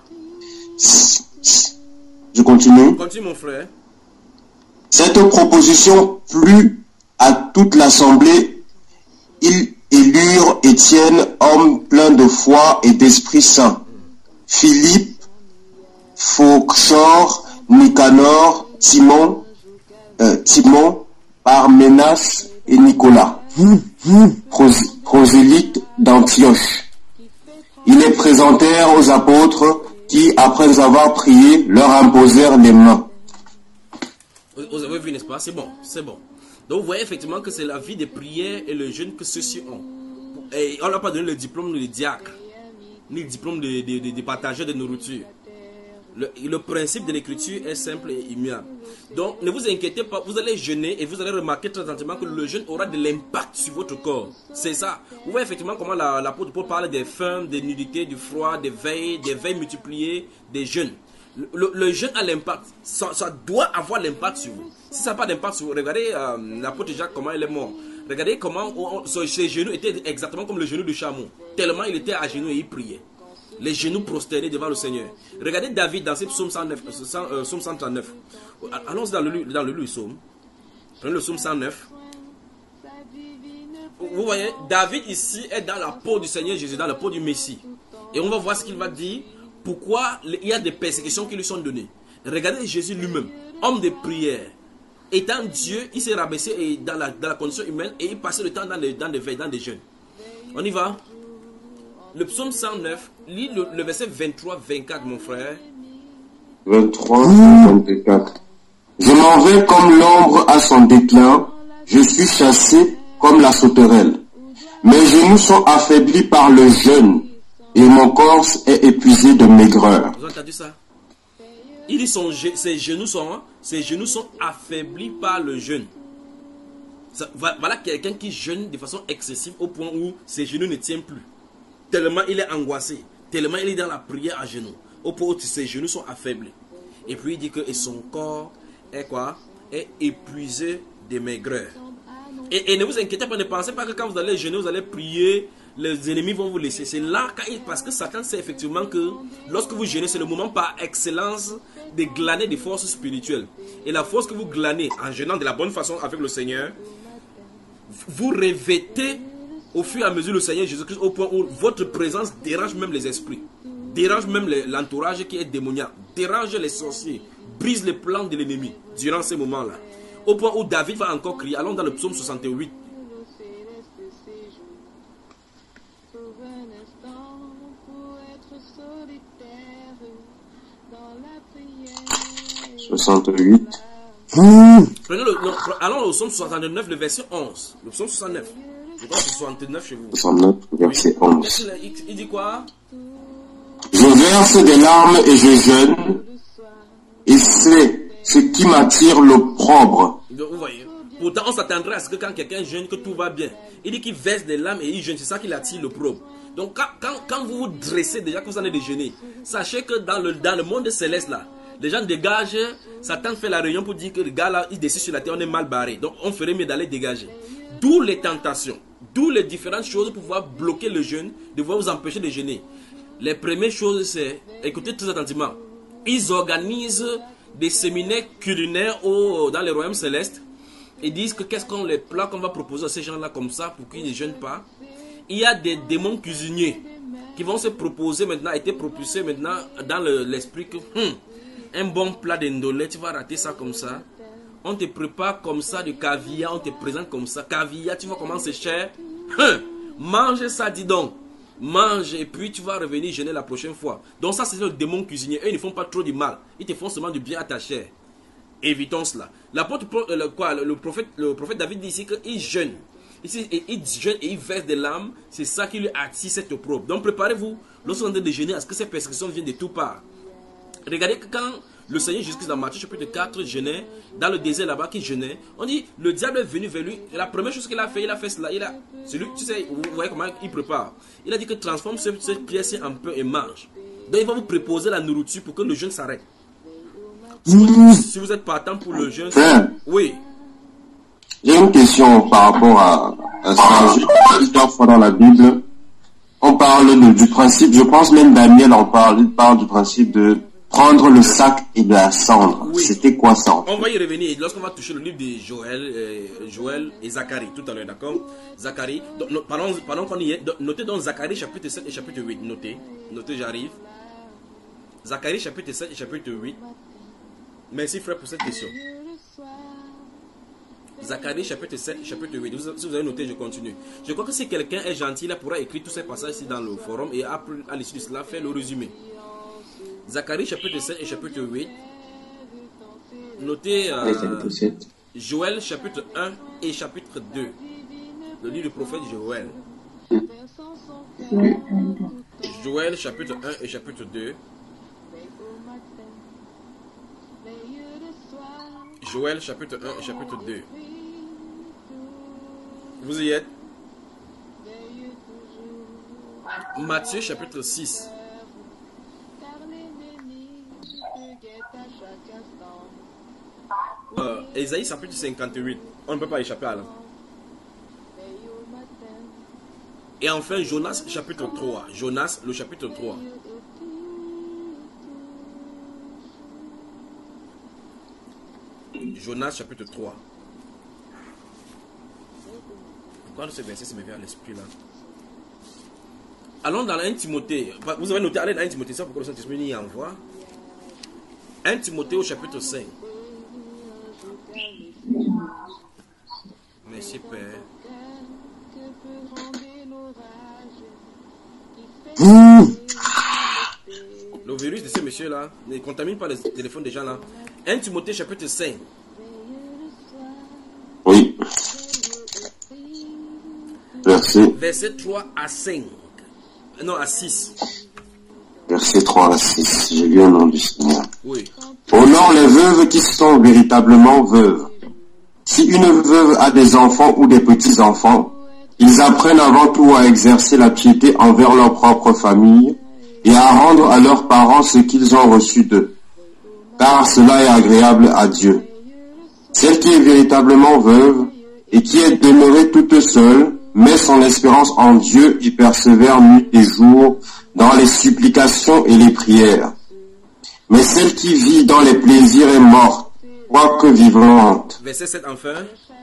Je continue. Continue, mon frère. Cette proposition plut à toute l'assemblée. Ils élurent Étienne, homme plein de foi et d'Esprit Saint, Philippe, Phocchor, Nicanor, Simon, euh, Timon, Parménas et Nicolas, prosélytes d'Antioche. Ils les présentèrent aux apôtres qui, après avoir prié, leur imposèrent les mains. Vous avez vu, n'est-ce pas? C'est bon, c'est bon. Donc vous voyez effectivement que c'est la vie des prières et le jeûne que ceux-ci ont. Et on n'a pas donné le diplôme de diacre, ni le diplôme de, de, de, de partageur de nourriture. Le, le principe de l'écriture est simple et immuable. Donc ne vous inquiétez pas, vous allez jeûner et vous allez remarquer très attentivement que le jeûne aura de l'impact sur votre corps. C'est ça. Vous voyez effectivement comment l'apôtre Paul parle des faim, des nudités, du froid, des veilles, des veilles multipliées, des jeûnes. Le, le, le jeûne a l'impact, ça, ça doit avoir l'impact sur vous. Si ça n'a pas d'impact sur vous, regardez euh, l'apôtre Jacques, comment il est mort. Regardez comment on, on, ses genoux étaient exactement comme le genou du chameau. Tellement il était à genoux et il priait. Les genoux prosternés devant le Seigneur. Regardez David dans ce psaume cent neuf, euh, psaume cent trente-neuf. Allons dans le, dans le, le psaume. Prenez le psaume cent neuf. Vous voyez, David ici est dans la peau du Seigneur Jésus, dans la peau du Messie. Et on va voir ce qu'il va dire. Pourquoi il y a des persécutions qui lui sont données. Regardez Jésus lui-même, homme de prière. Étant Dieu, il s'est rabaissé dans la, dans la condition humaine et il passait le temps dans les, dans les veilles, dans les jeûnes. On y va. Le psaume cent neuf, lis le, le verset vingt-trois vingt-quatre, mon frère. vingt-trois vingt-quatre. Je m'en vais comme l'ombre à son déclin, je suis chassé comme la sauterelle. Mes genoux sont affaiblis par le jeûne. Et mon corps est épuisé de maigreur. Vous avez entendu ça? Il dit son, ses, genoux sont, ses genoux sont affaiblis par le jeûne. Ça, voilà quelqu'un qui jeûne de façon excessive au point où ses genoux ne tiennent plus. Tellement il est angoissé. Tellement il est dans la prière à genoux. Au point où ses genoux sont affaiblis. Et puis il dit que et son corps est quoi? Est épuisé de maigreur. Et, et ne vous inquiétez pas, ne pensez pas que quand vous allez jeûner, vous allez prier. Les ennemis vont vous laisser. C'est là, parce que Satan sait effectivement que lorsque vous jeûnez, c'est le moment par excellence de glaner des forces spirituelles. Et la force que vous glanez en jeûnant de la bonne façon avec le Seigneur, vous revêtez au fur et à mesure le Seigneur Jésus-Christ au point où votre présence dérange même les esprits, dérange même l'entourage qui est démoniaque, dérange les sorciers, brise les plans de l'ennemi durant ces moments-là. Au point où David va encore crier. Allons dans le psaume soixante-huit. soixante-huit. Prenez le, non, allons au psaume soixante-neuf, le verset onze. Le psaume soixante-neuf. Je crois que c'est soixante-neuf chez vous. soixante-neuf, verset onze. Il, il dit quoi? Je verse des larmes et je jeûne, et c'est ce qui m'attire l'opprobre. Vous voyez, Pourtant, on s'attendrait à ce que quand quelqu'un jeûne, que tout va bien. Il dit qu'il verse des larmes et il jeûne. C'est ça qui attire le probe. Donc, quand, quand, quand vous vous dressez déjà, que vous en allez déjeuner, sachez que dans le, dans le monde céleste, là, les gens dégagent. Satan fait la réunion pour dire que le gars là, il décide sur la terre, on est mal barré. Donc, on ferait mieux d'aller dégager. D'où les tentations. D'où les différentes choses pour pouvoir bloquer le jeûne, de pouvoir vous empêcher de jeûner. Les premières choses, c'est, écoutez très attentivement, ils organisent des séminaires culinaires au, dans les royaumes célestes. Ils disent que qu'est-ce qu'on les plats qu'on va proposer à ces gens-là comme ça pour qu'ils ne jeûnent pas. Il y a des démons cuisiniers qui vont se proposer maintenant, été propulsés maintenant dans l'esprit le, que hum, un bon plat d'indolé, tu vas rater ça comme ça. On te prépare comme ça du caviar, on te présente comme ça. Caviar, tu vois comment c'est cher. Hum, mange ça, dis donc. Mange et puis tu vas revenir jeûner la prochaine fois. Donc ça, c'est le démon cuisinier. Eux, ils ne font pas trop du mal. Ils te font seulement du bien à ta chair. Évitons cela. L'apôtre, le, quoi, le, prophète, le prophète David dit ici qu'il jeûne. Ici, et il jeûne et il verse des larmes. C'est ça qui lui attire cette opprobre. Donc préparez-vous, lorsque vous êtes de jeûner, à ce que ces persécutions viennent de tout part. Regardez que quand le Seigneur Jésus-Christ dans Matthieu chapitre quatre jeûnait, dans le désert là-bas qu'il jeûnait, on dit, le diable est venu vers lui. Et la première chose qu'il a fait, il a fait cela. Il a, celui, tu sais, vous voyez comment il prépare. Il a dit que transforme cette, cette pièce en pain et mange. Donc il va vous préposer la nourriture pour que le jeûne s'arrête. Si vous, si vous êtes partant pour le jeûne, oui. J'ai une question par rapport à, à ça. Plusieurs fois dans la Bible, on parle de, du principe, je pense même Daniel en parle, il parle du principe de prendre le sac et de la cendre. Oui. C'était quoi ça? On va y revenir lorsqu'on va toucher le livre de Joël, euh, Joël et Zacharie tout à l'heure, d'accord? Zacharie, donc, no, pendant, pendant qu'on y est, donc, notez donc Zacharie chapitre sept et chapitre huit, notez, notez, j'arrive. Zacharie chapitre sept et chapitre huit. Merci frère pour cette question. Zacharie chapitre sept, chapitre huit. Si vous avez noté, je continue. Je crois que si quelqu'un est gentil, il pourra écrire tous ces passages ici dans le forum et après, à l'issue de cela, faire le résumé. Zacharie chapitre sept et chapitre huit. Notez euh, Joël chapitre un et chapitre deux. Le livre du prophète Joël. Joël chapitre un et chapitre deux. Joël chapitre un et chapitre deux. Vous y êtes? Matthieu chapitre six. Euh, Ésaïe chapitre cinquante-huit. On ne peut pas échapper à là. Et enfin Jonas chapitre trois. Jonas le chapitre trois. Jonas chapitre trois. Pourquoi ce verset me vient à l'esprit là? Allons dans un Timothée. Vous avez noté, allez dans un Timothée, ça pourquoi le Saint-Esprit y envoie. un Timothée au chapitre cinq. Merci Père. Mmh. Le virus de ces messieurs là ne contamine pas les téléphones des gens là. un Timothée chapitre cinq. Oui. Verset. Verset trois à cinq. Non, à six. Verset trois à six. J'ai lu au nom du Seigneur. Oui. Honore les veuves qui sont véritablement veuves. Si une veuve a des enfants ou des petits-enfants, ils apprennent avant tout à exercer la piété envers leur propre famille et à rendre à leurs parents ce qu'ils ont reçu d'eux, car cela est agréable à Dieu. Celle qui est véritablement veuve et qui est demeurée toute seule, met son espérance en Dieu et persévère nuit et jour dans les supplications et les prières. Mais celle qui vit dans les plaisirs est morte, quoique vivante. Verset sept enfin.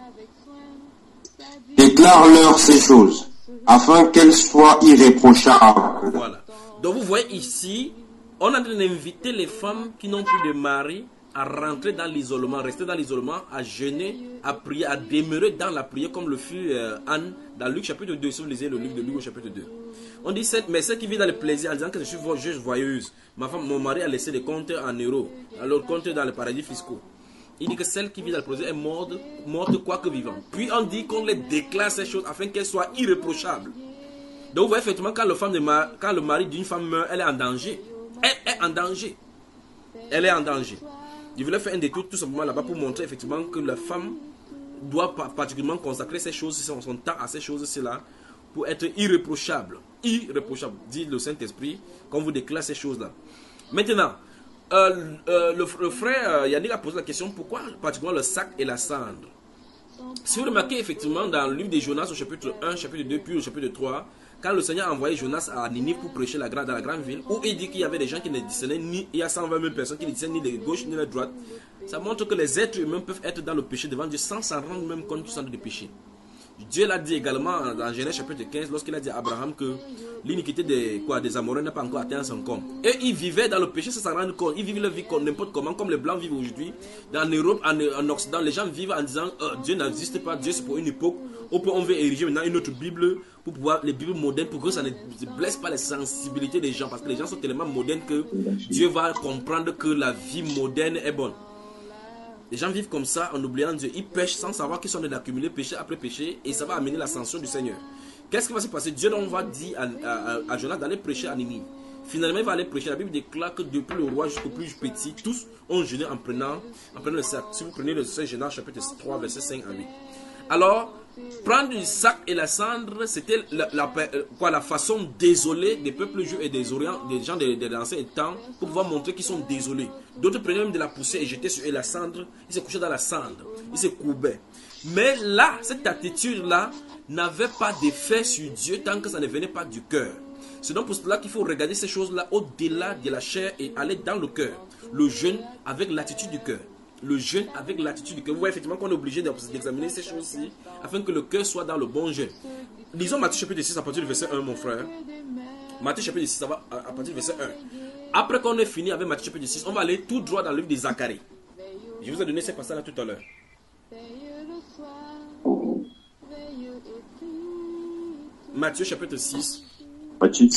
Déclare-leur ces choses, afin qu'elles soient irréprochables. Voilà. Donc vous voyez ici, on est en train d'inviter les femmes qui n'ont plus de mari à rentrer dans l'isolement, rester dans l'isolement, à jeûner, à prier, à demeurer dans la prière, comme le fut euh, Anne dans Luc chapitre deux, si vous lisez le livre de Luc au chapitre deux. On dit, mais celle qui vit dans le plaisir en disant que je suis juste voyeuse, ma femme, mon mari a laissé des comptes en euros, alors comptes dans les paradis fiscaux. Il dit que celle qui vit dans le plaisir est morte, morte quoique vivante. Puis on dit qu'on les déclare ces choses afin qu'elles soient irréprochables. Donc vous voyez effectivement, quand le, femme de ma, quand le mari d'une femme meurt, elle est en danger. Elle est en danger. Elle est en danger. Je voulais faire un détour tout simplement là-bas pour montrer effectivement que la femme doit particulièrement consacrer ces choses, son, son temps à ces choses-là pour être irréprochable. Irréprochable, dit le Saint-Esprit, quand vous déclare ces choses-là. Maintenant, euh, euh, le, le frère euh, Yannick a posé la question, pourquoi particulièrement le sac et la cendre? Si vous remarquez effectivement dans le livre de Jonas au chapitre un, chapitre deux, puis au chapitre trois, quand le Seigneur a envoyé Jonas à Ninive pour prêcher la, dans la grande ville, où il dit qu'il y avait des gens qui ne discernaient ni, il y a cent vingt mille personnes qui ne discernaient ni de gauche ni de droite, ça montre que les êtres humains peuvent être dans le péché devant Dieu sans s'en rendre même compte qu'ils sont dans le péché. Dieu l'a dit également dans Genèse chapitre quinze, lorsqu'il a dit à Abraham que l'iniquité des, quoi, des Amoréens n'a pas encore atteint son comble. Et ils vivaient dans le péché sans s'en rendre compte. Ils vivaient leur vie n'importe comment, comme les Blancs vivent aujourd'hui. Dans l'Europe, en, en Occident, les gens vivent en disant oh, Dieu n'existe pas, Dieu c'est pour une époque. Au point on veut ériger maintenant une autre Bible pour pouvoir, les Bibles modernes, pour que ça ne blesse pas les sensibilités des gens. Parce que les gens sont tellement modernes que Dieu va comprendre que la vie moderne est bonne. Les gens vivent comme ça en oubliant Dieu. Ils pêchent sans savoir qu'ils sont en train d'accumuler péché après péché et ça va amener l'ascension du Seigneur. Qu'est-ce qui va se passer? Dieu donc va dire à, à, à Jonas d'aller prêcher à Ninive. Finalement, il va aller prêcher. La Bible déclare que depuis le roi jusqu'au plus petit, tous ont jeûné en prenant, en prenant le sac. Si vous prenez le Genèse chapitre trois, versets cinq à huit. Alors, prendre le sac et la cendre, c'était la, la, quoi, la façon désolée des peuples juifs et des, orient, des gens de, de l'ancien temps pour pouvoir montrer qu'ils sont désolés. D'autres prenaient même de la poussière et jetaient sur eux la cendre. Ils se couchaient dans la cendre. Ils se courbaient. Mais là, cette attitude-là n'avait pas d'effet sur Dieu tant que ça ne venait pas du cœur. C'est donc pour cela qu'il faut regarder ces choses-là au-delà de la chair et aller dans le cœur. Le jeûne avec l'attitude du cœur. Le jeûne avec l'attitude du cœur. Vous voyez effectivement qu'on est obligé d'examiner ces choses-ci afin que le cœur soit dans le bon jeûne. Lisons Matthieu chapitre six à partir du verset un, mon frère. Matthieu chapitre six, ça va à partir du verset un. Après qu'on ait fini avec Matthieu chapitre six, on va aller tout droit dans le livre de Zacharie. Je vous ai donné ces passages-là tout à l'heure. Matthieu chapitre six. Matthieu.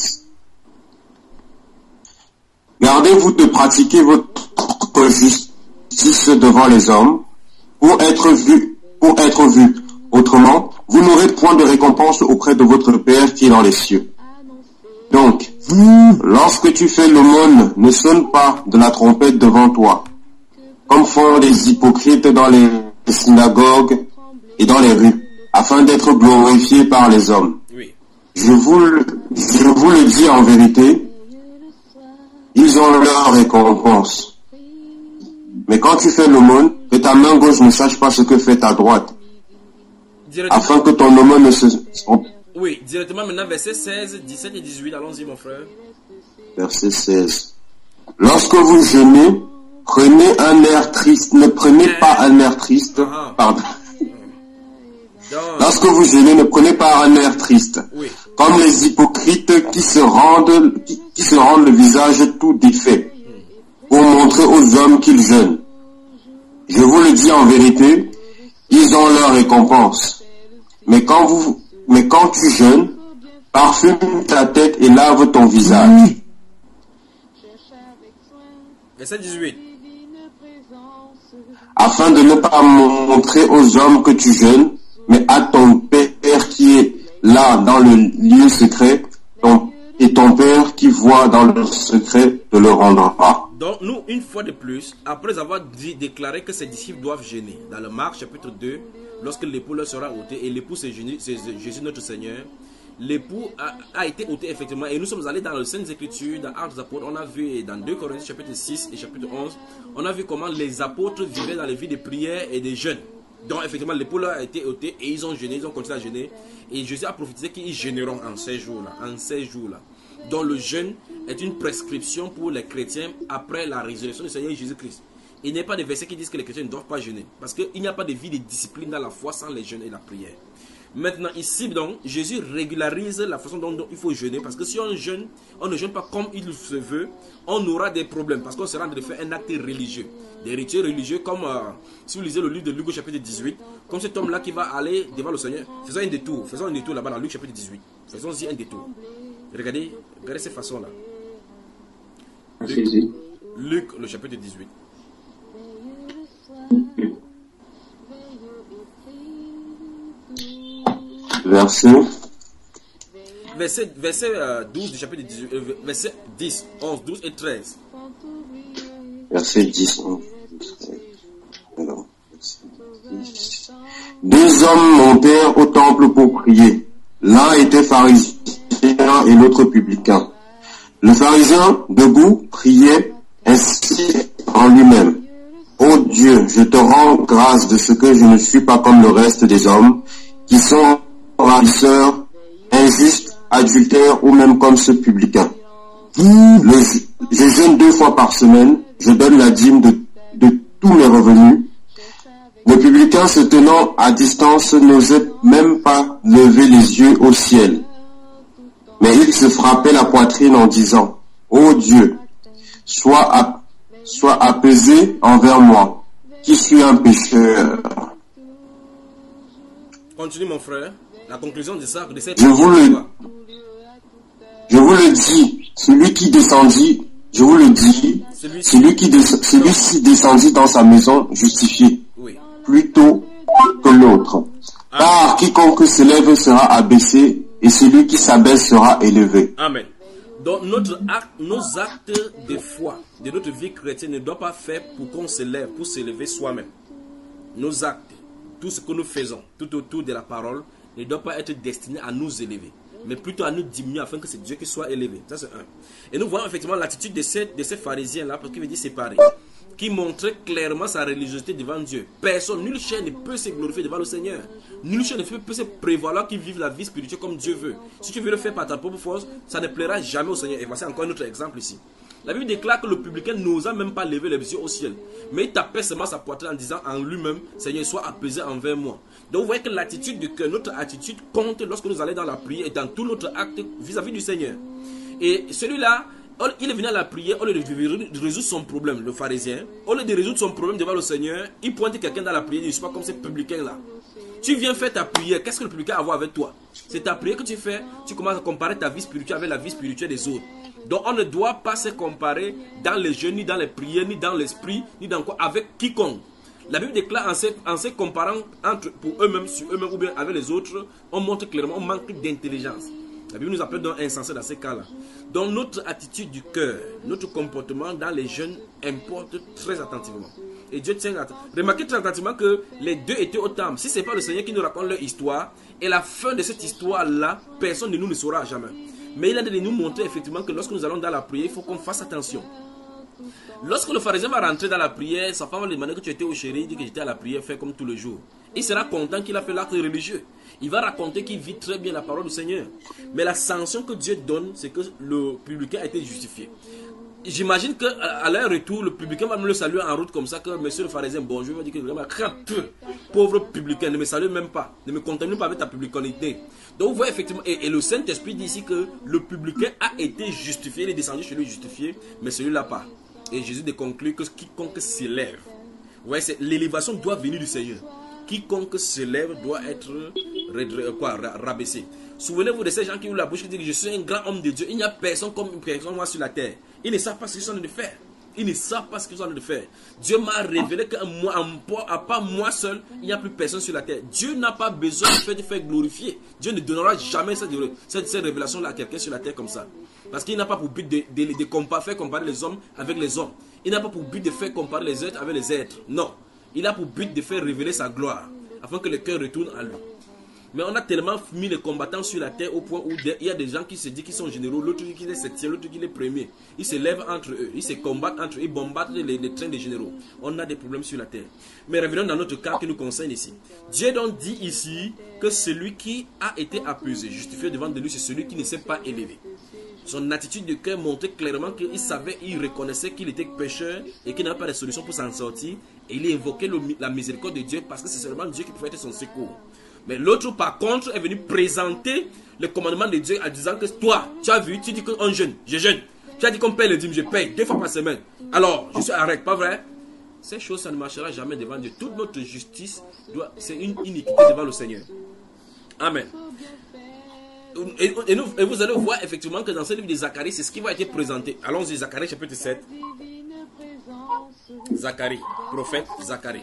Gardez-vous de pratiquer votre justice devant les hommes pour être vu, pour être vu. Autrement, vous n'aurez point de récompense auprès de votre Père qui est dans les cieux. Donc, lorsque tu fais l'aumône, ne sonne pas de la trompette devant toi, comme font les hypocrites dans les synagogues et dans les rues, afin d'être glorifiés par les hommes. Oui. Je vous, le, je vous le dis en vérité, ils ont leur récompense. Mais quand tu fais l'aumône, que ta main gauche ne sache pas ce que fait ta droite, afin que ton aumône ne se... Oui, directement maintenant, verset seize, dix-sept et dix-huit, allons-y mon frère. Verset seize. Lorsque vous jeûnez, prenez un air triste, ne prenez pas un air triste, uh-huh. pardon. Donc, Lorsque vous jeûnez, ne prenez pas un air triste, oui. comme les hypocrites qui se rendent, qui, qui se rendent le visage tout défait, pour montrer aux hommes qu'ils jeûnent. Je vous le dis en vérité, ils ont leur récompense. Mais quand vous, mais quand tu jeûnes, parfume ta tête et lave ton visage. Verset dix-huit. Afin de ne pas montrer aux hommes que tu jeûnes, mais à ton Père qui est là dans le lieu secret, ton, et ton Père qui voit dans le secret te le rendra. Donc nous, une fois de plus, après avoir dit, déclaré que ses disciples doivent jeûner, dans le Marc chapitre deux, lorsque l'époux leur sera ôté, et l'époux c'est Jésus notre Seigneur, l'époux a, a été ôté effectivement, et nous sommes allés dans les Saintes Écritures, dans Actes des Apôtres, on a vu dans deux Corinthiens chapitre six et chapitre onze, on a vu comment les apôtres vivaient dans les vies de prière et de jeûne. Donc effectivement l'épaule a été ôté et ils ont jeûné, ils ont continué à jeûner. Et Jésus a prophétisé qu'ils jeûneront en ces jours-là, en ces jours-là. Donc le jeûne est une prescription pour les chrétiens après la résurrection du Seigneur Jésus-Christ. Il n'y a pas de versets qui disent que les chrétiens ne doivent pas jeûner. Parce qu'il n'y a pas de vie de discipline dans la foi sans les jeûnes et la prière. Maintenant ici donc, Jésus régularise la façon dont, dont il faut jeûner. Parce que si on jeûne, on ne jeûne pas comme il se veut, on aura des problèmes. Parce qu'on sera en train de faire un acte religieux. Des rituels religieux comme, euh, si vous lisez le livre de Luc chapitre dix-huit, comme cet homme-là qui va aller devant le Seigneur. Faisons un détour, faisons un détour là-bas dans Luc chapitre dix-huit. Faisons-y un détour. Regardez, regardez ces façons-là. Luc, Luc, le chapitre dix-huit. Verset Verset, verset euh, douze du chapitre dix-huit, euh, verset dix, onze, douze et treize. Verset dix, onze, treize. Alors, verset dix. hommes montèrent au temple pour prier. L'un était pharisien et l'autre publicain. Le pharisien, debout, priait ainsi en lui-même. Ô Dieu, je te rends grâce de ce que je ne suis pas comme le reste des hommes, qui sont ravisseurs, injustes, adultères ou même comme ce publicain. Le, je jeûne deux fois par semaine, je donne la dîme de, de tous mes revenus. Le publicain se tenant à distance n'osait même pas lever les yeux au ciel. Mais il se frappait la poitrine en disant, ô Dieu, sois, ap sois apaisé envers moi, qui suis un pécheur. Continue mon frère. La conclusion de ça, de cette je vous le, je vous le dis, celui qui descendit, je vous le dis, celui, celui qui des, celui-ci descendit dans sa maison justifié, oui, plutôt que l'autre. Car quiconque s'élève sera abaissé, et celui qui s'abaisse sera élevé. Amen. Donc notre acte, nos actes de foi, de notre vie chrétienne ne doivent pas faire pour qu'on s'élève, pour s'élever soi-même. Nos actes, tout ce que nous faisons, tout autour de la parole, ne doit pas être destiné à nous élever, mais plutôt à nous diminuer afin que c'est Dieu qui soit élevé. Ça c'est un. Et nous voyons effectivement l'attitude de ces, de ces pharisiens-là, parce qu'il veut dire séparer, qui montrait clairement sa religiosité devant Dieu. Personne, nulle chair ne peut se glorifier devant le Seigneur. Nulle chair ne peut se prévaloir qu'il vive la vie spirituelle comme Dieu veut. Si tu veux le faire par ta propre force, ça ne plaira jamais au Seigneur. Et voici encore un autre exemple ici. La Bible déclare que le publicain n'osa même pas lever les yeux au ciel. Mais il tapait seulement sa poitrine en disant en lui-même, Seigneur, sois apaisé envers moi. Donc vous voyez que l'attitude de cœur, notre attitude compte lorsque nous allons dans la prière et dans tout notre acte vis-à-vis du Seigneur. Et celui-là, il est venu à la prière, au lieu de résoudre son problème, le pharisien, au lieu de résoudre son problème devant le Seigneur, il pointe quelqu'un dans la prière, il ne dit pas comme ces publicains-là. Tu viens faire ta prière, qu'est-ce que le publicain a à voir avec toi? C'est ta prière que tu fais, tu commences à comparer ta vie spirituelle avec la vie spirituelle des autres. Donc on ne doit pas se comparer dans les jeûnes, ni dans les prières, ni dans l'esprit, ni dans quoi, avec quiconque. La Bible déclare en se, en se comparant entre, pour eux-mêmes, sur eux-mêmes ou bien avec les autres, on montre clairement, on manque d'intelligence. La Bible nous appelle donc insensé dans ces cas-là. Donc notre attitude du cœur, notre comportement dans les jeûnes importe très attentivement. Et Dieu tient à... Remarquez très attentivement que les deux étaient au temple. Si ce n'est pas le Seigneur qui nous raconte leur histoire, et la fin de cette histoire-là, personne de nous ne saura jamais. Mais il a de nous montrer effectivement que lorsque nous allons dans la prière, il faut qu'on fasse attention. Lorsque le pharisien va rentrer dans la prière, sa femme va lui demander que tu étais au chéri, il dit que j'étais à la prière, fait comme tous les jours. Il sera content qu'il a fait l'acte religieux. Il va raconter qu'il vit très bien la parole du Seigneur. Mais la sanction que Dieu donne, c'est que le publicain a été justifié. J'imagine qu'à leur retour, le publicain va me le saluer en route comme ça, que monsieur le pharisien, bonjour, il va dire que vraiment, pauvre publicain, ne me salue même pas, ne me contamine pas avec ta publicanité. Donc vous voyez effectivement, et, et le Saint-Esprit dit ici que le publicain a été justifié, il est descendu chez lui justifié, mais celui-là pas. Et Jésus conclut que quiconque s'élève, vous voyez, l'élévation doit venir du Seigneur. Quiconque se lève doit être quoi, rabaissé. Souvenez-vous de ces gens qui ouvrent la bouche et disent que je suis un grand homme de Dieu. Il n'y a personne comme personne moi sur la terre. Ils ne savent pas ce qu'ils sont en train de faire. Ils ne savent pas ce qu'ils sont en train de faire. Dieu m'a révélé qu'à moi, à part moi seul, il n'y a plus personne sur la terre. Dieu n'a pas besoin de faire, de faire glorifier. Dieu ne donnera jamais cette, cette, cette révélation-là à quelqu'un sur la terre comme ça. Parce qu'il n'a pas pour but de, de, de, de comparer, faire comparer les hommes avec les hommes. Il n'a pas pour but de faire comparer les êtres avec les êtres. Non. Il a pour but de faire révéler sa gloire, afin que le cœur retourne à lui. Mais on a tellement mis les combattants sur la terre au point où il y a des gens qui se disent qu'ils sont généraux, l'autre qui est septième, l'autre qui est premier. Ils se lèvent entre eux, ils se combattent entre eux, ils bombardent les, les trains des généraux. On a des problèmes sur la terre. Mais revenons dans notre cas qui nous concerne ici. Dieu donc dit ici que celui qui a été apaisé, justifié devant de lui, c'est celui qui ne s'est pas élevé. Son attitude de cœur montrait clairement qu'il savait, il reconnaissait qu'il était pécheur et qu'il n'avait pas de solution pour s'en sortir. Et il invoquait le, la miséricorde de Dieu parce que c'est seulement Dieu qui pouvait être son secours. Mais l'autre, par contre, est venu présenter le commandement de Dieu en disant que toi, tu as vu, tu dis qu'on jeûne, je jeûne. Tu as dit qu'on paye les dîmes, je paye deux fois par semaine. Alors, je suis arrête, pas vrai? Ces choses, ça ne marchera jamais devant Dieu. Toute notre justice, doit, c'est une iniquité devant le Seigneur. Amen. Et, et, nous, et vous allez voir effectivement que dans ce livre de Zacharie, c'est ce qui va être présenté. Allons-y, Zacharie chapitre sept. Zacharie, prophète Zacharie.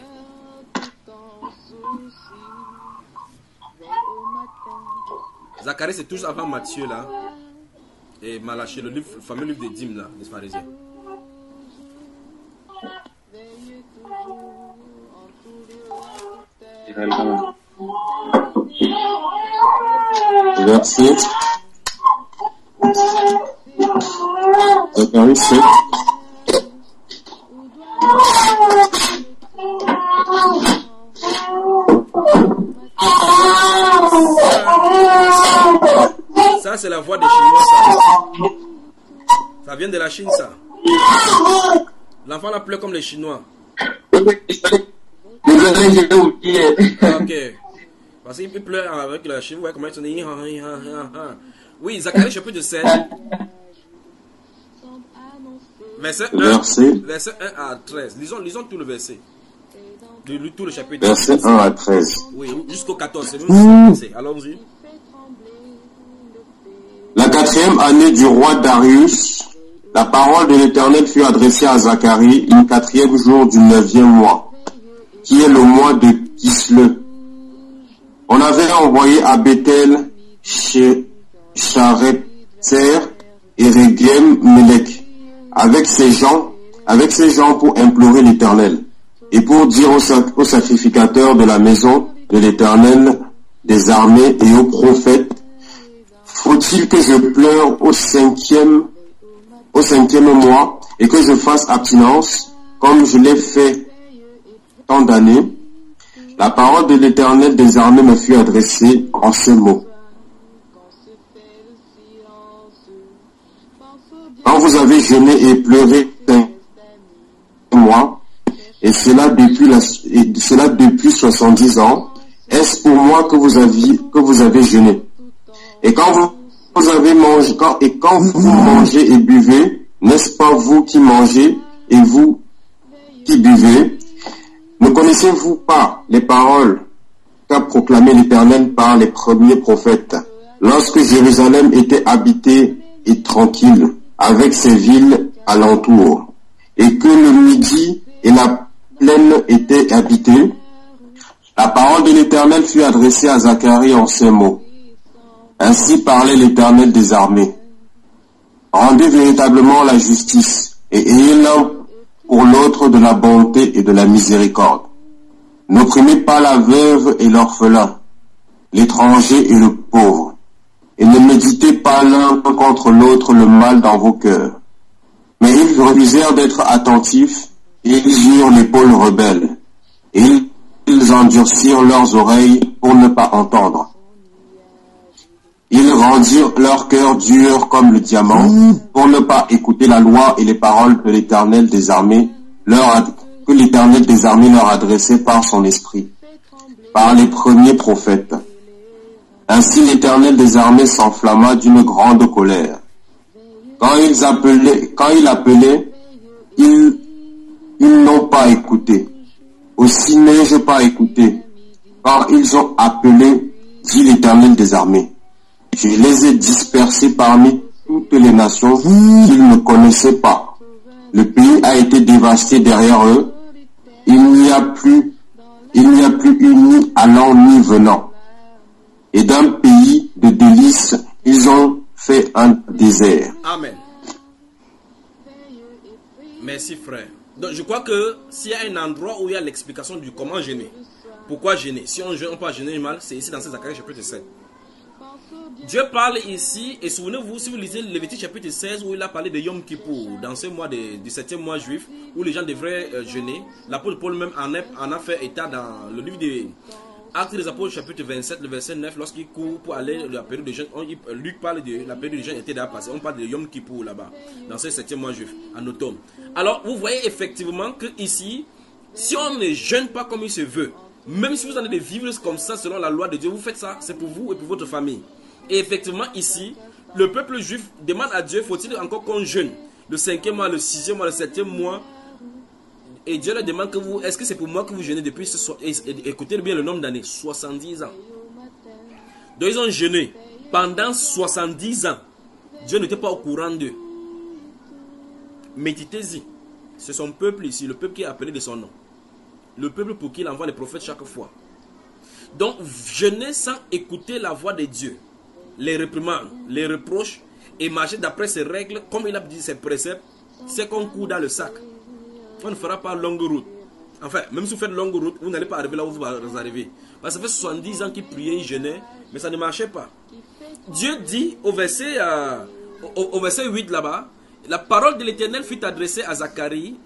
Zacharie, c'est toujours avant Matthieu là. Et Malachie, le, livre, le fameux livre des dîmes là, des pharisiens. Verset Zacharie sept. Ça, c'est la voix des Chinois, ça. Ça vient de la Chine, ça. L'enfant là pleure comme les Chinois. Ok. Parce qu'il pleure avec la Chine. Ouais, comment il dit. Oui, Zacharie chapitre sept. Verset un, verset. verset un à treize. Lisons, lisons tout le verset. De, tout le chapitre. Verset un à treize. Oui, jusqu'au quatorze. C'est mmh. Allons-y. La quatrième année du roi Darius, la parole de l'Éternel fut adressée à Zacharie le quatrième jour du neuvième mois, qui est le mois de Kisle. On avait envoyé à Bethel, chez Charetzer et Regem Melech, avec ses gens, avec ses gens pour implorer l'Éternel, et pour dire aux, sac aux sacrificateurs de la maison de l'Éternel des armées et aux prophètes, faut-il que je pleure au cinquième, au cinquième mois et que je fasse abstinence, comme je l'ai fait tant d'années? La parole de l'Éternel des armées me fut adressée en ces mots. Quand vous avez jeûné et pleuré cinq mois, et cela depuis, la, et cela depuis soixante-dix ans, est-ce pour moi que vous aviez, que vous avez jeûné? Et quand vous, vous avez mangé, quand, et quand vous mangez et buvez, n'est-ce pas vous qui mangez et vous qui buvez? Ne connaissez-vous pas les paroles qu'a proclamées l'Éternel par les premiers prophètes, lorsque Jérusalem était habitée et tranquille, avec ses villes alentours, et que le midi et la plaine étaient habités? La parole de l'Éternel fut adressée à Zacharie en ces mots. Ainsi parlait l'Éternel des armées. Rendez véritablement la justice, et ayez l'un pour l'autre de la bonté et de la miséricorde. N'opprimez pas la veuve et l'orphelin, l'étranger et le pauvre, et ne méditez pas l'un contre l'autre le mal dans vos cœurs. Mais ils refusèrent d'être attentifs, et ils eurent l'épaule rebelle, et ils endurcirent leurs oreilles pour ne pas entendre. Ils rendirent leur cœur dur comme le diamant, pour ne pas écouter la loi et les paroles de l'Éternel des armées, leur que l'Éternel des armées leur adressait par son esprit, par les premiers prophètes. Ainsi l'Éternel des armées s'enflamma d'une grande colère. Quand ils appelaient, quand il appelait, ils, ils n'ont pas écouté. Aussi n'ai-je pas écouté. Quand ils ont appelé, dit l'Éternel des armées. Je les ai dispersés parmi toutes les nations qu'ils ne connaissaient pas. Le pays a été dévasté derrière eux. Il n'y a plus, il n'y a plus une ni allant ni venant. Et d'un pays de délices, ils ont fait un désert. Amen. Merci frère. Donc je crois que s'il y a un endroit où il y a l'explication du comment gêner, pourquoi gêner, si on jeûne, on peut gêner mal, c'est ici dans ce Zacharie chapitre sept. Dieu parle ici, et souvenez-vous, si vous lisez Lévitique chapitre seize, où il a parlé de Yom Kippour, dans ce mois de, du septième mois juif, où les gens devraient euh, jeûner, l'apôtre Paul même en a, en a fait état dans le livre des Actes des Apôtres chapitre vingt-sept, le verset neuf, lorsqu'il court pour aller à la période de jeûne, Luc parle de la période de jeûne était déjà passée, on parle de Yom Kippour là-bas, dans ce septième mois juif, en automne. Alors, vous voyez effectivement que ici, si on ne jeûne pas comme il se veut, même si vous en avez de vivre comme ça selon la loi de Dieu, vous faites ça, c'est pour vous et pour votre famille. Et effectivement ici, le peuple juif demande à Dieu, faut-il encore qu'on jeûne le cinquième mois, le sixième mois, le septième mois? Et Dieu leur demande que vous, est-ce que c'est pour moi que vous jeûnez depuis ce soir? Écoutez bien le nombre d'années, soixante-dix ans. Donc ils ont jeûné pendant soixante-dix ans. Dieu n'était pas au courant d'eux. Méditez-y. C'est son peuple ici, le peuple qui est appelé de son nom. Le peuple pour qui il envoie les prophètes chaque fois. Donc jeûner sans écouter la voix de Dieu, les réprimandes, les reproches, et marcher d'après ses règles, comme il a dit ses préceptes, c'est qu'on court dans le sac. On ne fera pas longue route. Enfin, même si vous faites longue route, vous n'allez pas arriver là où vous arrivez. Parce que ça fait soixante-dix ans qu'ils priaient, ils jeûnaient, mais ça ne marchait pas. Dieu dit au verset, euh, au, au verset huit là-bas, la parole de l'Éternel fut adressée à Zacharie.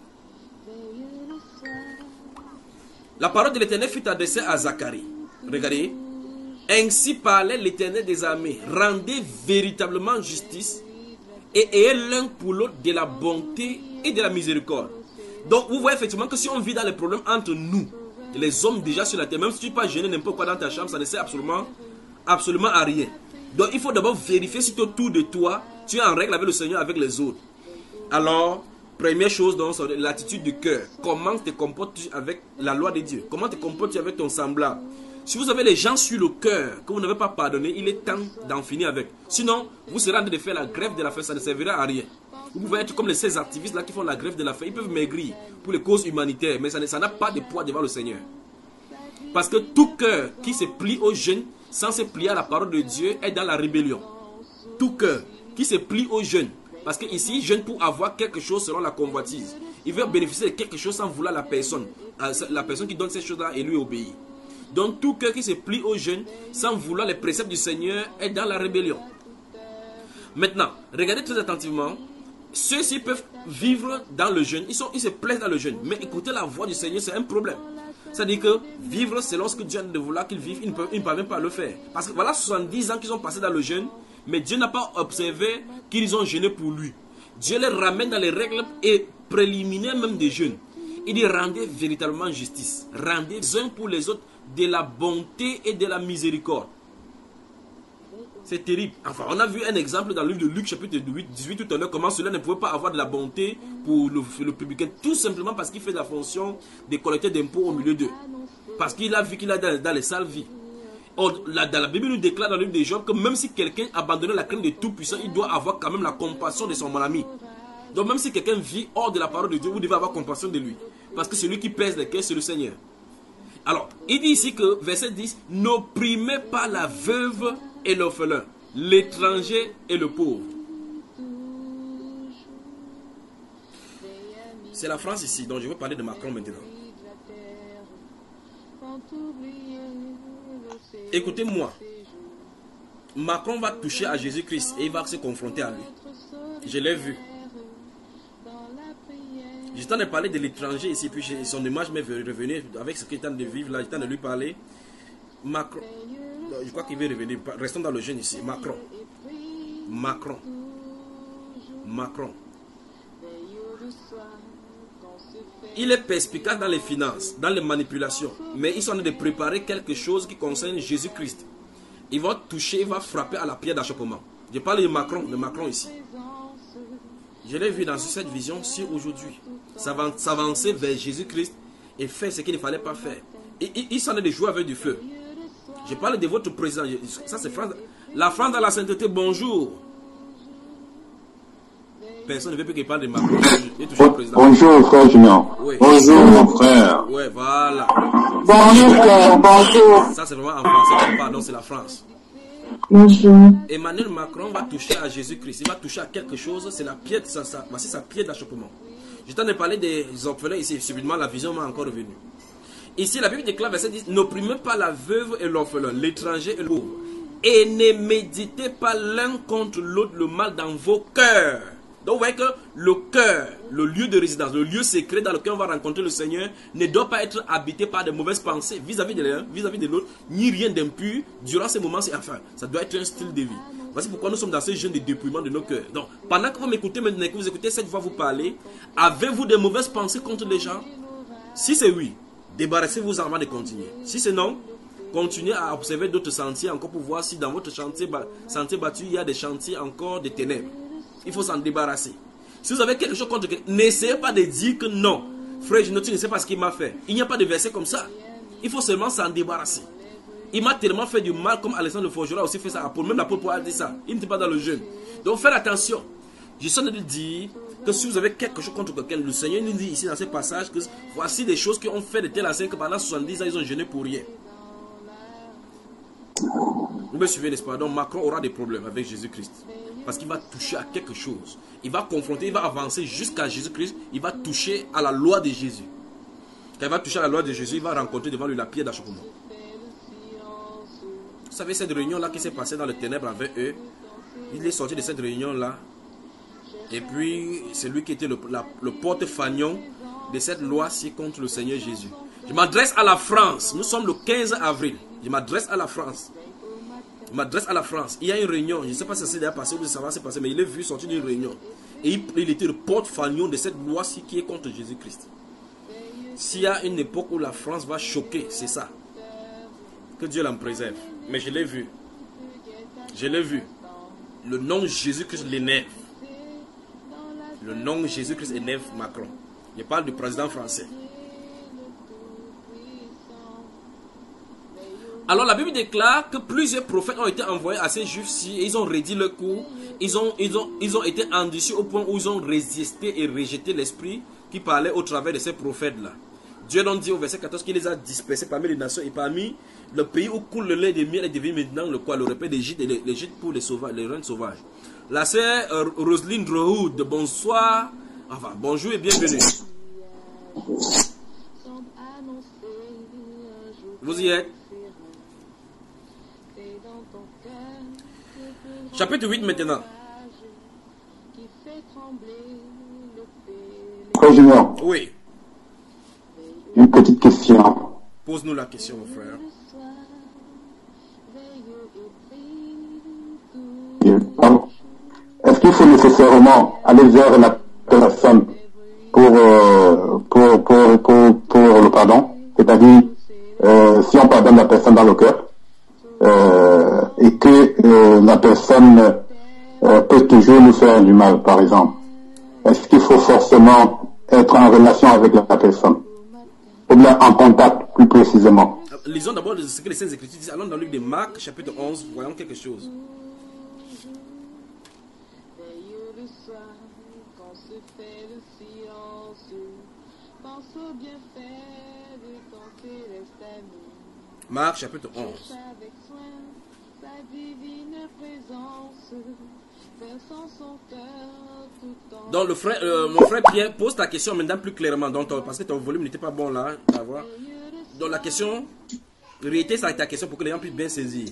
La parole de l'Éternel fut adressée à Zacharie. Regardez. Ainsi parlait l'Éternel des armées. Rendez véritablement justice et ayez l'un pour l'autre de la bonté et de la miséricorde. Donc vous voyez effectivement que si on vit dans les problèmes entre nous, les hommes déjà sur la terre, même si tu ne peux pas gêner n'importe quoi dans ta chambre, ça ne sert absolument, absolument à rien. Donc il faut d'abord vérifier si autour de toi, tu es en règle avec le Seigneur, avec les autres. Alors, première chose, c'est l'attitude du cœur. Comment te comportes-tu avec la loi de Dieu? Comment te comportes-tu avec ton semblable? Si vous avez les gens sur le cœur que vous n'avez pas pardonné, il est temps d'en finir avec. Sinon, vous serez en train de faire la grève de la faim, ça ne servira à rien. Vous pouvez être comme les seize activistes là qui font la grève de la faim. Ils peuvent maigrir pour les causes humanitaires, mais ça n'a pas de poids devant le Seigneur. Parce que tout cœur qui se plie au jeûne sans se plier à la parole de Dieu est dans la rébellion. Tout cœur qui se plie au jeûne, parce qu'ici, il jeûne pour avoir quelque chose selon la convoitise. Il veut bénéficier de quelque chose sans vouloir la personne. La personne qui donne ces choses-là et lui obéit. Donc tout cœur qui se plie au jeûne sans vouloir les préceptes du Seigneur est dans la rébellion. Maintenant, regardez très attentivement. Ceux-ci peuvent vivre dans le jeûne. Ils, sont, ils se plaisent dans le jeûne. Mais écouter la voix du Seigneur, c'est un problème. C'est-à-dire que vivre selon ce que Dieu a de vouloir qu'ils vivent, ils ne, peuvent, ils ne parviennent pas à le faire. Parce que voilà soixante-dix ans qu'ils ont passé dans le jeûne, mais Dieu n'a pas observé qu'ils ont jeûné pour lui. Dieu les ramène dans les règles et préliminaires même des jeûnes. Il dit rendez véritablement justice. Rendez les uns pour les autres de la bonté et de la miséricorde. C'est terrible. Enfin, on a vu un exemple dans le livre de Luc, chapitre dix-huit, tout à l'heure, comment cela ne pouvait pas avoir de la bonté pour le, le publicain, tout simplement parce qu'il fait la fonction de collecteur d'impôts au milieu d'eux. Parce qu'il a vu qu'il a dans, dans les sales vies. Or, la, dans la Bible, nous déclare dans le livre de Job que même si quelqu'un abandonne la crainte de Tout-Puissant, il doit avoir quand même la compassion de son mon ami. Donc, même si quelqu'un vit hors de la parole de Dieu, vous devez avoir compassion de lui. Parce que celui qui pèse les cœurs, c'est le Seigneur. Alors, il dit ici que, verset dix, n'opprimez pas la veuve et l'orphelin, l'étranger et le pauvre. C'est la France ici, donc je vais parler de Macron maintenant. Écoutez-moi, Macron va toucher à Jésus-Christ et il va se confronter à lui. Je l'ai vu. J'étais en train de parler de l'étranger ici, puis son image m'est revenue avec ce qu'il est en train de vivre là, j'étais en train de lui parler. Macron, je crois qu'il veut revenir. Restons dans le jeune ici. Macron. Macron. Macron. Il est perspicace dans les finances, dans les manipulations. Mais ils sont en train de préparer quelque chose qui concerne Jésus-Christ. Il va toucher, il va frapper à la pierre d'achoppement. Je parle de Macron, de Macron ici. Je l'ai vu dans cette vision si aujourd'hui. S'avancer vers Jésus-Christ et faire ce qu'il ne fallait pas faire. Ils sont en train de jouer avec du feu. Je parle de votre président. Ça, c'est France. La France dans la sainteté, bonjour. Personne ne veut plus qu'il parle de Macron. Bonjour, frère Junior. Oui. Bonjour, mon frère. Oui, voilà. Bonjour, frère. Bonjour. Ça, c'est vraiment en français. Pardon, c'est la France. Bonjour. Emmanuel Macron va toucher à Jésus-Christ. Il va toucher à quelque chose. C'est la pierre, ça, ça, voici sa pierre d'achoppement. J'étais en train de parler des orphelins ici. Subitement, la vision m'a encore revenue. Ici, la Bible déclare, verset dix, n'opprimez pas la veuve et l'orphelin, l'étranger et le pauvre. Et ne méditez pas l'un contre l'autre le mal dans vos cœurs. Donc, vous voyez que le cœur, le lieu de résidence, le lieu secret dans lequel on va rencontrer le Seigneur, ne doit pas être habité par de mauvaises pensées vis-à-vis de l'un, vis-à-vis de l'autre, ni rien d'impur. Durant ces moments, c'est enfin, ça doit être un style de vie. Voici pourquoi nous sommes dans ce jeûne de dépouillement de nos cœurs. Donc, pendant que vous m'écoutez maintenant, que vous écoutez cette voix vous parler, avez-vous de mauvaises pensées contre les gens? Si c'est oui, débarrassez-vous avant de continuer. Si c'est non, continuez à observer d'autres sentiers encore pour voir si dans votre chantier, sentier battu, il y a des chantiers encore de ténèbres. Il faut s'en débarrasser. Si vous avez quelque chose contre quelqu'un, n'essayez pas de dire que non. Frère, je ne sais pas ce qu'il m'a fait. Il n'y a pas de verset comme ça. Il faut seulement s'en débarrasser. Il m'a tellement fait du mal comme Alexandre le Forgeron a aussi fait ça. Même l'apôtre Paul a dit ça. Il n'était pas dans le jeûne. Donc faites attention. Je suis en train de dire que si vous avez quelque chose contre quelqu'un, le Seigneur nous dit ici dans ce passage que voici des choses qui ont fait de telle enseigne que pendant soixante-dix ans, ils ont jeûné pour rien. Vous me suivez, n'est-ce pas? Donc Macron aura des problèmes avec Jésus-Christ. Parce qu'il va toucher à quelque chose. Il va confronter, il va avancer jusqu'à Jésus-Christ. Il va toucher à la loi de Jésus. Quand il va toucher à la loi de Jésus, il va rencontrer devant lui la pierre d'achoppement. Vous savez, cette réunion-là qui s'est passée dans les ténèbres avec eux, il est sorti de cette réunion-là. Et puis, c'est lui qui était le, la, le porte-fanion de cette loi-ci contre le Seigneur Jésus. Je m'adresse à la France. Nous sommes le quinze avril. Je m'adresse à la France. Je m'adresse à la France. Il y a une réunion. Je ne sais pas si ça s'est déjà passé ou si ça va se passer, mais il est vu sortir d'une réunion. Et il, il était le porte-fanion de cette loi-ci qui est contre Jésus-Christ. S'il y a une époque où la France va choquer, c'est ça. Que Dieu l'en préserve. Mais je l'ai vu. Je l'ai vu. Le nom Jésus-Christ l'énerve. Le nom Jésus-Christ énerve Macron. Je parle du président français. Alors la Bible déclare que plusieurs prophètes ont été envoyés à ces juifs-ci et ils ont rédit le coup. Ils ont, ils, ont, ils ont été endurcis au point où ils ont résisté et rejeté l'esprit qui parlait au travers de ces prophètes-là. Dieu donc dit au verset quatorze qu'il les a dispersés parmi les nations et parmi le pays où coule le lait des miel et devient maintenant le quoi, le repas d'Égypte et l'Égypte pour les sauvages, les reines sauvages. La sœur euh, Roselyne Drohoud, bonsoir. Enfin, bonjour et bienvenue. Vous y êtes? Chapitre huit maintenant. Président. Oui. Une petite question. Pose-nous la question, mon frère. Est-ce qu'il faut nécessairement aller vers la personne pour, euh, pour, pour, pour, pour le pardon? C'est-à-dire, euh, si on pardonne la personne dans le cœur, euh, et que euh, la personne euh, peut toujours nous faire du mal, par exemple, est-ce qu'il faut forcément être en relation avec la personne? Ou bien en contact, plus précisément? Lisons d'abord ce que les Saintes Écritures disent. Allons dans le livre de Marc, chapitre onze, voyons quelque chose. Marc, chapitre onze. Donc le frère, euh, mon frère Pierre pose ta question maintenant plus clairement, donc, parce que ton volume n'était pas bon là. Donc la question, réitère ça ta question pour que les gens puissent bien saisir.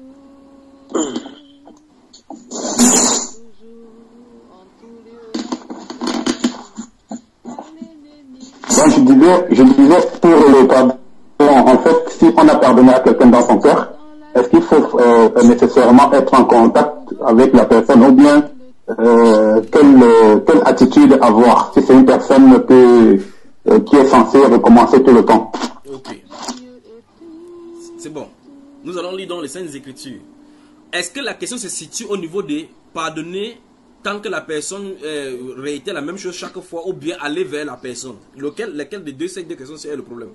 Donc je disais, je disais pour le pardon, en fait, si on a pardonné à quelqu'un dans son cœur, est-ce qu'il faut euh, nécessairement être en contact avec la personne ou bien euh, quelle, euh, quelle attitude avoir si c'est une personne que, euh, qui est censée recommencer tout le temps? Ok. C'est bon. Nous allons lire dans les Saintes Écritures. Est-ce que la question se situe au niveau de pardonner tant que la personne euh, réitère la même chose chaque fois ou bien aller vers la personne? Lequel, lequel des deux, ces deux questions c'est le problème?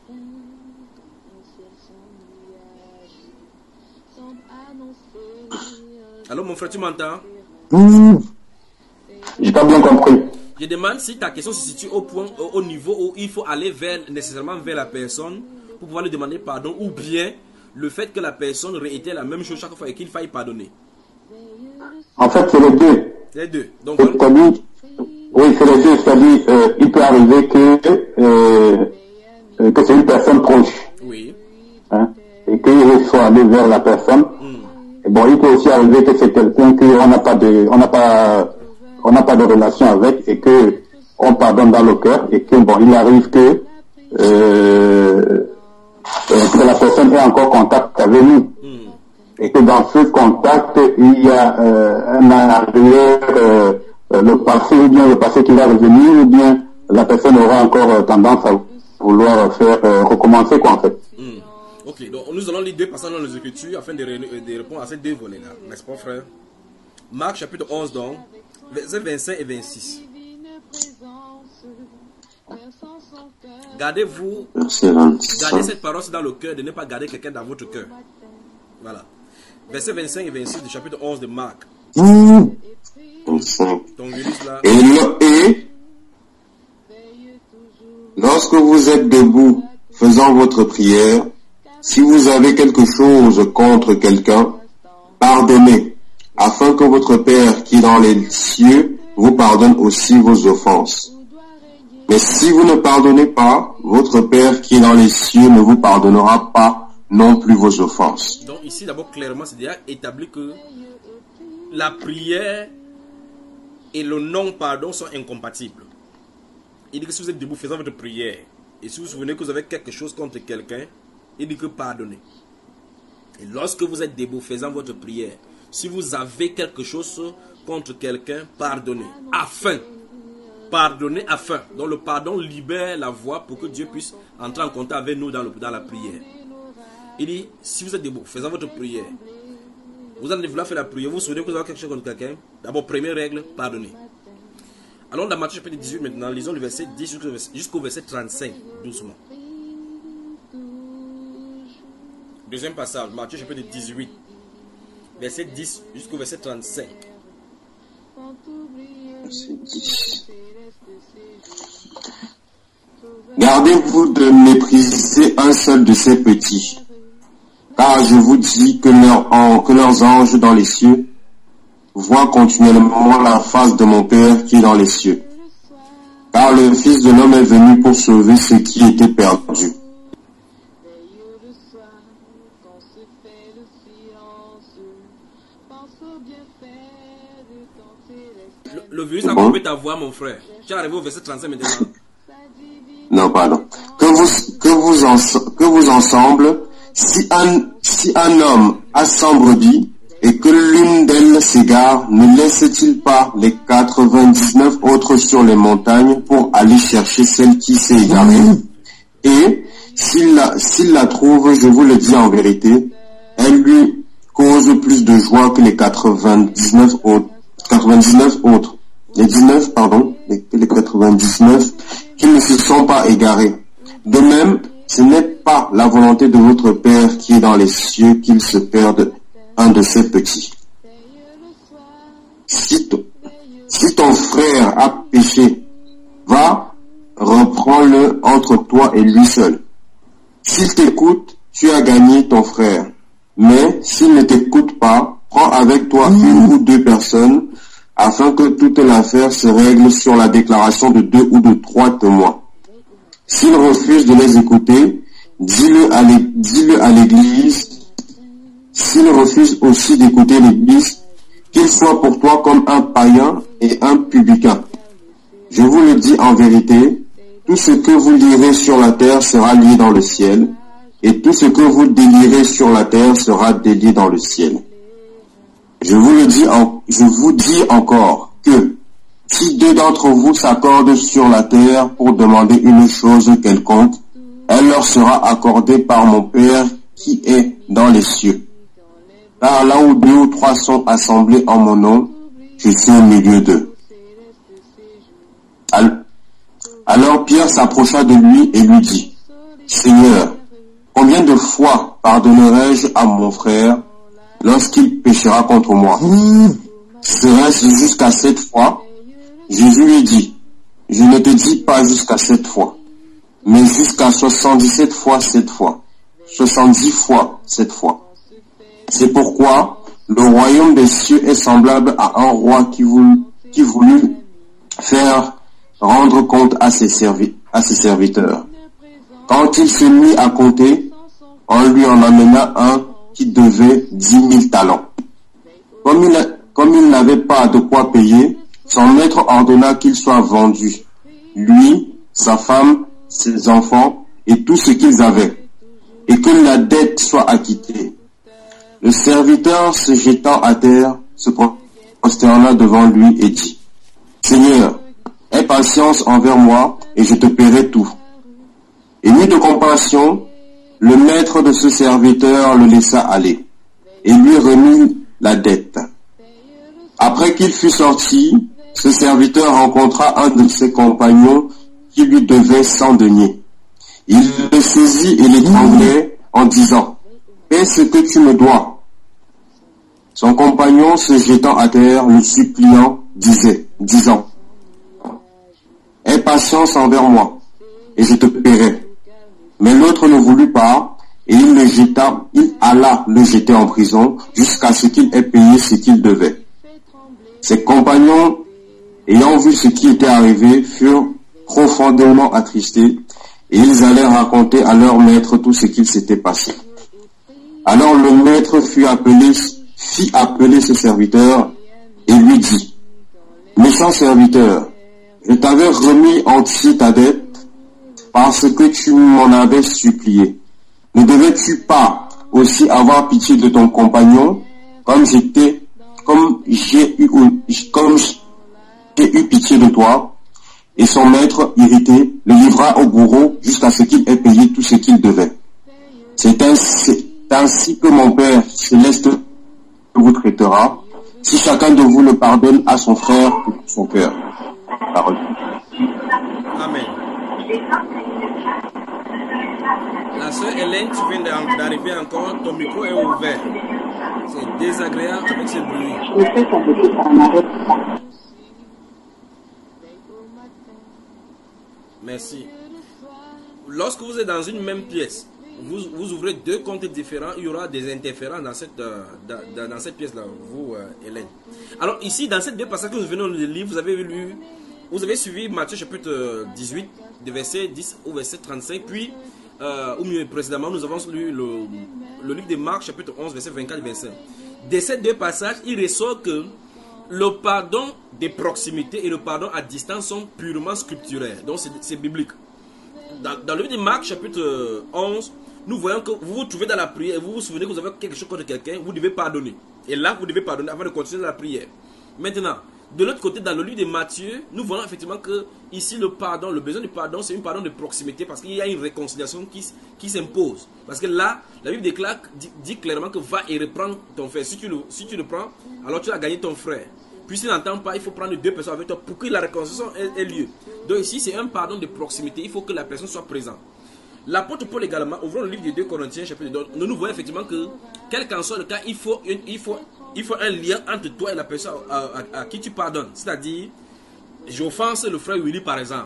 Allô mon frère, tu m'entends? Mmh. J'ai pas bien compris. Je demande si ta question se situe au point, au, au niveau où il faut aller vers, nécessairement vers la personne pour pouvoir lui demander pardon, ou bien le fait que la personne réitère la même chose chaque fois et qu'il faille pardonner. En fait, c'est les deux. Les deux. Donc, c'est-à-dire, oui, c'est les deux. C'est-à-dire, euh, il peut arriver que, euh, que c'est une personne proche. Oui. Hein, et qu'il faut aller vers la personne. Mm. Et bon, il peut aussi arriver que c'est quelqu'un qu'on n'a pas de, on n'a pas, on n'a pas de relation avec et que on pardonne dans le cœur et que bon, il arrive que, euh, que la personne ait encore contact avec nous. Mm. Et que dans ce contact, il y a euh, un arrière, euh, le passé ou bien le passé qui va revenir ou bien la personne aura encore euh, tendance à vouloir faire euh, recommencer quoi en fait. Mm. Ok, donc nous allons lire deux passages dans les Écritures afin de, de répondre à ces deux volets-là, n'est-ce pas frère? Marc chapitre onze donc, versets vingt-cinq et vingt-six. Gardez-vous, gardez cette parole dans le cœur, de ne pas garder quelqu'un dans votre cœur. Voilà. Versets vingt-cinq et vingt-six du chapitre onze de Marc. Mmh. Donc, là. Et, le, et lorsque vous êtes debout, faisant votre prière, si vous avez quelque chose contre quelqu'un, pardonnez, afin que votre Père qui est dans les cieux vous pardonne aussi vos offenses. Mais si vous ne pardonnez pas, votre Père qui est dans les cieux ne vous pardonnera pas non plus vos offenses. Donc ici, d'abord, clairement, c'est déjà établi que la prière et le non-pardon sont incompatibles. Il dit que si vous êtes debout faisant votre prière, et si vous vous souvenez que vous avez quelque chose contre quelqu'un, il dit que pardonnez. Et lorsque vous êtes debout faisant votre prière, si vous avez quelque chose contre quelqu'un, pardonnez. Afin. Pardonnez afin. Donc le pardon libère la voie pour que Dieu puisse entrer en contact avec nous dans, le, dans la prière. Il dit, si vous êtes debout faisant votre prière, vous allez vouloir faire la prière, vous vous souvenez que vous avez quelque chose contre quelqu'un, d'abord, première règle, pardonnez. Alors dans Matthieu chapitre dix-huit maintenant, lisons le verset dix jusqu'au verset trente-cinq, doucement. Deuxième passage, Matthieu chapitre dix-huit, verset dix jusqu'au verset trente-cinq. Verset dix. Gardez-vous de mépriser un seul de ces petits, car je vous dis que, leur, que leurs anges dans les cieux voient continuellement la face de mon Père qui est dans les cieux. Car le Fils de l'homme est venu pour sauver ceux qui étaient perdus. Le, le virus a coupé ta voix, mon frère. Tu es arrivé au verset trente-cinq maintenant. Non, pardon. Que vous, que vous, en, que vous ensemble, si un, si un homme a cent brebis, et que l'une d'elles s'égare, ne laisse-t-il pas les quatre-vingt-dix-neuf autres sur les montagnes pour aller chercher celle qui s'est égarée? Et s'il la, s'il la trouve, je vous le dis en vérité, elle lui cause plus de joie que les quatre-vingt-dix-neuf autres, quatre-vingt-dix-neuf autres, les dix-neuf, pardon, les, les quatre-vingt-dix-neuf qui ne se sont pas égarés. De même, ce n'est pas la volonté de votre Père qui est dans les cieux qu'il se perde un de ces petits. Si, to, si ton frère a péché, va, reprends-le entre toi et lui seul. S'il t'écoute, tu as gagné ton frère. Mais s'il ne t'écoute pas, prends avec toi une ou deux personnes, afin que toute l'affaire se règle sur la déclaration de deux ou de trois témoins. S'il refuse de les écouter, dis-le à l'é- dis-le à l'église. S'il refuse aussi d'écouter l'église, qu'il soit pour toi comme un païen et un publicain. Je vous le dis en vérité, tout ce que vous lirez sur la terre sera lié dans le ciel, et tout ce que vous délirez sur la terre sera délié dans le ciel. Je vous le dis, en, je vous dis encore que si deux d'entre vous s'accordent sur la terre pour demander une chose quelconque, elle leur sera accordée par mon Père qui est dans les cieux. Car là où deux ou trois sont assemblés en mon nom, je suis au milieu d'eux. Alors Pierre s'approcha de lui et lui dit, Seigneur, combien de fois pardonnerai-je à mon frère lorsqu'il péchera contre moi? Serait-ce jusqu'à sept fois? Jésus lui dit, je ne te dis pas jusqu'à sept fois, mais jusqu'à soixante-dix-sept fois sept fois, soixante-dix fois sept fois. C'est pourquoi le royaume des cieux est semblable à un roi qui voulut, qui voulut faire rendre compte à ses, servi, à ses serviteurs. Quand il se mit à compter, on lui en amena un qui devait dix mille talents. Comme il, comme il n'avait pas de quoi payer, son maître ordonna qu'il soit vendu, lui, sa femme, ses enfants et tout ce qu'ils avaient, et que la dette soit acquittée. Le serviteur, se jetant à terre, se prosterna devant lui et dit, Seigneur, aie patience envers moi et je te paierai tout. Et mis de compassion, le maître de ce serviteur le laissa aller et lui remit la dette. Après qu'il fut sorti, ce serviteur rencontra un de ses compagnons qui lui devait cent deniers. Il le saisit et l'étranglait en disant, paie ce que tu me dois. Son compagnon, se jetant à terre, le suppliant, disait, disant, aie patience envers moi, et je te paierai. Mais l'autre ne voulut pas, et il le jeta, il alla le jeter en prison, jusqu'à ce qu'il ait payé ce qu'il devait. Ses compagnons, ayant vu ce qui était arrivé, furent profondément attristés, et ils allaient raconter à leur maître tout ce qu'il s'était passé. Alors le maître fut appelé, fit appeler ce serviteur et lui dit, « Méchant serviteur, je t'avais remis entier ta dette parce que tu m'en avais supplié. Ne devais-tu pas aussi avoir pitié de ton compagnon comme j'étais, comme j'ai eu, comme j'ai eu pitié de toi? » Et son maître, irrité, le livra au bourreau jusqu'à ce qu'il ait payé tout ce qu'il devait. C'est ainsi, ainsi que mon Père céleste vous traitera, si chacun de vous le pardonne à son frère de tout son cœur. Parole. Amen. La sœur Hélène, tu viens d'arriver encore, ton micro est ouvert. C'est désagréable avec ce bruit. Merci. Lorsque vous êtes dans une même pièce, vous, vous ouvrez deux comptes différents, il y aura des interférences dans cette, euh, dans, dans cette pièce-là, vous, euh, Hélène. Alors ici, dans ces deux passages que nous venons de lire, vous avez lu, vous avez suivi Matthieu chapitre dix-huit, de verset dix au verset trente-cinq, puis, euh, ou mieux précédemment, nous avons lu le, le livre de Marc chapitre onze, verset vingt-quatre et vingt-cinq. De ces deux passages, il ressort que le pardon de proximité et le pardon à distance sont purement scripturaires, donc c'est biblique. Dans, dans le livre de Marc chapitre onze, nous voyons que vous vous trouvez dans la prière et vous vous souvenez que vous avez quelque chose contre quelqu'un, vous devez pardonner. Et là, vous devez pardonner avant de continuer la prière. Maintenant, de l'autre côté, dans le livre de Matthieu, nous voyons effectivement que ici le pardon, le besoin de pardon, c'est un pardon de proximité parce qu'il y a une réconciliation qui, qui s'impose. Parce que là, la Bible déclare, dit, dit clairement que va et reprendre ton frère. Si tu le, si tu le prends, alors tu as gagné ton frère. Puis s'il n'entend pas, il faut prendre deux personnes avec toi pour que la réconciliation ait, ait lieu. Donc ici, c'est un pardon de proximité. Il faut que la personne soit présente. L'apôtre Paul également, ouvrons le livre de deux Corinthiens, chapitre deux, nous nous voyons effectivement que, quel qu'en soit le cas, il faut, une, il, faut, il faut un lien entre toi et la personne à, à, à qui tu pardonnes. C'est-à-dire, j'offense le frère Willy par exemple.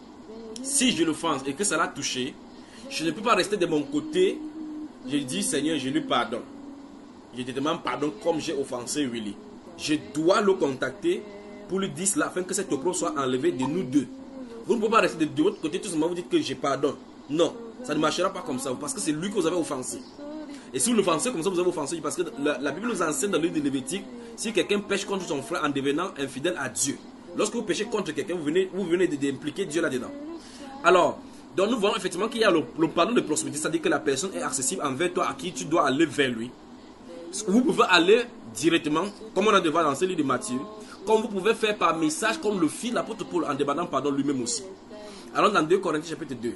Si je l'offense et que ça l'a touché, je ne peux pas rester de mon côté. Je dis, Seigneur, je lui pardonne. Je te demande pardon comme j'ai offensé Willy. Je dois le contacter pour lui dire cela afin que cette opprobre soit enlevée de nous deux. Vous ne pouvez pas rester de, de votre côté tout simplement vous dites que je pardonne. Non, ça ne marchera pas comme ça parce que c'est lui que vous avez offensé. Et si vous l'offensez comme ça, vous avez offensé parce que la, la Bible nous enseigne dans le livre de Lévitique, si quelqu'un pêche contre son frère en devenant infidèle à Dieu. Lorsque vous péchez contre quelqu'un, vous venez, vous venez d'impliquer Dieu là-dedans. Alors, donc nous voyons effectivement qu'il y a le, le pardon de proximité, c'est-à-dire que la personne est accessible envers toi à qui tu dois aller vers lui. Vous pouvez aller directement, comme on a devant dans ce livre de Matthieu, comme vous pouvez faire par message, comme le fit l'apôtre Paul en demandant pardon lui-même aussi. Allons dans deux Corinthiens chapitre deux.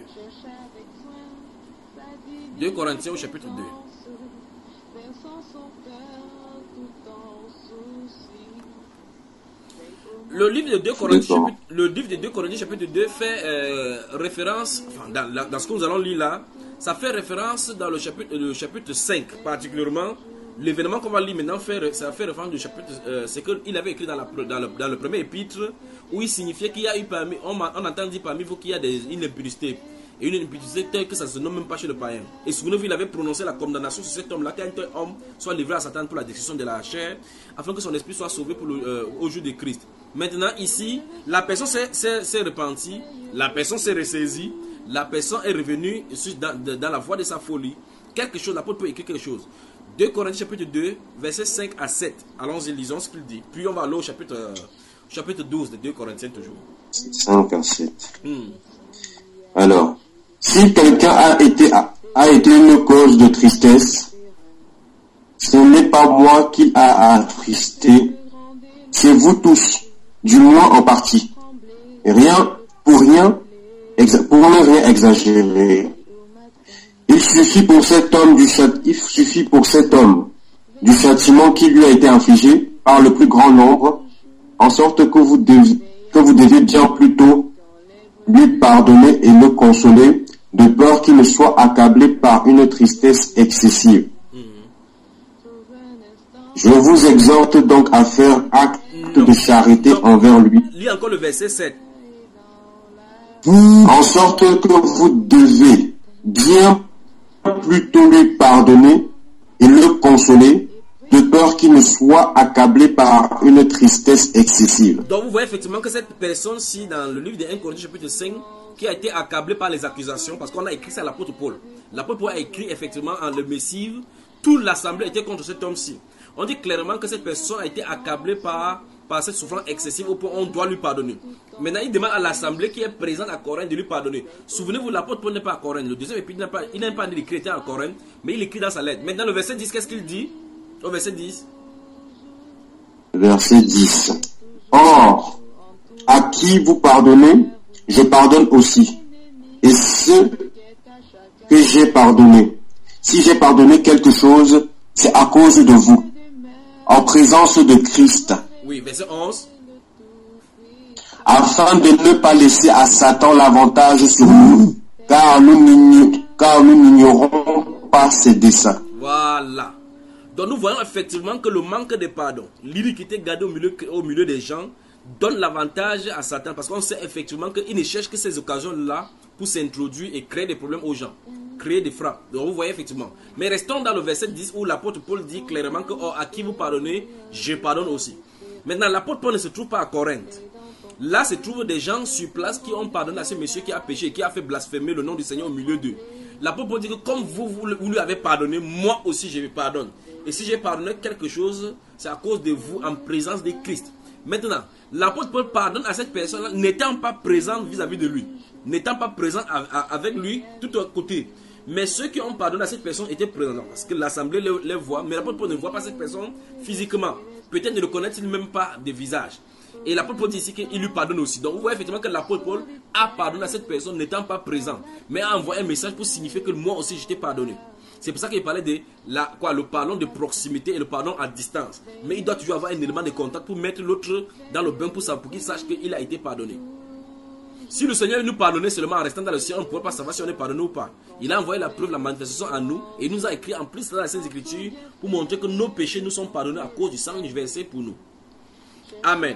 deux Corinthiens au chapitre deux. Le livre de deux Corinthiens, chapitre, le livre de deux Corinthiens chapitre deux fait euh, référence, enfin, dans, dans ce que nous allons lire là, ça fait référence dans le chapitre, le chapitre cinq particulièrement. L'événement qu'on va lire maintenant, fait, ça fait référence du chapitre, euh, c'est qu'il avait écrit dans, la, dans, le, dans le premier épître, où il signifiait qu'il y a eu parmi, on, on entend dire parmi vous qu'il y a des, une impudicité. Et une impudicité telle que ça ne se nomme même pas chez le païen. Et souvenez-vous, il avait prononcé la condamnation sur cet homme-là, qu'un homme soit livré à Satan pour la destruction de la chair, afin que son esprit soit sauvé pour le, euh, au jour de Christ. Maintenant, ici, la personne s'est repentie, la personne s'est ressaisie, la personne est revenue dans, dans la voie de sa folie. Quelque chose, l'apôtre peut écrire quelque chose. deux Corinthiens chapitre deux, versets cinq à sept. Allons-y, lisons ce qu'il dit. Puis on va aller au chapitre, euh, chapitre douze de deux Corinthiens toujours. cinq à sept. Hmm. Alors, si quelqu'un a été, a, a été une cause de tristesse, ce n'est pas moi qui a attristé, c'est vous tous, du moins en partie. Rien, pour rien, pour ne rien exagérer. Il suffit pour cet homme du il suffit pour cet homme du châtiment qui lui a été infligé par le plus grand nombre, en sorte que vous devez, que vous devez bien plutôt lui pardonner et le consoler, de peur qu'il ne soit accablé par une tristesse excessive. Je vous exhorte donc à faire acte non. de charité non. envers lui. Lis encore le verset sept. En sorte que vous devez bien plutôt lui pardonner et le consoler, de peur qu'il ne soit accablé par une tristesse excessive. Donc vous voyez effectivement que cette personne-ci, dans le livre de premier Corinthiens chapitre cinq, qui a été accablée par les accusations, parce qu'on a écrit ça à l'apôtre Paul. L'apôtre Paul a écrit effectivement en le Messive, toute l'assemblée était contre cet homme-ci. On dit clairement que cette personne a été accablée par, par cette souffrance excessive au point où on doit lui pardonner. Maintenant, il demande à l'assemblée qui est présente à Corinthe de lui pardonner. Souvenez-vous, l'apôtre Paul n'est pas à Corinthe. Le deuxième épître, il n'a pas, pas écrit à Corinthe, mais il écrit dans sa lettre. Maintenant, le verset dix, qu'est-ce qu'il dit? Au verset dix. Verset dix. Or, à qui vous pardonnez, je pardonne aussi. Et ceux que j'ai pardonné, si j'ai pardonné quelque chose, c'est à cause de vous, en présence de Christ. Oui, verset onze. Afin de ne pas laisser à Satan l'avantage sur nous, car nous n'ignorons pas ses desseins. Voilà. Donc nous voyons effectivement que le manque de pardon, l'iniquité gardée au milieu, au milieu des gens, donne l'avantage à Satan, parce qu'on sait effectivement qu'il ne cherche que ces occasions-là pour s'introduire et créer des problèmes aux gens, créer des frappes. Donc vous voyez effectivement. Mais restons dans le verset dix où l'apôtre Paul dit clairement que oh, à qui vous pardonnez, je pardonne aussi. Maintenant, l'apôtre Paul ne se trouve pas à Corinthe. Là se trouvent des gens sur place qui ont pardonné à ce monsieur qui a péché et qui a fait blasphémer le nom du Seigneur au milieu d'eux. L'apôtre Paul dit que comme vous, vous, vous lui avez pardonné, moi aussi je lui pardonne. Et si j'ai pardonné quelque chose, c'est à cause de vous en présence de Christ. Maintenant, l'apôtre Paul pardonne à cette personne-là n'étant pas présent vis-à-vis de lui. N'étant pas présent avec lui tout à côté. Mais ceux qui ont pardonné à cette personne étaient présents. Parce que l'assemblée les, les voit. Mais l'apôtre Paul ne voit pas cette personne physiquement. Peut-être ne le connaît-il même pas de visage. Et l'apôtre Paul dit ici qu'il lui pardonne aussi. Donc vous voyez effectivement que l'apôtre Paul a pardonné à cette personne n'étant pas présent. Mais a envoyé un message pour signifier que moi aussi j'étais pardonné. C'est pour ça qu'il parlait de la, quoi, le pardon de proximité et le pardon à distance. Mais il doit toujours avoir un élément de contact pour mettre l'autre dans le bain pour, pour qu'il sache qu'il a été pardonné. Si le Seigneur nous pardonnait seulement en restant dans le ciel, on ne pourrait pas savoir si on est pardonné ou pas. Il a envoyé la preuve, la manifestation à nous et il nous a écrit en plus dans la Sainte Écriture pour montrer que nos péchés nous sont pardonnés à cause du sang versé pour nous. Amen.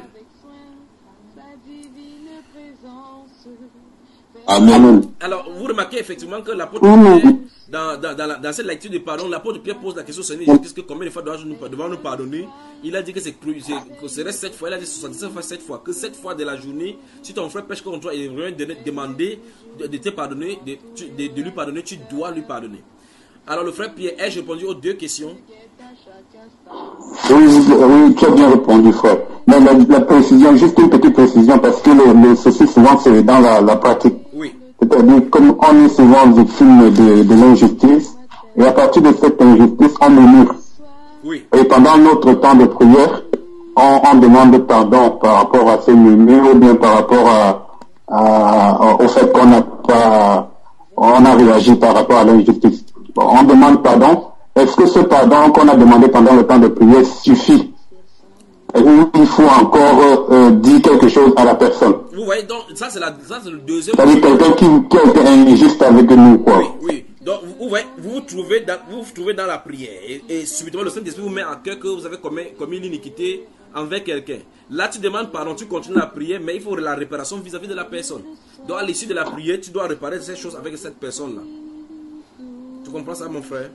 Amen. Alors, vous remarquez effectivement que l'apôtre Pierre, dans, dans, dans, la, dans cette lecture de pardon, l'apôtre Pierre pose la question au Seigneur, qu'est-ce que combien de fois devons-nous nous pardonner? Il a dit que c'est que ce reste sept fois, il a dit soixante-dix fois sept fois, que sept fois de la journée, si ton frère pêche contre toi et vient de demander de, de te pardonner, de, de, de lui pardonner, tu dois lui pardonner. Alors le frère Pierre, ai-je répondu aux deux questions? Oui, oui, tu as bien répondu, frère. Mais la, la précision, juste une petite précision, parce que le, le souci souvent c'est dans la, la pratique. Oui. C'est-à-dire, comme on est souvent victime de, de l'injustice, et à partir de cette injustice, on murmure. Oui. Et pendant notre temps de prière, on, on demande pardon par rapport à ces murmures, ou bien par rapport à, à, au fait qu'on n'a pas, on a réagi par rapport à l'injustice. Bon, on demande pardon. Est-ce que ce pardon qu'on a demandé pendant le temps de prière suffit? Ou il faut encore euh, dire quelque chose à la personne? Vous voyez, donc ça c'est le deuxième. C'est-à-dire quelqu'un qui, qui a été injuste avec nous, quoi. Oui, oui. Donc vous, vous voyez, vous vous trouvez dans, vous vous trouvez dans la prière et, et subitement le Saint-Esprit vous met en cœur que vous avez commis, commis l'iniquité envers quelqu'un. Là tu demandes pardon, tu continues la prière, mais il faut la réparation vis-à-vis de la personne. Donc à l'issue de la prière, tu dois réparer ces choses avec cette personne-là. Tu comprends ça, mon frère?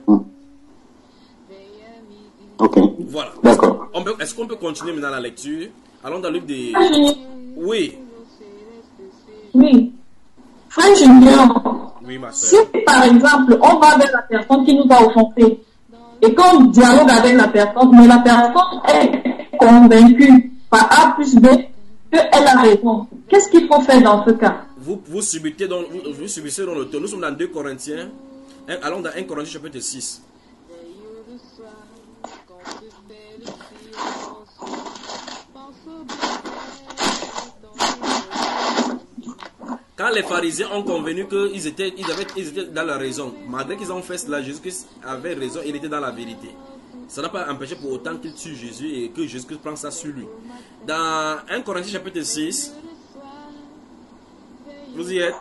Ok. Voilà. D'accord. Est-ce qu'on peut continuer maintenant la lecture? Allons dans le livre des... Oui. Oui. Frère Junior, oui, ma si par exemple, on va vers la personne qui nous a offensés, et qu'on dialogue avec la personne, mais la personne est convaincue par A plus B qu'elle a raison, qu'est-ce qu'il faut faire dans ce cas? Vous, vous subissez dans, vous, vous subissez dans le temps. Nous sommes dans deux Corinthiens. Allons dans un Corinthiens chapitre six. Quand les pharisiens ont convenu qu'ils étaient, ils avaient, ils étaient dans la raison, malgré qu'ils ont fait cela, Jésus-Christ avait raison, il était dans la vérité. Ça n'a pas empêché pour autant qu'il tue Jésus et que Jésus-Christ prend ça sur lui. Dans un Corinthiens chapitre six, vous y êtes.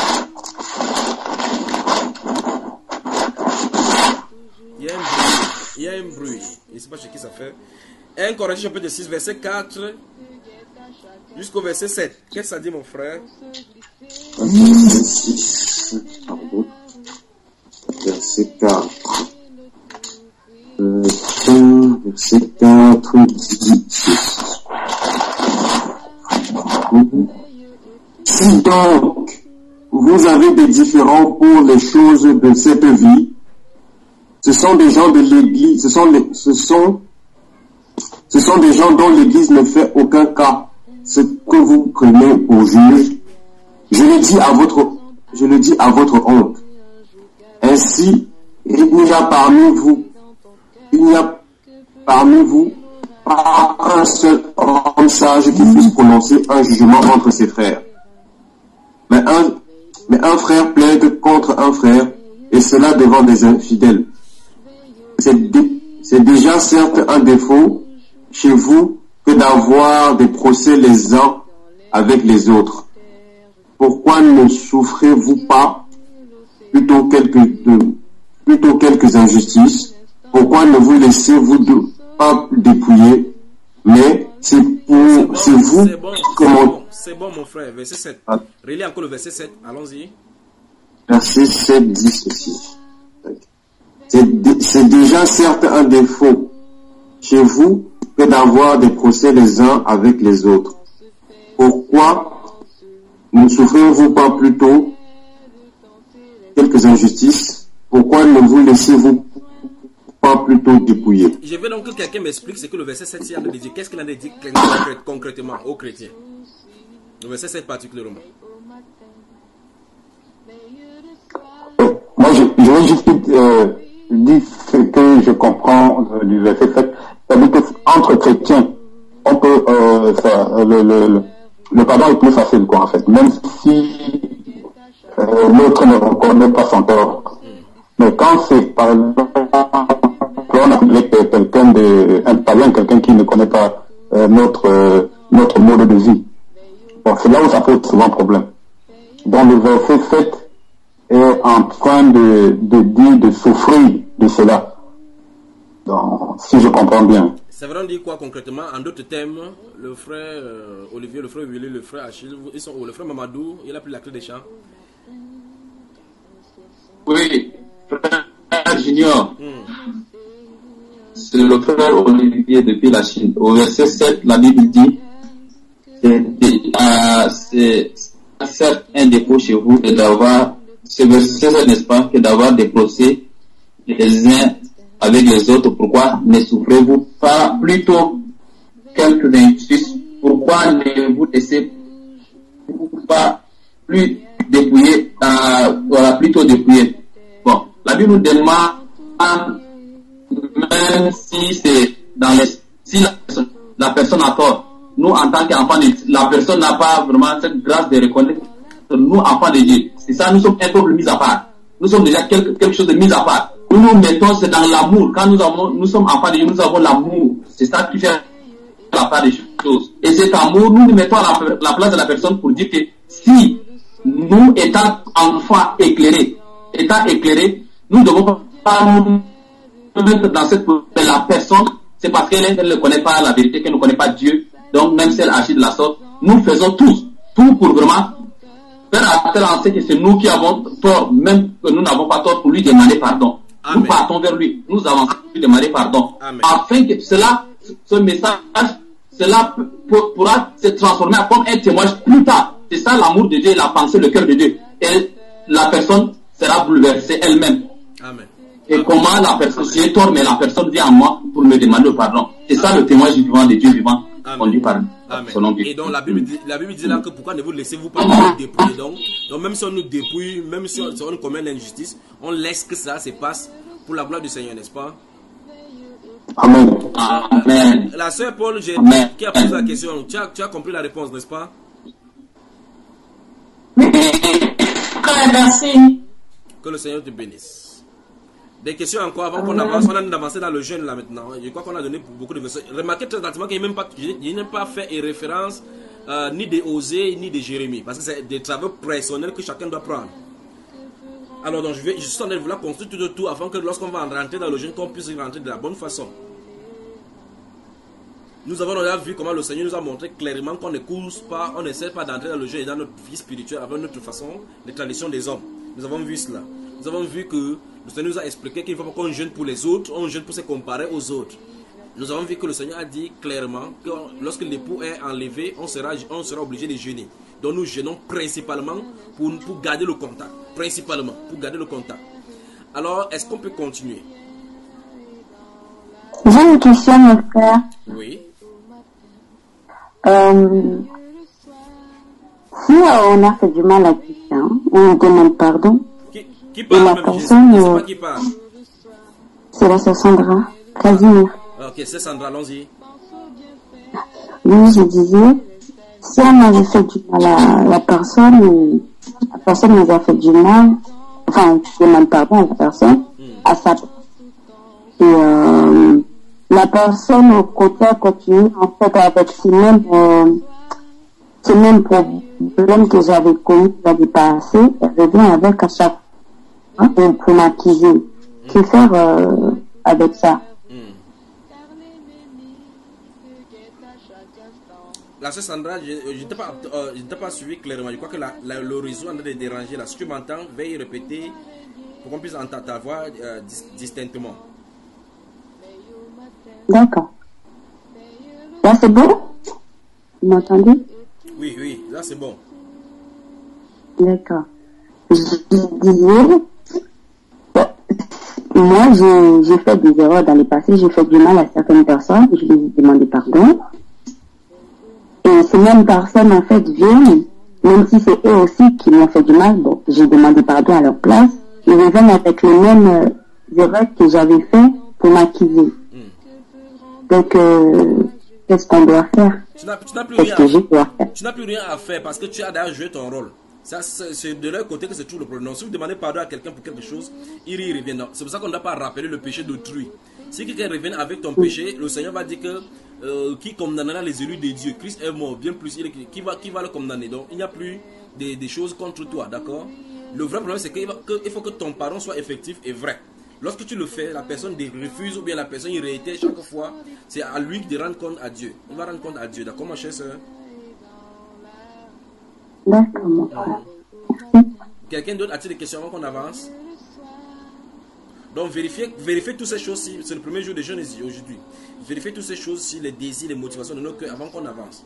Il y a un bruit, il y a un bruit, je ne sais pas chez qui ça fait. un Corinthiens chapitre six, verset quatre jusqu'au verset sept. Qu'est-ce que ça dit, mon frère? six, pardon. Verset quatre. Euh, verset quatre dit si donc vous avez des différends pour les choses de cette vie, ce sont des gens de l'église, ce sont les, ce sont, ce sont des gens dont l'église ne fait aucun cas, ce que vous prenez au juge. Je le dis à votre, je le dis à votre honte. Ainsi, il n'y a parmi vous, il n'y a parmi vous pas un seul homme sage qui puisse prononcer un jugement entre ses frères. Mais un, mais un frère plaide contre un frère, et cela devant des infidèles. C'est, dé, c'est déjà certes un défaut chez vous que d'avoir des procès les uns avec les autres. Pourquoi ne souffrez-vous pas plutôt quelques, de, plutôt quelques injustices? Pourquoi ne vous laissez-vous de, pas dépouiller? Mais c'est pour, c'est vous c'est bon, comment... C'est bon, c'est bon mon frère, verset sept. Ah. Relis encore le verset sept, allons-y. Verset sept dit ceci. C'est, c'est déjà certes un défaut chez vous que d'avoir des procès les uns avec les autres. Pourquoi ne souffrez-vous pas plutôt quelques injustices? Pourquoi ne vous laissez-vous pas plutôt dépouiller? Je veux donc que quelqu'un m'explique ce que le verset sept a dit. Qu'est-ce qu'il en a dit concrètement aux chrétiens? Le verset sept particulièrement. Moi, je, je vais juste euh, dire ce que je comprends euh, du verset sept. C'est-à-dire qu'entre chrétiens, on peut, euh, ça, le, le, le, le pardon est plus facile, quoi, en fait. Même si euh, l'autre ne reconnaît pas son tort. Mais quand c'est, par exemple, on appelle quelqu'un de, un païen, quelqu'un qui ne connaît pas euh, notre, euh, notre mode de vie. Bon, c'est là où ça pose souvent problème. Dans le verset sept, est en train de, de dire, de souffrir de cela. Donc, si je comprends bien. Ça veut dire quoi concrètement? En d'autres termes, le frère euh, Olivier, le frère Willy, le frère Achille, ils sont où? Le frère Mamadou, il a pris la clé des champs. Oui, frère Junior. Hmm. C'est le frère Olivier depuis la Chine. Au verset sept, la Bible dit c'est, euh, c'est certes un défaut chez vous de d'avoir, ce verset, n'est-ce pas, que d'avoir des procès les uns avec les autres. Pourquoi ne souffrez-vous pas plutôt quelques injustices? Pourquoi ne vous laissez pas plus dépouiller, euh, voilà, plutôt dépouiller? Bon, la Bible nous demande, même si c'est dans les, si la personne, la personne a tort, nous en tant qu'enfants de Dieu, la personne n'a pas vraiment cette grâce de reconnaître, nous enfants de Dieu, c'est ça, nous sommes un peuple mis à part. Nous sommes déjà quelque, quelque chose de mis à part. Nous nous mettons, c'est dans l'amour. Quand nous avons, nous sommes enfants de Dieu, nous avons l'amour. C'est ça qui fait la part des choses. Et cet amour, nous nous mettons à la, la place de la personne pour dire que si nous, étant enfants éclairés, étant éclairés, nous ne devons pas nous mettre dans cette mais la personne, c'est parce qu'elle ne connaît pas la vérité, qu'elle ne connaît pas Dieu. Donc, même si elle agit de la sorte, nous faisons tous, tout pour vraiment faire appel à ce que c'est nous qui avons tort, même que nous n'avons pas tort, pour lui demander pardon. Amen. Nous partons vers lui, nous avons lui demander pardon. Amen. Afin que cela, ce message, cela pourra se transformer comme un témoignage plus tard. C'est ça l'amour de Dieu, la pensée, le cœur de Dieu. Et la personne sera bouleversée elle-même. Amen. Et Amen. Comment la personne, j'ai tort, mais la personne vient à moi pour me demander pardon. C'est ça le témoignage vivant de Dieu vivant. On lui parle. Amen. Et donc la Bible dit, la Bible dit là que pourquoi ne vous laissez-vous pas nous dépouiller donc, donc même si on nous dépouille, même si on, si on commet l'injustice, on laisse que ça se passe pour la gloire du Seigneur, n'est-ce pas? Amen. Amen. La sœur Paul, j'ai dit, qui a posé la question, tu as, tu as compris la réponse, n'est-ce pas? Merci. Que le Seigneur te bénisse. Des questions encore avant qu'on avance, on a avancé dans le jeûne là maintenant. Je crois qu'on a donné beaucoup de versets. Remarquez très attentivement qu'il n'y a même pas, je n'ai pas fait référence euh, ni de Osée ni de Jérémie, parce que c'est des travaux personnels que chacun doit prendre. Alors donc je vais, je suis en train de vouloir construire tout de tout afin que lorsqu'on va rentrer dans le jeûne, qu'on puisse rentrer de la bonne façon. Nous avons déjà vu comment le Seigneur nous a montré clairement qu'on ne course pas, on n'essaie pas d'entrer dans le jeûne et dans notre vie spirituelle avec notre façon, les traditions des hommes. Nous avons vu cela. Nous avons vu que le Seigneur nous a expliqué qu'il ne faut pas qu'on jeûne pour les autres, on jeûne pour se comparer aux autres. nous avons vu que le Seigneur a dit clairement que lorsque l'époux est enlevé, on sera, on sera obligé de jeûner. Donc nous jeûnons principalement pour, pour garder le contact. Principalement pour garder le contact. Alors, est-ce qu'on peut continuer? J'ai une question, mon frère. Oui. Euh, si euh, on a fait du mal à quelqu'un, on demande pardon. Qui, qui parle la même personne, je sais euh, pas qui parle. C'est la sœur Sandra. Casimir. Ok, c'est Sandra, allons-y. Oui, je disais, si on avait fait du mal à la personne, ou la personne nous a fait du mal, enfin, je demande pardon à la personne, mm. à sa et euh, la personne au côté continue en fait avec ces mêmes, euh, ces mêmes problèmes que j'avais connus l'année passée, elle revient avec à chaque fois hein, pour m'accuser. Mm. Que faire euh, avec ça? La sœur Sandra, je ne t'ai pas, euh, pas suivi clairement. Je crois que la, la, le réseau est en train de déranger. Là, si tu m'entends, veuille répéter pour qu'on puisse entendre ta voix euh, dis, distinctement. D'accord. Là, c'est bon? Vous m'entendez? Oui, oui, là, c'est bon. D'accord. Je disais, moi, j'ai fait des erreurs dans le passé. J'ai fait du mal à certaines personnes. Je les ai demandé pardon. Et ces mêmes personnes, en fait, viennent, même si c'est eux aussi qui m'ont fait du mal, bon, j'ai demandé pardon à leur place, ils reviennent avec les mêmes euh, erreurs que j'avais fait pour m'accuser. Mm. Donc, euh, qu'est-ce qu'on doit faire? Tu n'as plus, plus rien à faire parce que tu as déjà joué ton rôle. C'est de leur côté que c'est toujours le problème. Donc, si vous demandez pardon à quelqu'un pour quelque chose, il y revient. C'est pour ça qu'on ne doit pas rappeler le péché d'autrui. Si quelqu'un revient avec ton péché, le Seigneur va dire que euh, qui condamnera les élus de Dieu? Christ est mort, bien plus, il est, qui, va, qui va le condamner? Donc il n'y a plus des, des choses contre toi, d'accord? Le vrai problème, c'est qu'il faut que ton pardon soit effectif et vrai. Lorsque tu le fais, la personne refuse ou bien la personne il réitère chaque fois, c'est à lui de rendre compte à Dieu. Il va rendre compte à Dieu, d'accord, ma chère sœur? D'accord, mon frère. Quelqu'un d'autre a-t-il des questions avant qu'on avance? Donc vérifiez, vérifiez toutes ces choses-ci. C'est le premier jour de jeûne aujourd'hui. Vérifiez toutes ces choses-ci, les désirs, les motivations de nos cœurs avant qu'on avance.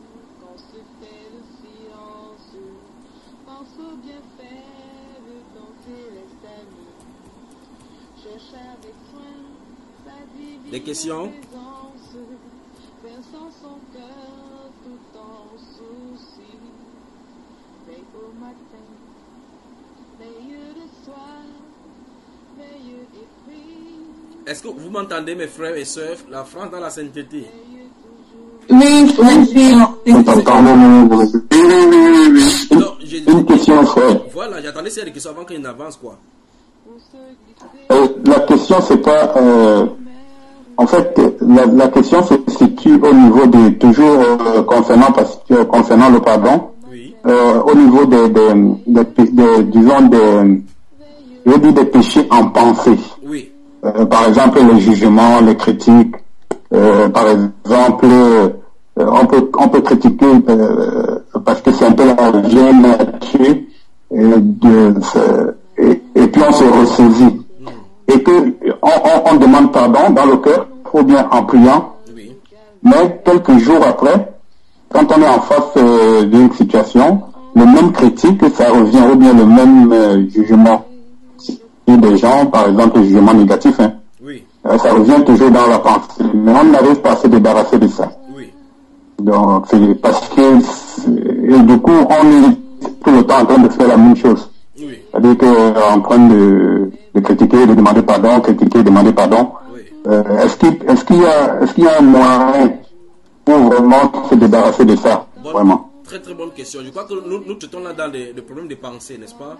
Des questions? Est-ce que vous m'entendez, mes frères et sœurs? La France dans la sainteté. Oui, oui, oui. Une question, frère. Voilà, j'attendais ces questions avant qu'il n'avance, quoi. Euh, la question, c'est pas... Euh, en fait, la, la question se situe au niveau de... Toujours euh, concernant, parce que, concernant le pardon. Oui. Euh, au niveau des... des, des, des, des disons, des... Je veux dire des péchés en pensée. Oui. Euh, par exemple, les jugements, les critiques. Euh, par exemple, euh, on peut on peut critiquer euh, parce que c'est un peu la vieille nature euh, de, et, et puis on se ressaisit et que on, on, on demande pardon dans le cœur ou bien en priant. Oui. Mais quelques jours après, quand on est en face euh, d'une situation, le même critique, ça revient ou bien le même euh, jugement. Des gens, par exemple, le jugement négatif, hein. Oui. Euh, ça revient toujours dans la pensée, mais on n'arrive pas à se débarrasser de ça. Oui. Donc, c'est parce que, et du coup, on est tout le temps en train de faire la même chose. Oui. C'est-à-dire qu'en train de, de critiquer, de demander pardon, critiquer, demander pardon. Oui. Euh, est-ce qu'il, est-ce qu'il y a, est-ce qu'il y a un moyen pour vraiment se débarrasser de ça, bonne, vraiment? Très très bonne question. Je crois que nous, nous traitons là dans les, les problèmes de pensée, n'est-ce pas?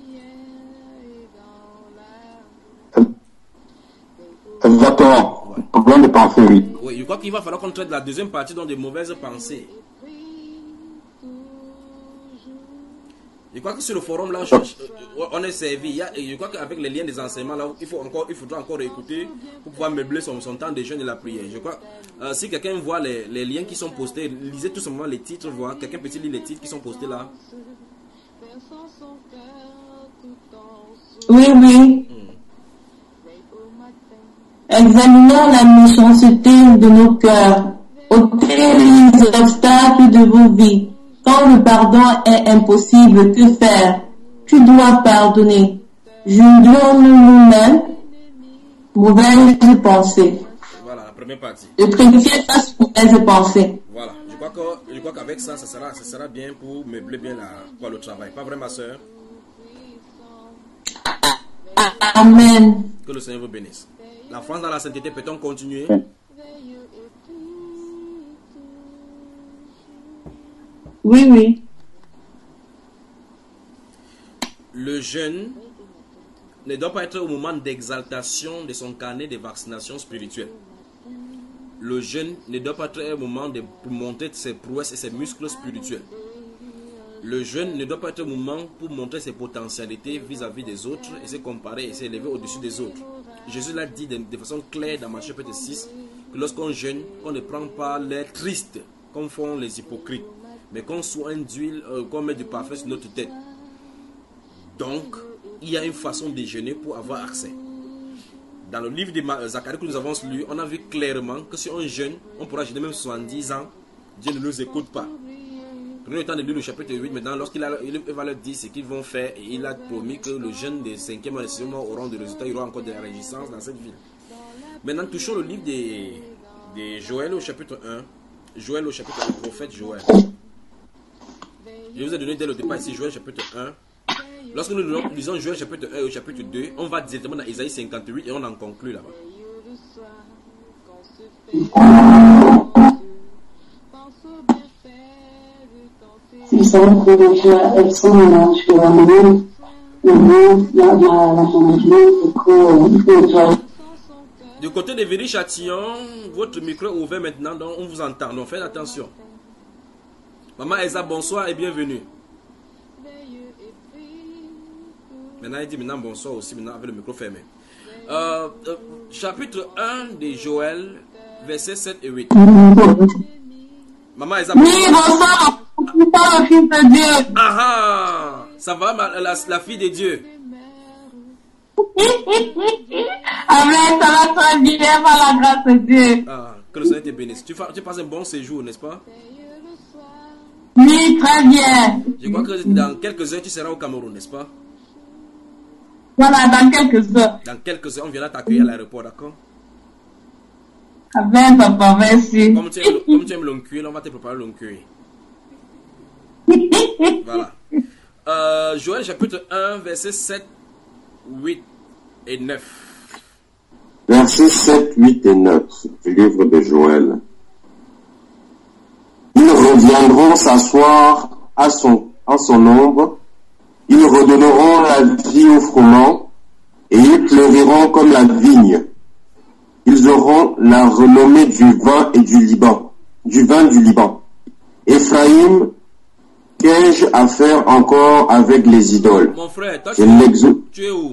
Exactement. Ouais. Problème de pensée, oui. Oui, je crois qu'il va falloir qu'on traite la deuxième partie dans des mauvaises pensées. Je crois que sur le forum là, je, on est servi. Il y a, je crois qu'avec les liens des enseignements là, il faut encore, il faudra encore écouter pour pouvoir meubler son, son temps de jeûne et la prière. Je crois, euh, si quelqu'un voit les, les liens qui sont postés, lisez tout simplement les titres, voir. Quelqu'un peut lire les titres qui sont postés là. Oui, oui. Hmm. Examinons la méchanceté de nos cœurs. ôtez les obstacles de vos vies. Quand le pardon est impossible, que faire? Tu dois pardonner. Jugeons nous-mêmes mauvaises pensées. Voilà la première partie. De prédiquer face aux mauvaises pensées. Voilà, je crois que je crois qu'avec ça, ça sera, ça sera bien pour meubler bien la, quoi, le travail. Pas vrai, ma soeur? Amen. Que le Seigneur vous bénisse. La France dans la sainteté, peut-on continuer? Oui, oui. Le jeûne ne doit pas être au moment d'exaltation de son carnet de vaccination spirituelle. Le jeûne ne doit pas être un moment de, pour montrer ses prouesses et ses muscles spirituels. Le jeûne ne doit pas être un moment pour montrer ses potentialités vis-à-vis des autres et se comparer et s'élever au-dessus des autres. Jésus l'a dit de, de façon claire dans Matthieu chapitre six que lorsqu'on jeûne, on ne prend pas l'air triste comme font les hypocrites, mais qu'on soit d'huile, euh, qu'on met du parfum sur notre tête. Donc, il y a une façon de jeûner pour avoir accès. Dans le livre de Zacharie que nous avons lu, on a vu clairement que si on jeûne, on pourra jeûner même soixante-dix ans. Dieu ne nous écoute pas. Prenez le temps de lire le chapitre huit. Maintenant, lorsqu'il va leur dire ce qu'ils vont faire, et il a promis que le jeûne des cinquième et des sixième mois auront des résultats, il y aura encore de la résistance dans cette ville. Maintenant, touchons le livre de, de Joël au chapitre un. Joël au chapitre un, le prophète Joël. Je vous ai donné dès le départ ici Joël chapitre un. Lorsque nous lisons Joël chapitre un et au chapitre deux, on va directement dans Isaïe cinquante-huit et on en conclut là-bas. Ils savent que déjà, elles sont là, je vais amener le monde, il y a la management, il faut déjà. Du côté de Viry-Châtillon, votre micro est ouvert maintenant, donc on vous entend. Donc faites attention. Maman Elsa, bonsoir et bienvenue. Maintenant, il dit maintenant bonsoir aussi, maintenant avec le micro fermé. Euh, euh, chapitre un de Joël, versets sept et huit. Maman Elsa, bonsoir. Oui, bonsoir. Bonsoir, le fils de Dieu. Ah ah, ça va, ma, la, la fille de Dieu? Amen, ça va très bien par la grâce de Dieu. Ah, que le Seigneur te bénisse. Tu, tu passes un bon séjour, n'est-ce pas? Oui, très bien. Je crois que dans quelques heures, tu seras au Cameroun, n'est-ce pas? Voilà, dans quelques heures. Dans quelques heures, on viendra t'accueillir à l'aéroport, d'accord? Amen, papa, merci. Comme tu aimes, comme tu aimes l'oncuil, on va te préparer l'oncuil. Voilà. Euh, Joël chapitre un, versets sept, huit et neuf. Versets sept, huit et neuf du livre de Joël. Ils reviendront s'asseoir à son, à son ombre. Ils redonneront la vie au froment et ils fleuriront comme la vigne. Ils auront la renommée du vin et du Liban, du vin du Liban. Éphraïm, qu'ai-je à faire encore avec les idoles? Mon frère, toi, Je tu, tu es où?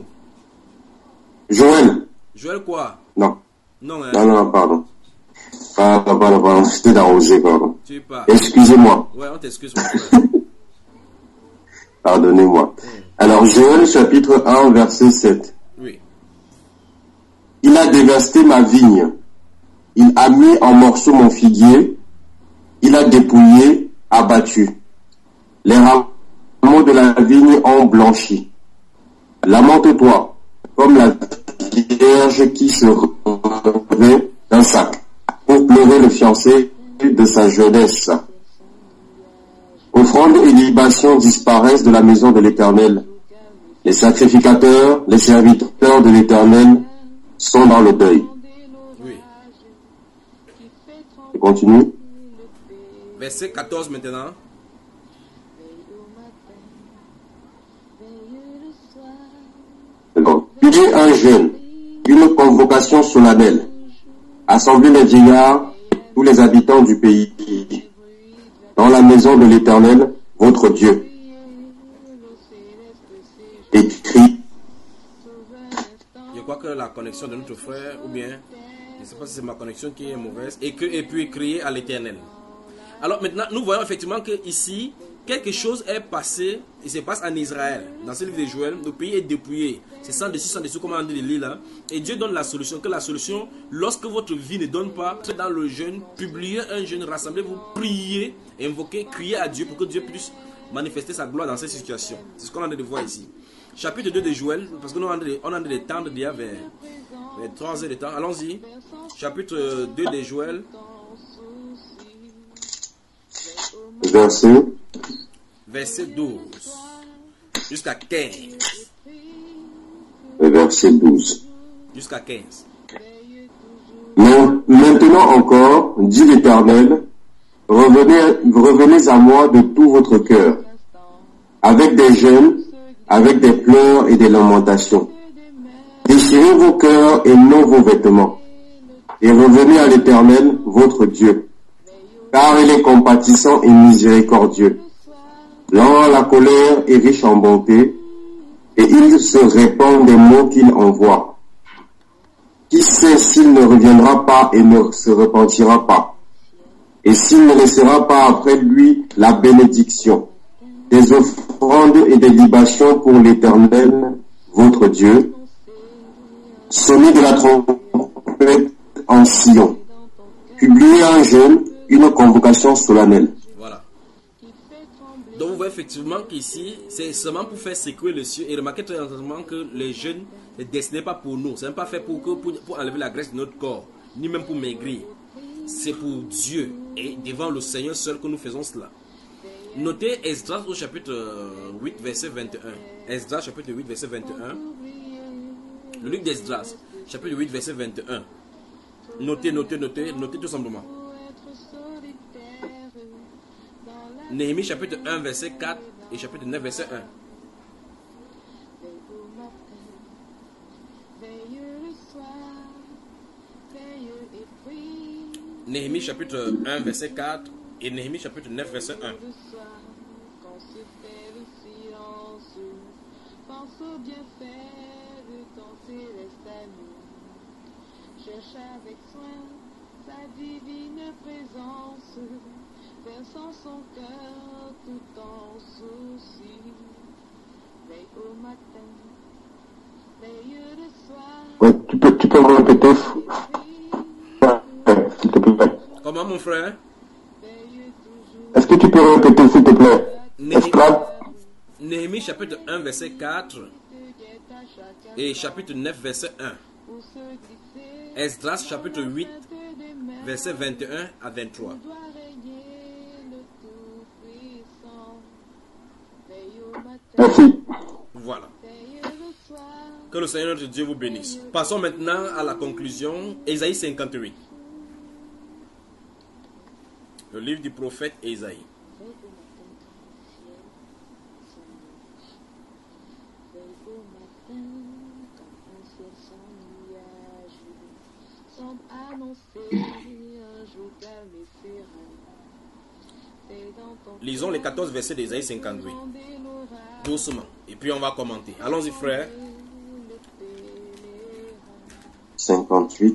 Joël. Joël quoi? Non. Non, hein? Non, non, pardon. Pardon, pardon, pardon. C'était d'arroser, pardon. Tu pas. Excusez-moi. Ouais, on t'excuse, mon frère. Pardonnez-moi. Mm. Alors, Joël chapitre un, verset sept. Oui. Il a dévasté ma vigne. Il a mis en morceaux mon figuier. Il a dépouillé, abattu. Les rameaux de la vigne ont blanchi. Lamente-toi, comme la vierge qui se revêt d'un sac, pour pleurer le fiancé de sa jeunesse. Offrandes et libations disparaissent de la maison de l'Éternel. Les sacrificateurs, les serviteurs de l'Éternel sont dans le deuil. Oui. Je continue. Verset quatorze maintenant. Publiez un jeûne, une convocation solennelle. Assemblez les vieillards, tous les habitants du pays, dans la maison de l'Éternel, votre Dieu. Écrit. Je crois que la connexion de notre frère, ou bien, je ne sais pas si c'est ma connexion qui est mauvaise, et, que, et puis crier à l'Éternel. Alors maintenant, nous voyons effectivement que ici, quelque chose est passé, il se passe en Israël, dans ce livre de Joël, le pays est dépouillé, c'est sans dessus, sans dessous, comme on dit de lire là, et Dieu donne la solution, que la solution, lorsque votre vie ne donne pas, dans le jeûne, publiez un jeûne, rassemblez-vous, priez, invoquez, criez à Dieu pour que Dieu puisse manifester sa gloire dans cette situation. C'est ce qu'on a de voir ici. Chapitre deux de Joël, parce que nous on a des temps déjà vers, vers trois heures de temps. Allons-y. Chapitre deux de Joël. Verset. Verset douze. Jusqu'à quinze. Verset douze. Jusqu'à quinze. Maintenant encore, dit l'Éternel, revenez, revenez à moi de tout votre cœur, avec des jeûnes, avec des pleurs et des lamentations. Déchirez vos cœurs et non vos vêtements, et revenez à l'Éternel, votre Dieu, car il est compatissant et miséricordieux, lent à la colère et riche en bonté, et il se répand des mots qu'il envoie. Qui sait s'il ne reviendra pas et ne se repentira pas, et s'il ne laissera pas après lui la bénédiction, des offrandes et des libations pour l'Éternel, votre Dieu. Sonnez de la trompette en Sion. Publiez un jeûne, une convocation solennelle. Voilà. Donc vous voyez effectivement qu'ici, c'est seulement pour faire secouer le ciel. Et remarquez très attentivement que les jeûnes ne destiné pas pour nous. Ce n'est pas fait pour, que, pour, pour enlever la graisse de notre corps, ni même pour maigrir. C'est pour Dieu et devant le Seigneur seul que nous faisons cela. Notez Esdras au chapitre huit, verset vingt et un. Esdras, chapitre huit, verset vingt et un. Le livre d'Esdras, chapitre huit, verset vingt et un. Notez, notez, notez, notez tout simplement. Néhémie, chapitre un, verset quatre et chapitre neuf, verset un. Néhémie, chapitre un, verset quatre et Néhémie, chapitre neuf, verset un. Cherche avec soin sa divine présence, versant son cœur tout en souci. Veille au matin, veille le soir. Ouais, tu peux, tu peux me répéter, s'il te plaît. Comment, mon frère? Est-ce que tu peux répéter, s'il te plaît? Néhémie, Néhémie, chapitre un, verset quatre et chapitre neuf, verset un. Esdras, chapitre huit, verset vingt et un à vingt-trois. Merci. Voilà. Que le Seigneur notre Dieu vous bénisse. Passons maintenant à la conclusion. Ésaïe cinquante-huit. Le livre du prophète Ésaïe. Lisons les quatorze versets d'Ésaïe cinquante-huit. Doucement. Et puis on va commenter. Allons-y, frère. cinquante-huit.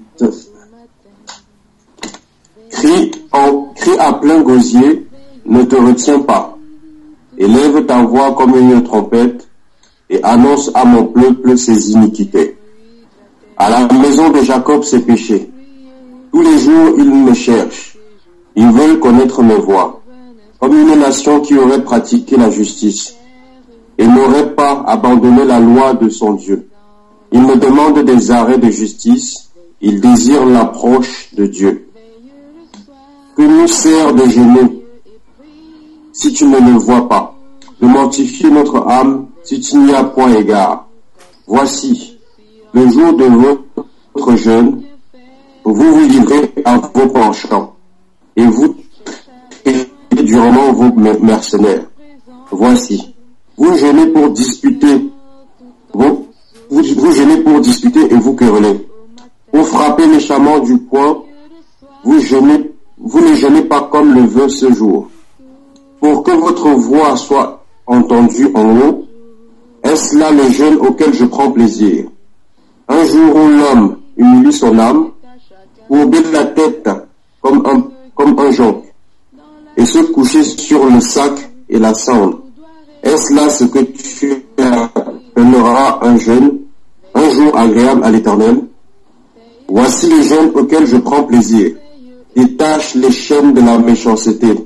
Crie, en, crie à plein gosier, ne te retiens pas. Élève ta voix comme une trompette et annonce à mon peuple ses iniquités. À la maison de Jacob ses péchés. Tous les jours ils me cherchent. Ils veulent connaître mes voies. Comme une nation qui aurait pratiqué la justice et n'aurait pas abandonné la loi de son Dieu. Ils me demandent des arrêts de justice. Ils désirent l'approche de Dieu. Que nous sert de gêner si tu ne le vois pas, de mortifier notre âme si tu n'y as point égard. Voici, le jour de votre jeûne, vous vous livrez à vos penchants et vous traitez durement vos mercenaires. Voici, vous jeûnez pour disputer, vous, vous, vous jeûnez pour disputer et vous querellez. Pour frapper méchamment du poing, vous jeûnez, vous ne jeûnez pas comme le veut ce jour. Pour que votre voix soit entendue en haut, est-ce là le jeûne auquel je prends plaisir? Un jour où l'homme humilie son âme, courber la tête comme un, comme un jonc, et se coucher sur le sac et la cendre. Est-ce là ce que tu appelleras un jeûne, un jour agréable à l'Éternel? Voici le jeûne auquel je prends plaisir. Détache les chaînes de la méchanceté.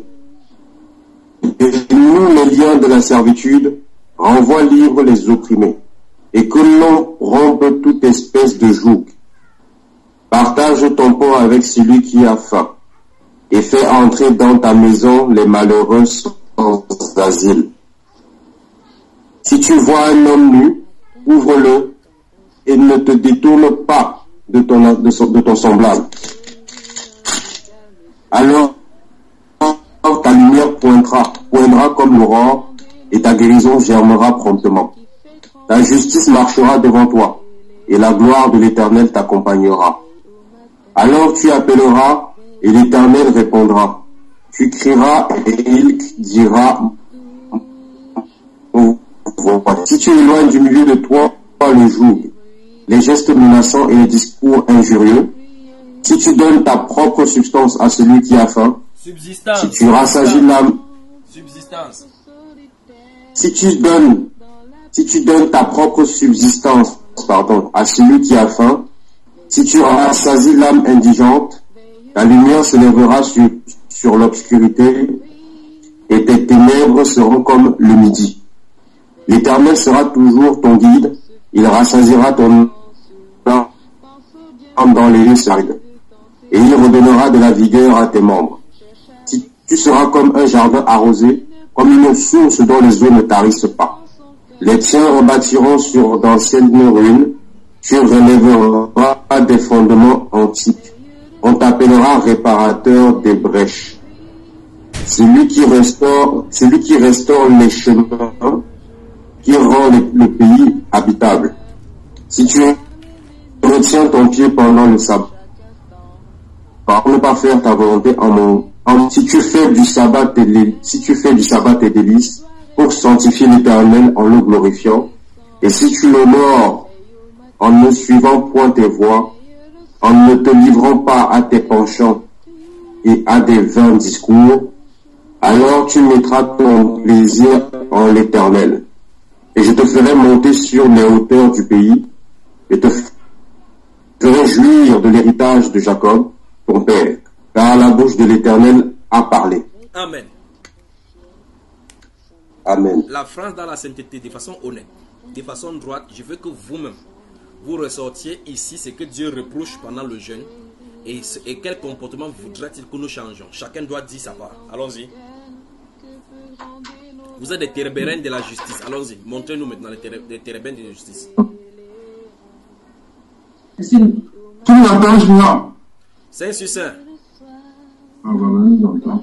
Dénoue les liens de la servitude, renvoie libre les opprimés, et que l'on rompe toute espèce de joug. Partage ton pain avec celui qui a faim, et fais entrer dans ta maison les malheureux sans asile. Si tu vois un homme nu, ouvre-le, et ne te détourne pas de ton, de son, de ton semblable. Alors, ta lumière pointera, poindra comme l'aurore, et ta guérison germera promptement. Ta justice marchera devant toi, et la gloire de l'Éternel t'accompagnera. Alors tu appelleras, et l'Éternel répondra. Tu crieras, et il dira, si tu éloignes du milieu de toi le joug, les gestes menaçants et les discours injurieux, si tu donnes ta propre substance à celui qui a faim, Subsistance. si tu rassasies l'âme, Subsistance. si tu donnes, si tu donnes ta propre subsistance, pardon, à celui qui a faim, si tu rassasies l'âme indigente, ta lumière se lèvera sur, sur l'obscurité, et tes ténèbres seront comme le midi. L'Éternel sera toujours ton guide, il rassasiera ton âme dans les lieux arides, et il redonnera de la vigueur à tes membres. Si tu seras comme un jardin arrosé, comme une source dont les eaux ne tarissent pas. Les tiens rebâtiront sur d'anciennes ruines, tu relèveras des fondements antiques. On t'appellera réparateur des brèches. Celui qui restaure, celui qui restaure les chemins, qui rend le, le pays habitable. Si tu retiens ton pied pendant le sabbat, pour ne pas faire ta volonté en mon, en, si tu fais du sabbat tes, si tu fais du sabbat tes délices, pour sanctifier l'Éternel en le glorifiant, et si tu l'honores en ne suivant point tes voies, en ne te livrant pas à tes penchants et à des vains discours, alors tu mettras ton plaisir en l'Éternel. Et je te ferai monter sur les hauteurs du pays, et te ferai jouir de l'héritage de Jacob, ton père, car la bouche de l'Éternel a parlé. Amen. Amen. La France dans la sainteté, de façon honnête, de façon droite, je veux que vous-même, vous ressortiez ici ce que Dieu reproche pendant le jeûne, et, et quel comportement voudrait-il que nous changeons. Chacun doit dire sa part. Allons-y. Vous êtes des térébérènes de la justice. Allons-y. Montrez-nous maintenant les térébérènes de la justice. Tu m'entends, Junior? Saint sur Saint. Ah, voilà, j'entends.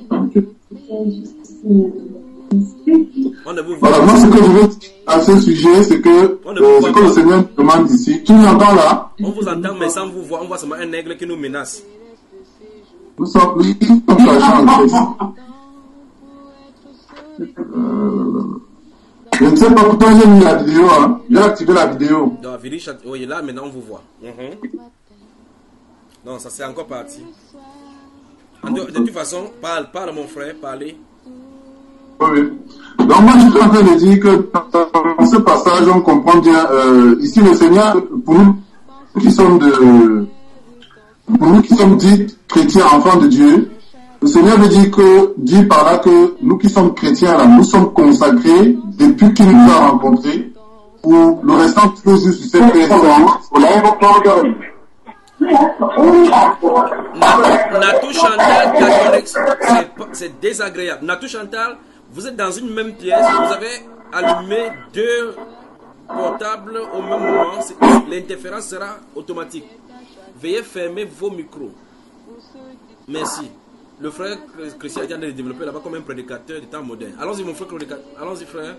On ne vous voit voilà, pas. moi, ce que je veux dire à ce sujet, c'est que euh, ce que le Seigneur demande ici. Tu m'entends là? On vous entend, mais sans vous voir, on voit seulement un aigle qui nous menace. Nous sommes, nous sommes cachés en Christ. Euh, je ne sais pas, pourtant j'ai mis la vidéo, hein. J'ai activé la vidéo. Donc, Viri, oui, là, maintenant on vous voit. Mm-hmm. Non, ça c'est encore parti. De, de toute façon, parle, parle mon frère, parlez. Oui. Donc moi je suis en train de dire que dans ce passage on comprend bien, euh, ici le Seigneur, pour nous qui sommes de, pour nous qui sommes dits chrétiens, enfants de Dieu, le Seigneur veut dire que, dit par là que nous qui sommes chrétiens là, nous sommes consacrés depuis qu'il nous a rencontrés pour le restant de nos jours sur cette terre. Natou Chantal, c'est désagréable. Natou Chantal, vous êtes dans une même pièce, vous avez allumé deux portables au même moment, l'interférence sera automatique. Veuillez fermer vos micros. Merci. Le frère Christian vient de développer là-bas comme un prédicateur du temps moderne. Allons-y mon frère prédicateur. Allons-y frère.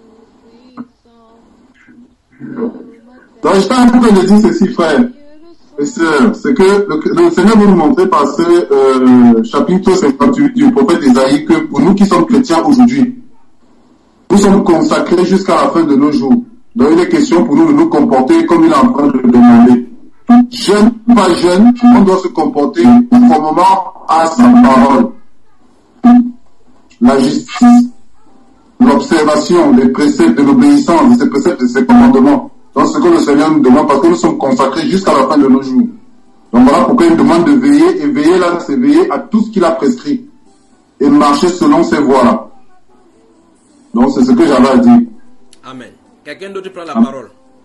Donc je suis en train de dire ceci frère. C'est que le, le Seigneur veut nous montrer par ce euh, chapitre cinquante-huit du prophète Isaïe que pour nous qui sommes chrétiens aujourd'hui, nous sommes consacrés jusqu'à la fin de nos jours. Donc il est question pour nous de nous comporter comme il est en train de le demander. Jeune ou pas jeune, on doit se comporter conformément à sa parole. La justice l'observation des préceptes, de l'obéissance de ces préceptes et de ces commandements. Donc ce que le Seigneur nous demande, parce que nous sommes consacrés jusqu'à la fin de nos jours. Donc voilà pourquoi il demande de veiller, et veiller là, c'est veiller à tout ce qu'il a prescrit, et marcher selon ces voies-là. Donc c'est ce que j'avais à dire. Amen. Quelqu'un d'autre prend la Amen. parole.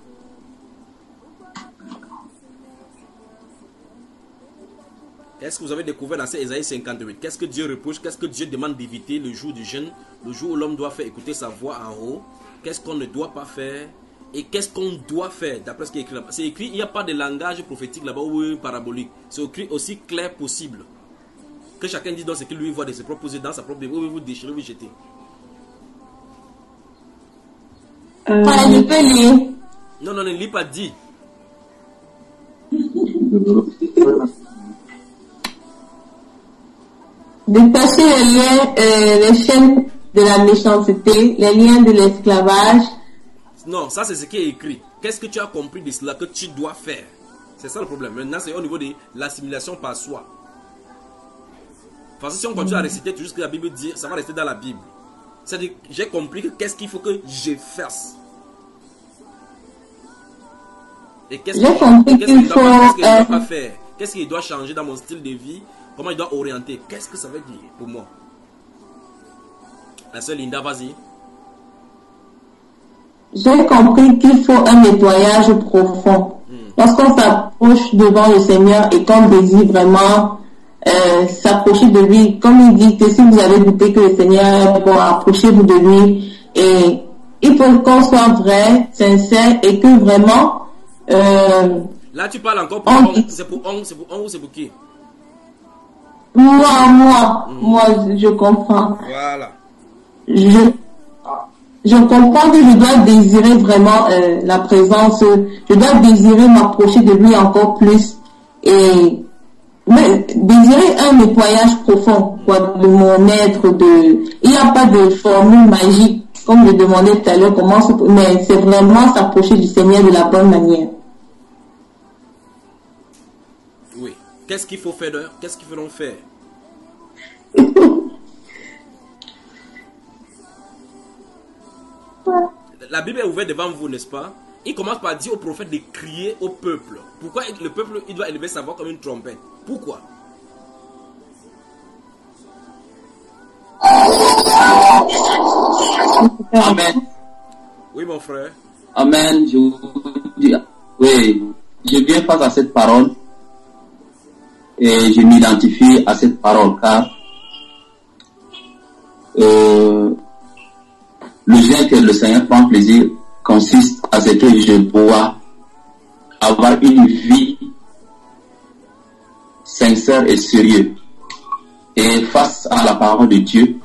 Qu'est-ce que vous avez découvert dans ces Ésaïe cinquante-huit? Qu'est-ce que Dieu reproche? Qu'est-ce que Dieu demande d'éviter le jour du jeûne? Le jour où l'homme doit faire écouter sa voix en haut? Qu'est-ce qu'on ne doit pas faire? Et qu'est-ce qu'on doit faire d'après ce qui est écrit là-bas? C'est écrit, il n'y a pas de langage prophétique là-bas ou parabolique. C'est écrit aussi clair possible. Que chacun dise dans ce qu'il lui voit de ses propres yeux, dans sa propre vie. Vous vous déchirer, vous jeter. Euh... Ah, je peux lire. Non, non, ne lis pas, dit. Détacher les liens, euh, les chaînes de la méchanceté, les liens de l'esclavage. Non, ça c'est ce qui est écrit. Qu'est-ce que tu as compris de cela que tu dois faire? C'est ça le problème. Maintenant, c'est au niveau de l'assimilation par soi. Parce que si on continue à réciter tout ce que la Bible dit, ça va rester dans la Bible. C'est-à-dire, j'ai compris que qu'est-ce qu'il faut que je fasse. Et qu'est-ce qu'il qu faut qu euh... doit pas faire? Qu'est-ce qu'il doit changer dans mon style de vie? Comment il doit orienter? Qu'est-ce que ça veut dire pour moi? La sœur Linda, vas-y. J'ai compris qu'il faut un nettoyage profond. Hmm. Lorsqu'on s'approche devant le Seigneur et qu'on désire vraiment euh, s'approcher de lui, comme il dit que si vous avez douté que le Seigneur est bon, approchez-vous de lui. Et il faut qu'on soit vrai, sincère et que vraiment... Euh, Là, tu parles encore pour on, c'est pour on, c'est pour on ou c'est pour qui? Moi, moi, mmh. moi, je comprends. Voilà. Je, je comprends que je dois désirer vraiment euh, la présence, je dois désirer m'approcher de lui encore plus et mais désirer un nettoyage profond, quoi, de mon être, de, il n'y a pas de formule magique, comme je demandais tout à l'heure, comment se, mais c'est vraiment s'approcher du Seigneur de la bonne manière. Oui. Qu'est-ce qu'il faut faire? Qu'est-ce qu'il faut donc faire? La Bible est ouverte devant vous, n'est-ce pas? Il commence par dire au prophète de crier au peuple. Pourquoi le peuple il doit élever sa voix comme une trompette? Pourquoi? Amen. Oui, mon frère. Amen. Je vous dis, oui, je viens face à cette parole et je m'identifie à cette parole car euh, le jeûne que le Seigneur prend plaisir consiste à ce que je dois avoir une vie sincère et sérieuse. Et face à la parole de Dieu,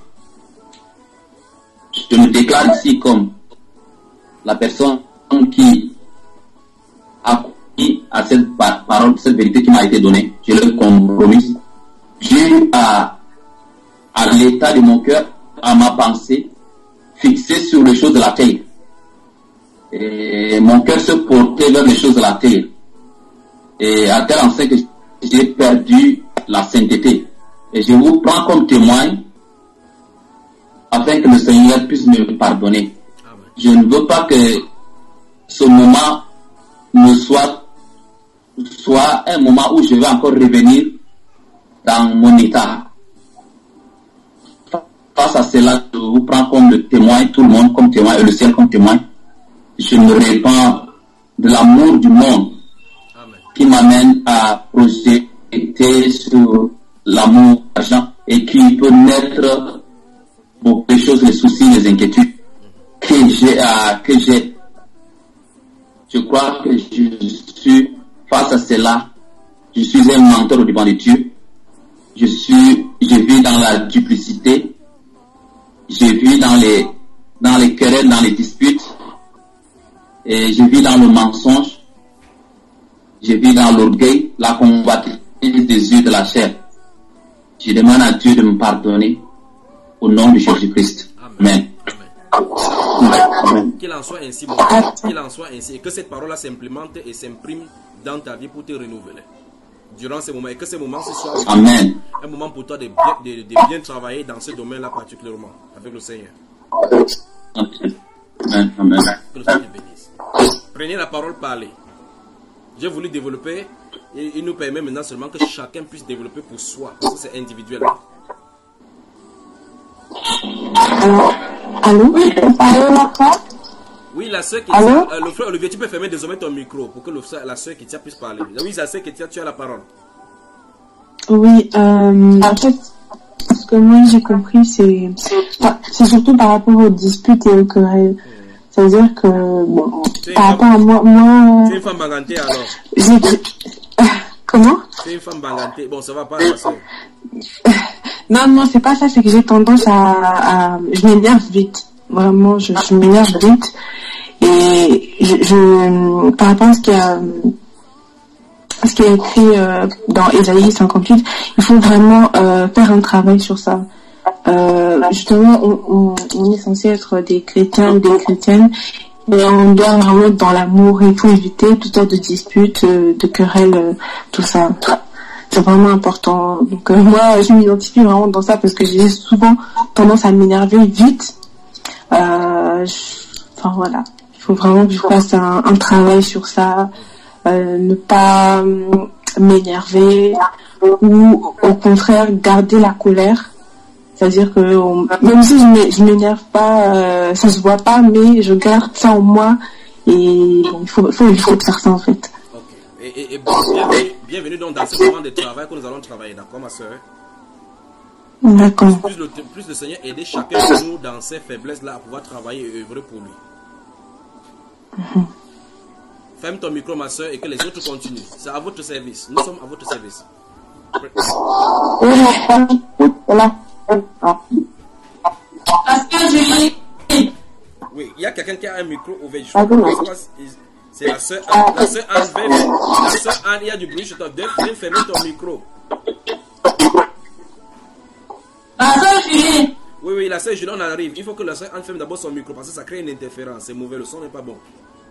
je me déclare ici comme la personne qui a cru à cette parole, cette vérité qui m'a été donnée. Je le compromise. Dû à, à l'état de mon cœur, à ma pensée, fixée sur les choses de la terre. Et mon cœur se portait vers les choses de la terre. Et à tel enseigne que j'ai perdu la sainteté. Et je vous prends comme témoin afin que le Seigneur puisse me pardonner. Je ne veux pas que ce moment ne soit, soit un moment où je vais encore revenir dans mon état. Face à cela, je vous prends comme le témoin, tout le monde comme témoin et le ciel comme témoin. Je me répands de l'amour du monde qui m'amène à projeter sur l'amour de l'argent et qui peut naître beaucoup de choses, les soucis, les inquiétudes que j'ai. Euh, que j'ai. Je crois que je suis face à cela. Je suis un menteur au devant de Dieu. Je suis, je vis dans la duplicité. Je vis dans les, dans les querelles, dans les disputes. Et je vis dans le mensonge. Je vis dans l'orgueil, la convoitise des yeux de la chair. Je demande à Dieu de me pardonner au nom de Jésus-Christ. Amen. Amen. Amen. Qu'il en soit ainsi, mon frère. Qu'il en soit ainsi. Et que cette parole-là s'implémente et s'imprime dans ta vie pour te renouveler. Durant ces moments. Et que ces moments, ce soit Amen. un moment pour toi de bien, de, de bien travailler dans ce domaine-là particulièrement avec le Seigneur. Amen. Amen. Que le Seigneur bénisse. Prenez la parole, parlez. J'ai voulu développer, et il nous permet maintenant seulement que chacun puisse développer pour soi, parce que c'est individuel. Alors, allô, je peux parler la fois? Oui, la soeur qui tient, euh, le frère Olivier, tu peux fermer désormais ton micro pour que le, la soeur qui tient puisse parler. Oui, la soeur qui tient, tu as la parole. Oui, euh, en fait, ce que moi j'ai compris, c'est enfin, c'est surtout par rapport aux disputes et aux querelles. C'est-à-dire que, bon, par rapport à moi... moi c'est une femme bangantée alors. J'ai... Comment? C'est une femme bangantée. Bon, ça va pas, la soeur. Non, non, c'est pas ça, c'est que j'ai tendance à... à je m'énerve vite. Vraiment, je, je m'énerve vite. Et je, je... Par rapport à ce qu'il y a... Ce qui est écrit euh, dans Ésaïe cinquante-huit, il faut vraiment euh, faire un travail sur ça. Euh, justement, on, on, on est censé être des chrétiens ou des chrétiennes, et on doit vraiment être dans l'amour. Il faut éviter toutes sortes de disputes, euh, de querelles, euh, tout ça. C'est vraiment important. Donc euh, moi, je m'identifie vraiment dans ça parce que j'ai souvent tendance à m'énerver vite. Euh, je... Enfin voilà, il faut vraiment que je fasse un, un travail sur ça. Euh, ne pas euh, m'énerver ou au contraire garder la colère. C'est-à-dire que on, même si je m'énerve pas, euh, ça se voit pas, mais je garde ça en moi et bon, il faut, faut éviter de faire ça en fait. Ok. Et, et, et bienvenue, bienvenue donc dans ce moment de travail que nous allons travailler, d'accord ma soeur? D'accord. Plus le, plus le Seigneur aider chacun de nous dans ses faiblesses là à pouvoir travailler et œuvrer pour lui. Mm-hmm. Ferme ton micro ma soeur et que les autres continuent. C'est à votre service. Nous sommes à votre service. Oui, il y a quelqu'un qui a un micro ouvert. C'est la soeur Anne. La soeur Anne, la soeur Anne, il y a du bruit. Je te dis, viens fermer ton micro. Oui, oui, la soeur Julie, on arrive. Il faut que la soeur Anne ferme d'abord son micro parce que ça crée une interférence. C'est mauvais, le son n'est pas bon.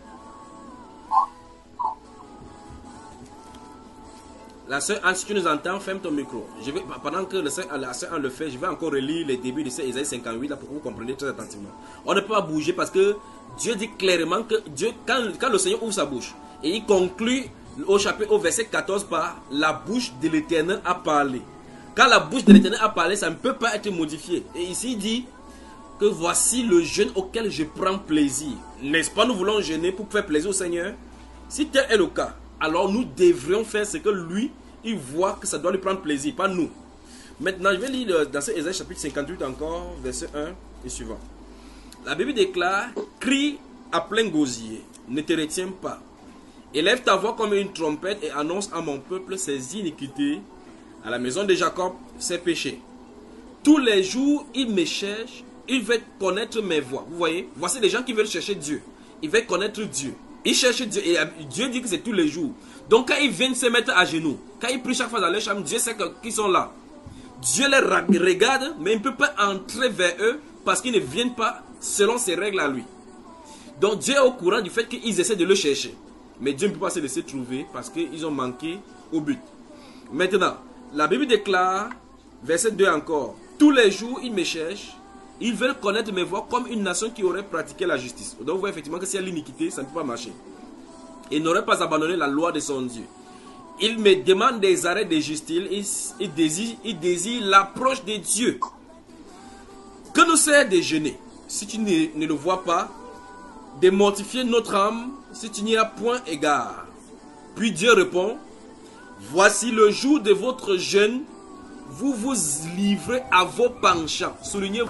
La soeur Anne, si tu nous entends, ferme ton micro. Je vais, pendant que le soeur, la soeur Anne le fait, je vais encore relire les débuts de Ésaïe cinquante-huit là, pour que vous compreniez très attentivement. On ne peut pas bouger parce que Dieu dit clairement que Dieu, quand, quand le Seigneur ouvre sa bouche, et il conclut au chapitre, au verset quatorze par la bouche de l'Éternel a parlé. Quand la bouche de l'Éternel a parlé, ça ne peut pas être modifié. Et ici il dit que voici le jeûne auquel je prends plaisir. N'est-ce pas, nous voulons jeûner pour faire plaisir au Seigneur? Si tel est le cas, alors nous devrions faire ce que lui, il voit que ça doit lui prendre plaisir, pas nous. Maintenant, je vais lire dans ce Ésaïe chapitre cinquante-huit encore, verset un et suivant. La Bible déclare, crie à plein gosier, ne te retiens pas. Élève ta voix comme une trompette et annonce à mon peuple ses iniquités, à la maison de Jacob ses péchés. Tous les jours, il me cherche, il veut connaître mes voies. Vous voyez, voici des gens qui veulent chercher Dieu. Ils veulent connaître Dieu. Ils cherchent Dieu et Dieu dit que c'est tous les jours. Donc quand ils viennent se mettre à genoux, quand ils prient chaque fois dans leur chambre, Dieu sait qu'ils sont là. Dieu les regarde, mais il ne peut pas entrer vers eux parce qu'ils ne viennent pas selon ses règles à lui. Donc Dieu est au courant du fait qu'ils essaient de le chercher. Mais Dieu ne peut pas se laisser trouver parce qu'ils ont manqué au but. Maintenant, la Bible déclare, verset deux encore, tous les jours ils me cherchent, ils veulent connaître mes voies comme une nation qui aurait pratiqué la justice. Donc vous voyez effectivement que s'il y a l'iniquité, ça ne peut pas marcher. Il n'aurait pas abandonné la loi de son Dieu. Il me demande des arrêts de justice. Il, il désire, il désire l'approche de Dieu. Que nous sert de jeûner si tu ne, ne le vois pas, de mortifier notre âme si tu n'y as point égard. Puis Dieu répond, voici le jour de votre jeûne, vous vous livrez à vos penchants. Soulignez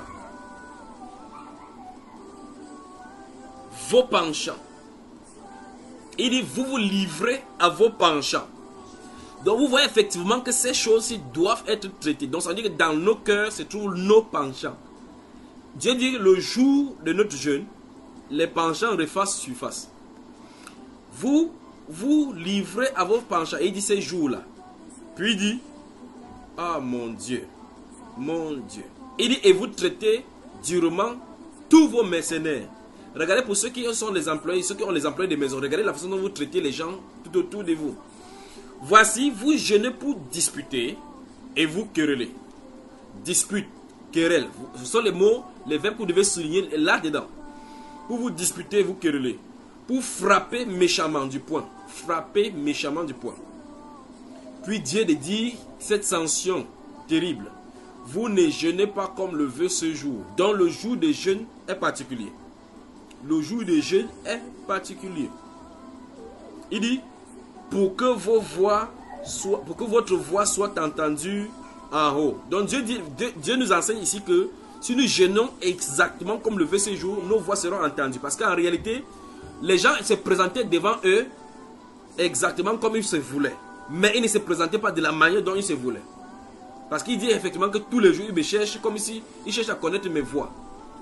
vos penchants. Il dit, vous vous livrez à vos penchants. Donc vous voyez effectivement que ces choses-ci doivent être traitées. Donc ça veut dire que dans nos cœurs se trouvent nos penchants. Dieu dit, le jour de notre jeûne, les penchants refassent surface. Vous vous livrez à vos penchants. Et il dit ces jours-là. Puis il dit, ah mon Dieu, mon Dieu. Il dit, et vous traitez durement tous vos mercenaires. Regardez pour ceux qui sont les employés, ceux qui ont les employés de maison. Regardez la façon dont vous traitez les gens tout autour de vous. Voici, vous jeûnez pour disputer et vous querellez. Dispute, querelle. Ce sont les mots, les verbes que vous devez souligner là-dedans. Pour vous disputer, vous quereller. Pour frapper méchamment du poing. Frapper méchamment du poing. Puis Dieu de dire cette sanction terrible. Vous ne jeûnez pas comme le veut ce jour. Donc le jour de jeûne est particulier. Le jour de jeûne est particulier. Il dit, pour que vos voix soient, pour que votre voix soit entendue en haut. Donc Dieu, dit, Dieu, Dieu nous enseigne ici que si nous jeûnons exactement comme le veut ce jour, nos voix seront entendues. Parce qu'en réalité, les gens se présentaient devant eux exactement comme ils se voulaient. Mais ils ne se présentaient pas de la manière dont ils se voulaient. Parce qu'il dit effectivement que tous les jours, ils me cherchent comme ici, ils cherchent à connaître mes voix.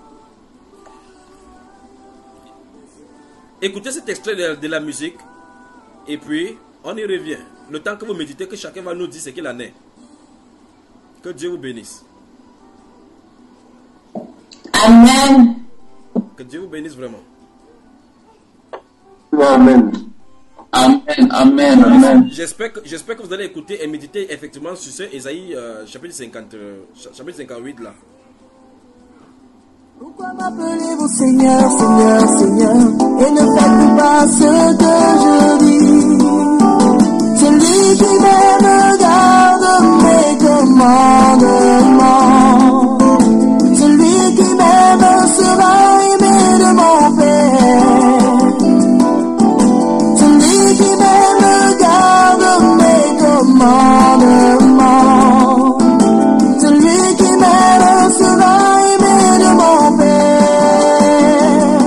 Écoutez cet extrait de, de la musique. Et puis, on y revient. Le temps que vous méditez, que chacun va nous dire ce qu'il en est. Que Dieu vous bénisse. Amen. Que Dieu vous bénisse vraiment. Amen. Amen, amen, amen. J'espère que, j'espère que vous allez écouter et méditer effectivement sur ce Ésaïe euh, chapitre, cinquante, euh, chapitre cinquante-huit là. Pourquoi m'appelez-vous Seigneur, Seigneur, Seigneur, et ne faites pas ce que je dis? Celui qui m'aime garde mes commandements. Celui qui m'aime sera aimé de mon Père. Celui qui m'aime garde mes commandements. Celui qui m'aime sera aimé de mon Père.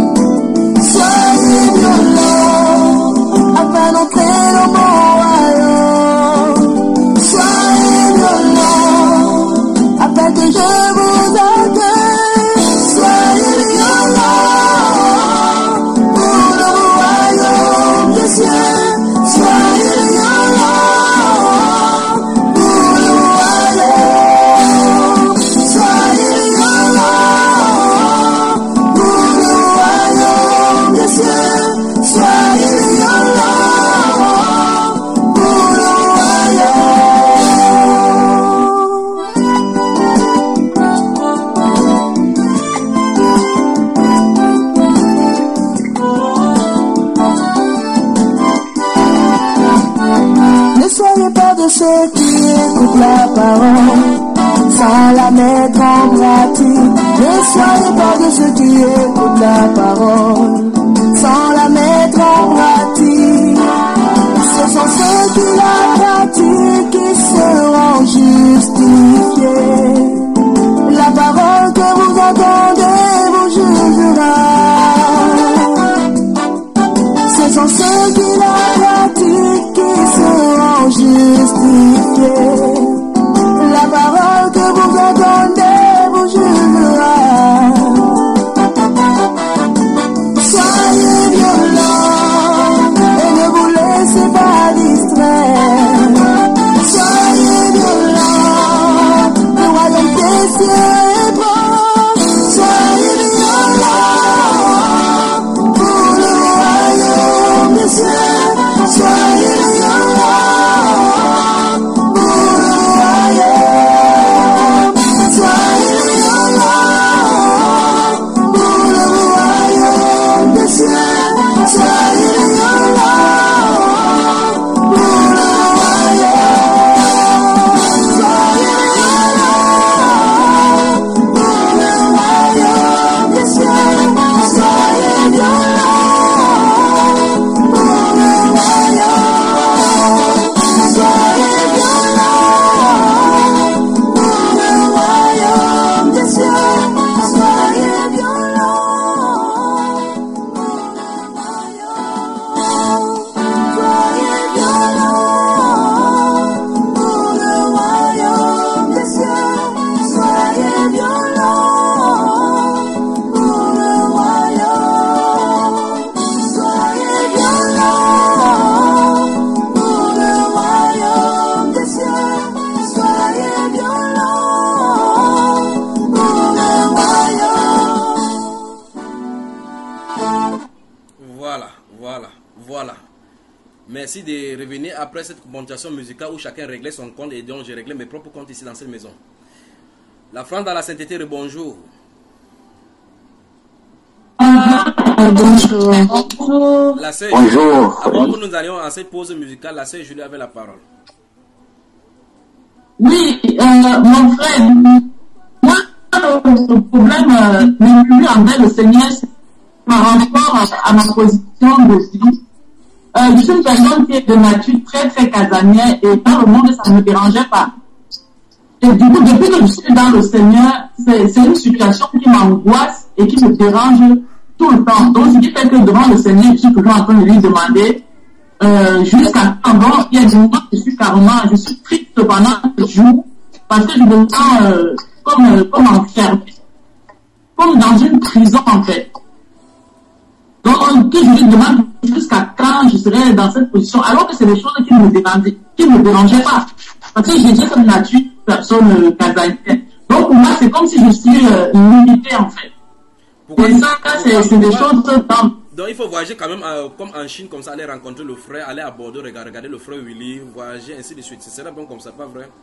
Soyez violents afin d'entrer dans mon royaume. Soyez violents afin que je vous accueille. Soyez violents pour le royaume des cieux. Soyez violents pour le royaume. Soyez violents pour le royaume des cieux. Soyez violents pour le royaume. Ne soyez pas de ceux qui écoutent la parole sans la mettre en pratique. Ne soyez pas de ceux qui écoutent la parole sans la mettre en pratique. Ce sont ceux qui la pratiquent qui seront justifiés. La parole que vous entendez vous jugera. Ce sont ceux qui la pratiquent qui seront justifiés. La parole que vous entendez vous jugera. Soyez violents et ne vous laissez pas distraire. Soyez violents, le royaume des cieux est proche. Soyez violents pour le royaume des cieux. Soyez violents pour le royaume. Soyez violents pour le royaume des cieux. Soyez violents pour le royaume. Soyez violents pour le royaume des cieux. Soyez violents pour le royaume. Soyez violents pour le royaume des cieux. Soyez violents pour le royaume. Soyez violents pour le royaume des cieux. Soyez violents pour le royaume. Soyez violents pour le royaume des cieux. Soyez violents pour le royaume. Voilà, voilà, voilà. Merci de revenir après cette montation musicale où chacun réglait son compte et donc j'ai réglé mes propres comptes ici dans cette maison. La France dans la sainteté, bonjour. Bonjour. Bonjour. La sœur Bonjour. Julie, avant que nous allions à cette pause musicale, la sœur Julie avait la parole. Oui, euh, mon frère, moi, le problème euh, n'est plus envers le Seigneur, c'est par rapport à, à ma position de vie. Euh, je suis une personne qui est de nature très, très casanière et dans le monde, ça ne me dérangeait pas. Et du coup, depuis que je suis dans le Seigneur, c'est une situation qui m'angoisse et qui me dérange tout le temps. Donc, ce qui fait que devant le Seigneur, je suis toujours en train de lui demander euh, jusqu'à quand. Bon, il y a des moments où je suis carrément, je suis triste pendant le jour parce que je me sens euh, comme, euh, comme enfermé, comme dans une prison en fait. Donc, que je lui demande jusqu'à quand je serai dans cette position, alors que c'est des choses qui ne me dérangeaient, qui me dérangeaient pas. Parce que j'ai cette nature personne euh, casanière. Donc, pour moi, c'est comme si je suis euh, limitée en fait. Pourquoi, et ça, c'est des choses dans... Donc il faut voyager quand même euh, comme en Chine, comme ça, aller rencontrer le frère, aller à Bordeaux, regarder, regarder le frère Willy, voyager, ainsi de suite. Ce serait bon comme ça, pas vrai?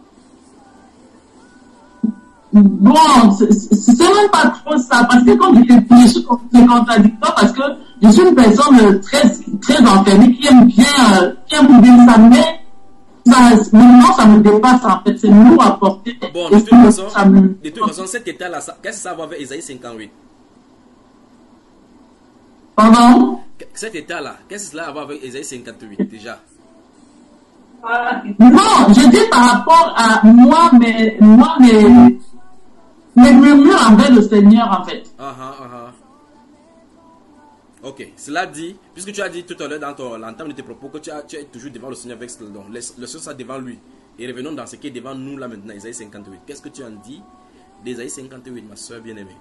Bon, c'est même pas trop ça, parce que comme je dis, je suis contradictoire, parce que je suis une personne très, très enfermée, qui aime bien, euh, qui aime bien ça, mais ça, maintenant ça me dépasse en fait, c'est lourd à porter. Bon, de toute façon, me... de toute façon, cet état-là, qu'est-ce que ça va avec Ésaïe cinquante-huit? Pardon? Cet état-là, qu'est-ce que cela a à voir avec Ésaïe cinquante-huit déjà? Non, je dis par rapport à moi, mais moi, mais mes murmures envers le Seigneur en fait. Ah ah ah. Ok, cela dit, puisque tu as dit tout à l'heure dans l'entame de tes propos que tu, as, tu es toujours devant le Seigneur avec cela, donc laissons ça devant lui. Et revenons dans ce qui est devant nous là maintenant, Ésaïe cinquante-huit. Qu'est-ce que tu en dis d'Ésaïe cinquante-huit, ma soeur bien-aimée?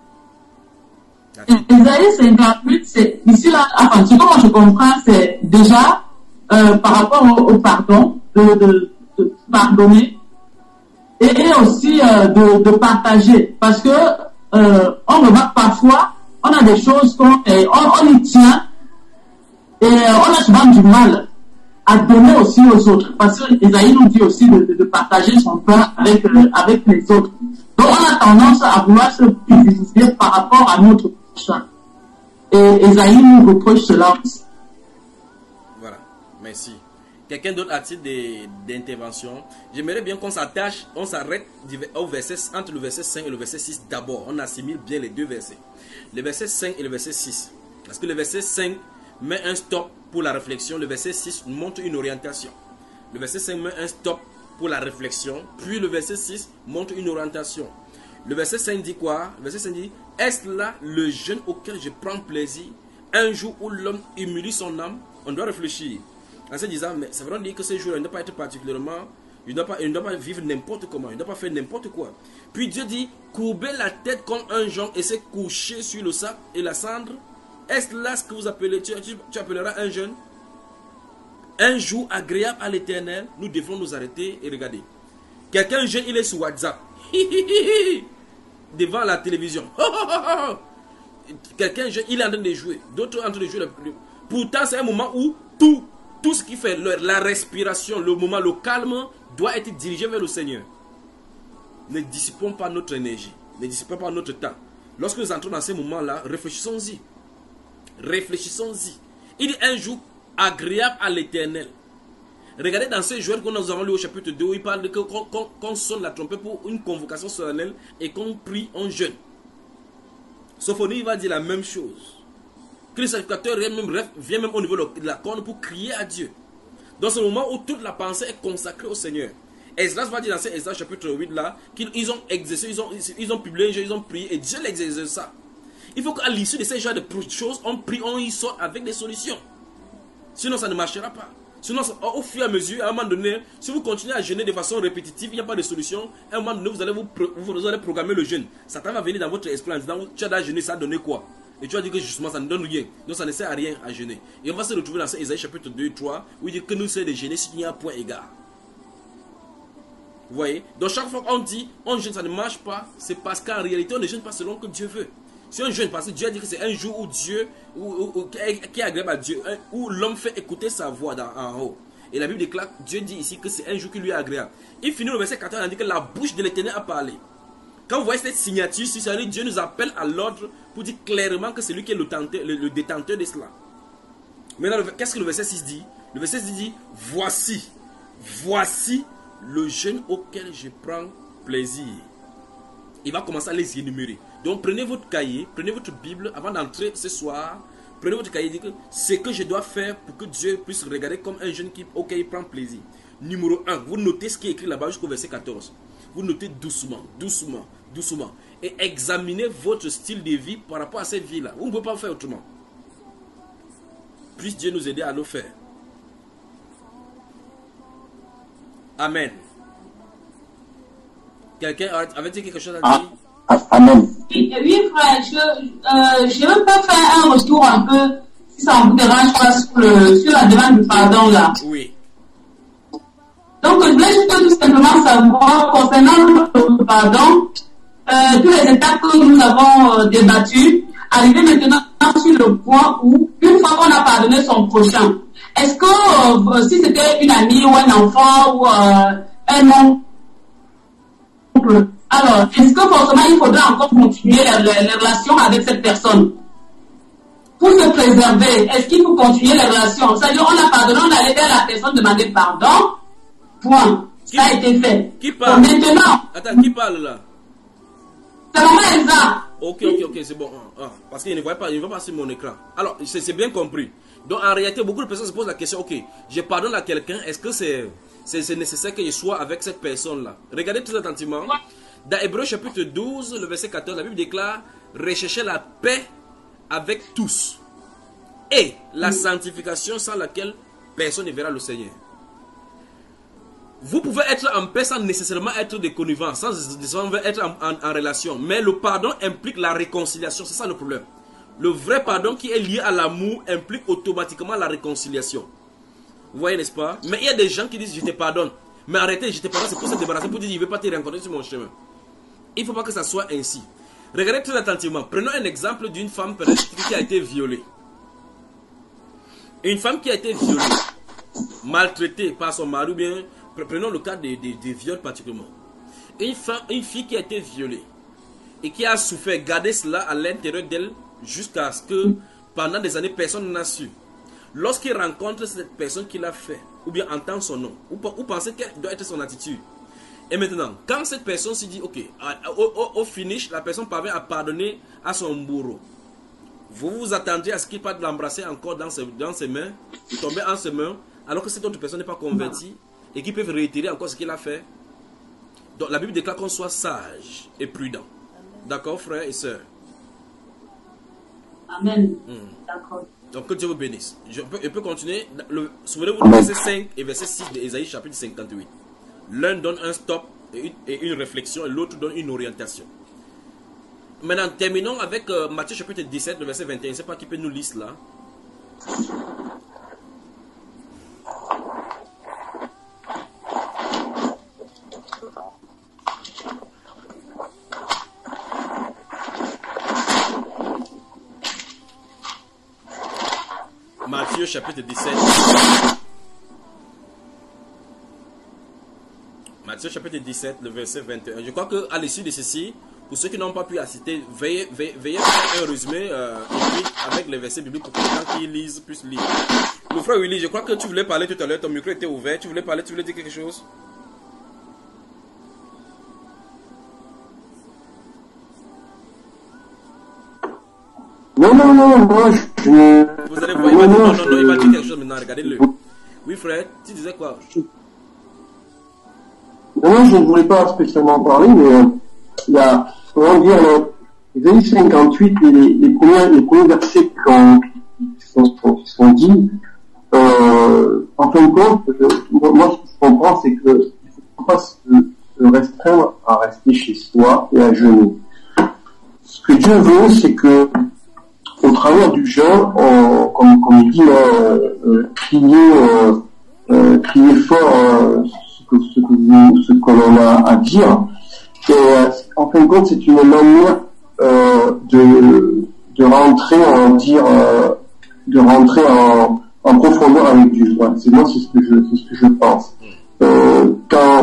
Ésaïe cinquante-huit, c'est ici là, enfin, ce que moi je comprends, c'est déjà euh, par rapport au, au pardon, de, de, de pardonner et, et aussi euh, de, de partager. Parce que euh, on remarque parfois, on a des choses qu'on on, on y tient et euh, on a souvent du mal à donner aussi aux autres. Parce que Ésaïe nous dit aussi de, de, de partager son pain avec, euh, avec les autres. Donc on a tendance à vouloir se privilégier par rapport à notre prochain. Et Ésaïe nous reproche cela aussi. Voilà, merci. Quelqu'un d'autre a-t-il des, des interventions? J'aimerais bien qu'on s'attache, on s'arrête au verset, entre le verset cinq et le verset six d'abord. On assimile bien les deux versets. Le verset cinq et le verset six. Parce que le verset cinq met un stop pour la réflexion. Le verset six montre une orientation. Le verset cinq met un stop pour la réflexion. Puis le verset six montre une orientation. Le verset cinq dit quoi? Le verset cinq dit: est-ce là le jeûne auquel je prends plaisir? Un jour où l'homme humilie son âme? On doit réfléchir. En se disant, mais ça veut dire que ce jour, il ne doit pas être particulièrement, il ne doit pas, il ne doit pas vivre n'importe comment, il ne doit pas faire n'importe quoi. Puis Dieu dit: courbez la tête comme un jonc et se coucher sur le sac et la cendre. Est-ce là ce que vous appelez, tu, tu, tu appelleras un jeûne? Un jour agréable à l'Éternel. Nous devons nous arrêter et regarder. Quelqu'un jeune, il est sur WhatsApp. Devant la télévision. Quelqu'un jeune, il est en train de jouer. D'autres en train de jouer. Pourtant, c'est un moment où tout, tout ce qui fait la respiration, le moment, le calme, doit être dirigé vers le Seigneur. Ne dissipons pas notre énergie. Ne dissipons pas notre temps. Lorsque nous entrons dans ces moments-là, réfléchissons-y. Réfléchissons-y. Il dit un jour agréable à l'Éternel. Regardez dans ce jour que nous avons lu au chapitre deux, où il parle de qu'on qu'on, qu'on sonne la trompette pour une convocation solennelle et qu'on prie en jeûne. Sophonie va dire la même chose. Que le sacrificateur vient même au niveau de la corne pour crier à Dieu. Dans ce moment où toute la pensée est consacrée au Seigneur. Esdras va dire dans ce Esdras chapitre huit là, qu'ils ont exercé, ils ont, ils ont publié un jeu, ils ont prié et Dieu l'exerce ça. Il faut qu'à l'issue de ces genres de choses, on prie, on y sort avec des solutions. Sinon ça ne marchera pas. Sinon, au fur et à mesure, à un moment donné, si vous continuez à jeûner de façon répétitive, il n'y a pas de solution. À un moment donné, vous allez, vous, vous allez programmer le jeûne. Satan va venir dans votre esprit en disant: tu as déjà jeûné, ça a donné quoi? Et tu as dit que justement, ça ne donne rien. Donc, ça ne sert à rien à jeûner. Et on va se retrouver dans Ésaïe chapitre deux et trois, où il dit que nous sommes de jeûner s'il n'y a point égard. Vous voyez? Donc, chaque fois qu'on dit on jeûne, ça ne marche pas, c'est parce qu'en réalité, on ne jeûne pas selon que Dieu veut. Si on jeûne, parce que Dieu a dit que c'est un jour où Dieu, où, où, où, qui est agréable à Dieu, où l'homme fait écouter sa voix dans, en haut. Et la Bible déclare, Dieu dit ici que c'est un jour qui lui est agréable. Il finit le verset quatorze, il dit que la bouche de l'Éternel a parlé. Quand vous voyez cette signature, ça veut dire Dieu nous appelle à l'ordre pour dire clairement que c'est lui qui est le, tenteur, le, le détenteur de cela. Maintenant, qu'est-ce que le verset six dit? Le verset six dit, voici, voici le jeûne auquel je prends plaisir. Il va commencer à les énumérer. Donc prenez votre cahier, prenez votre Bible avant d'entrer ce soir. Prenez votre cahier et dites que ce que je dois faire pour que Dieu puisse regarder comme un jeune qui, auquel il prend plaisir. Numéro un, vous notez ce qui est écrit là-bas jusqu'au verset quatorze. Vous notez doucement, doucement, doucement. Et examinez votre style de vie par rapport à cette vie-là. Vous ne pouvez pas faire autrement. Puisse Dieu nous aider à le faire. Amen. Quelqu'un avait-il quelque chose à dire? Ah, amen. Oui, frère, je, euh, je veux pas faire un retour un peu, si ça vous dérange pas, sur, le, sur la demande de pardon là. Oui. Donc, je voulais juste tout simplement savoir, concernant le pardon, euh, tous les étapes que nous avons euh, débattues, arriver maintenant sur le point où, une fois qu'on a pardonné son prochain, est-ce que euh, si c'était une amie ou un enfant ou euh, un oncle, alors, est-ce que forcément il faudra encore continuer les, les, les relations avec cette personne? Pour se préserver, est-ce qu'il faut continuer les relations? C'est-à-dire, on a pardonné, on a aidé la personne demander pardon, point. Qui, ça a été fait. Qui parle? Donc, maintenant. Attends, qui parle là? C'est maman Elsa. Ok, ok, ok, c'est bon. Ah, parce qu'il ne voit pas, il ne voit pas sur mon écran. Alors, c'est bien compris. Donc, en réalité, beaucoup de personnes se posent la question, ok, je pardonne à quelqu'un, est-ce que c'est c'est nécessaire que je sois avec cette personne-là? Regardez très attentivement. Ouais. Dans Hébreux chapitre douze, le verset quatorze, la Bible déclare, recherchez la paix avec tous et la sanctification sans laquelle personne ne verra le Seigneur. Vous pouvez être en paix sans nécessairement être de connivence, sans nécessairement être en, en, en relation. Mais le pardon implique la réconciliation, c'est ça le problème. Le vrai pardon qui est lié à l'amour implique automatiquement la réconciliation. Vous voyez, n'est-ce pas? Mais il y a des gens qui disent je te pardonne. Mais arrêtez, je te pardonne, c'est pour se débarrasser, pour dire je ne vais pas te rencontrer sur mon chemin. Il ne faut pas que ça soit ainsi. Regardez très attentivement. Prenons un exemple d'une femme qui a été violée. Une femme qui a été violée, maltraitée par son mari, ou bien, prenons le cas des de, de viols particulièrement. Une, femme, une fille qui a été violée et qui a souffert, garder cela à l'intérieur d'elle jusqu'à ce que pendant des années, personne n'a su. Lorsqu'il rencontre cette personne qui l'a fait, ou bien entend son nom, ou, ou pensez quelle doit être son attitude. Et maintenant, quand cette personne se dit, ok, au, au, au finish, la personne parvient à pardonner à son bourreau. Vous vous attendiez à ce qu'il parte l'embrasser encore dans ses, dans ses mains, de tomber en ses mains, alors que cette autre personne n'est pas convertie, et qui peuvent réitérer encore ce qu'il a fait. Donc la Bible déclare qu'on soit sage et prudent. D'accord, frères et sœurs? Amen. Hmm. D'accord. Donc que Dieu vous bénisse. Je peux, je peux continuer. Souvenez-vous du verset cinq et verset six d'Ésaïe chapitre cinquante-huit. L'un donne un stop et une, et une réflexion, et l'autre donne une orientation. Maintenant, terminons avec euh, Matthieu chapitre dix-sept, le verset vingt et un. Je ne sais pas qui peut nous lire là. Matthieu chapitre dix-sept. Matthieu chapitre dix-sept, le verset vingt et un. Je crois qu'à l'issue de ceci, pour ceux qui n'ont pas pu assister, veillez, veillez, veillez faire un résumé euh, avec les versets bibliques pour que les gens qui lisent puissent lire. Le frère Willy, je crois que tu voulais parler tout à l'heure, ton micro était ouvert, tu voulais parler, tu voulais dire quelque chose? Non, non, non, moi je... Vous allez voir, il va dire non, non, non, il va dire quelque chose maintenant, regardez-le. Oui frère, tu disais quoi? Non, je ne voulais pas spécialement parler, mais euh, il y a, comment dire, les années cinquante-huit, les, les, premiers, les premiers versets qui sont, qui sont dits, euh, en fin de compte, euh, moi ce que je comprends, c'est qu'il ne faut pas se, se restreindre à rester chez soi et à jeûner. Ce que Dieu veut, c'est que au travers du jeûne, on, comme, comme il dit, euh, euh, crier, euh, euh, crier fort euh, ce que ce que vous, ce que l'on a à dire. Et euh, en fin de compte, c'est une manière euh, de de rentrer, on dire, euh, de rentrer en, en profondeur avec Dieu. Voilà, c'est moi, c'est ce que je, c'est ce que je pense. Euh, quand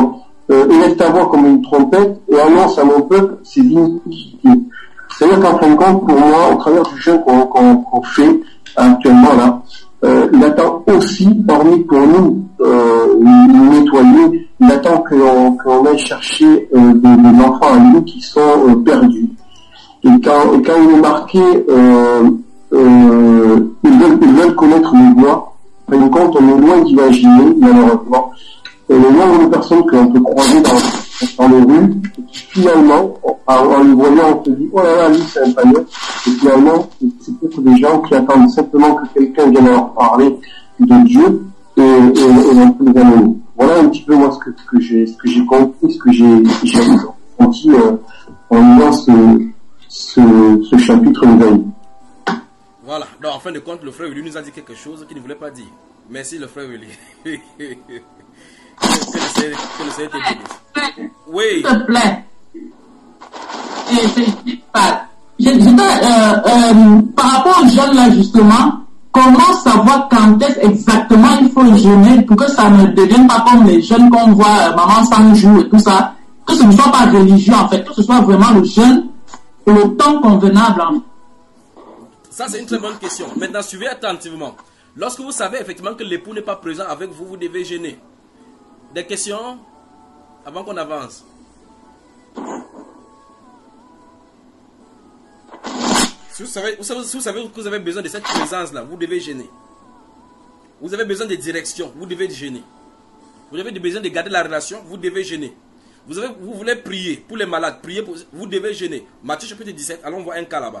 euh, élève ta voix comme une trompette et annonce à mon peuple ses iniquités. C'est-à-dire qu'en fin de compte, pour moi, au travers du jeûne qu'on qu'on, qu'on fait actuellement là, euh, il attend aussi, hormis pour nous, euh, nous nettoyer, il attend qu'on qu'on aille chercher euh, des, des enfants à nous qui sont euh, perdus. Et quand, et quand il est marqué, euh, euh, ils, veulent, ils veulent connaître les voies, en fin de compte, on est loin d'imaginer, malheureusement, et le nombre de personnes que l'on peut croiser dans, dans les rues, et qui finalement, en, en les voyant, on se dit, oh là là, lui c'est un païen, et finalement, c'est peut-être des gens qui attendent simplement que quelqu'un vienne leur parler de Dieu, et, et, et on peut les amener. Voilà un petit peu moi ce que, ce que j'ai, ce que j'ai compris, ce que j'ai, j'ai ressenti euh, en lisant ce, ce, ce chapitre de Isaïe. Voilà, donc en fin de compte, le frère Willy nous a dit quelque chose qu'il ne voulait pas dire. Merci le frère Willy. Que le Seigneur te bénisse. Oui. S'il te plaît. Et, je, je, je, euh, euh, par rapport aux jeunes là justement, comment savoir quand est-ce exactement il faut jeûner pour que ça ne devienne pas comme les jeunes qu'on voit, euh, maman sans jour et tout ça, que ce ne soit pas religieux en fait, que ce soit vraiment le jeûne pour le temps convenable. Hein. Ça c'est une très bonne question. Maintenant suivez attentivement. Lorsque vous savez effectivement que l'époux n'est pas présent avec vous, vous devez jeûner. Des questions avant qu'on avance? Si vous savez, vous savez, si vous savez que vous avez besoin de cette présence-là, vous devez jeûner. Vous avez besoin de direction, vous devez jeûner. Vous avez besoin de garder la relation, vous devez jeûner. Vous, avez, vous voulez prier pour les malades, prier pour, vous devez jeûner. Matthieu chapitre dix-sept, allons voir un cas là-bas.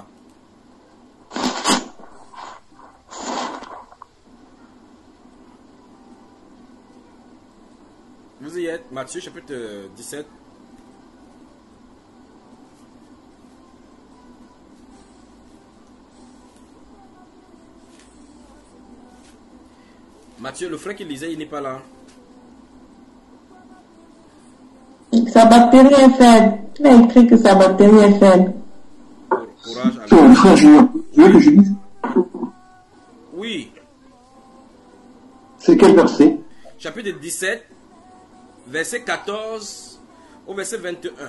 Vous y êtes, Matthieu chapitre dix-sept. Matthieu, le frère qui lisait, il n'est pas là. Sa batterie est faible. Il a écrit que sa batterie est faible. Courage. Oh, frère, je veux que je lise. Oui. C'est quel verset? Chapitre dix-sept. Verset quatorze au verset vingt et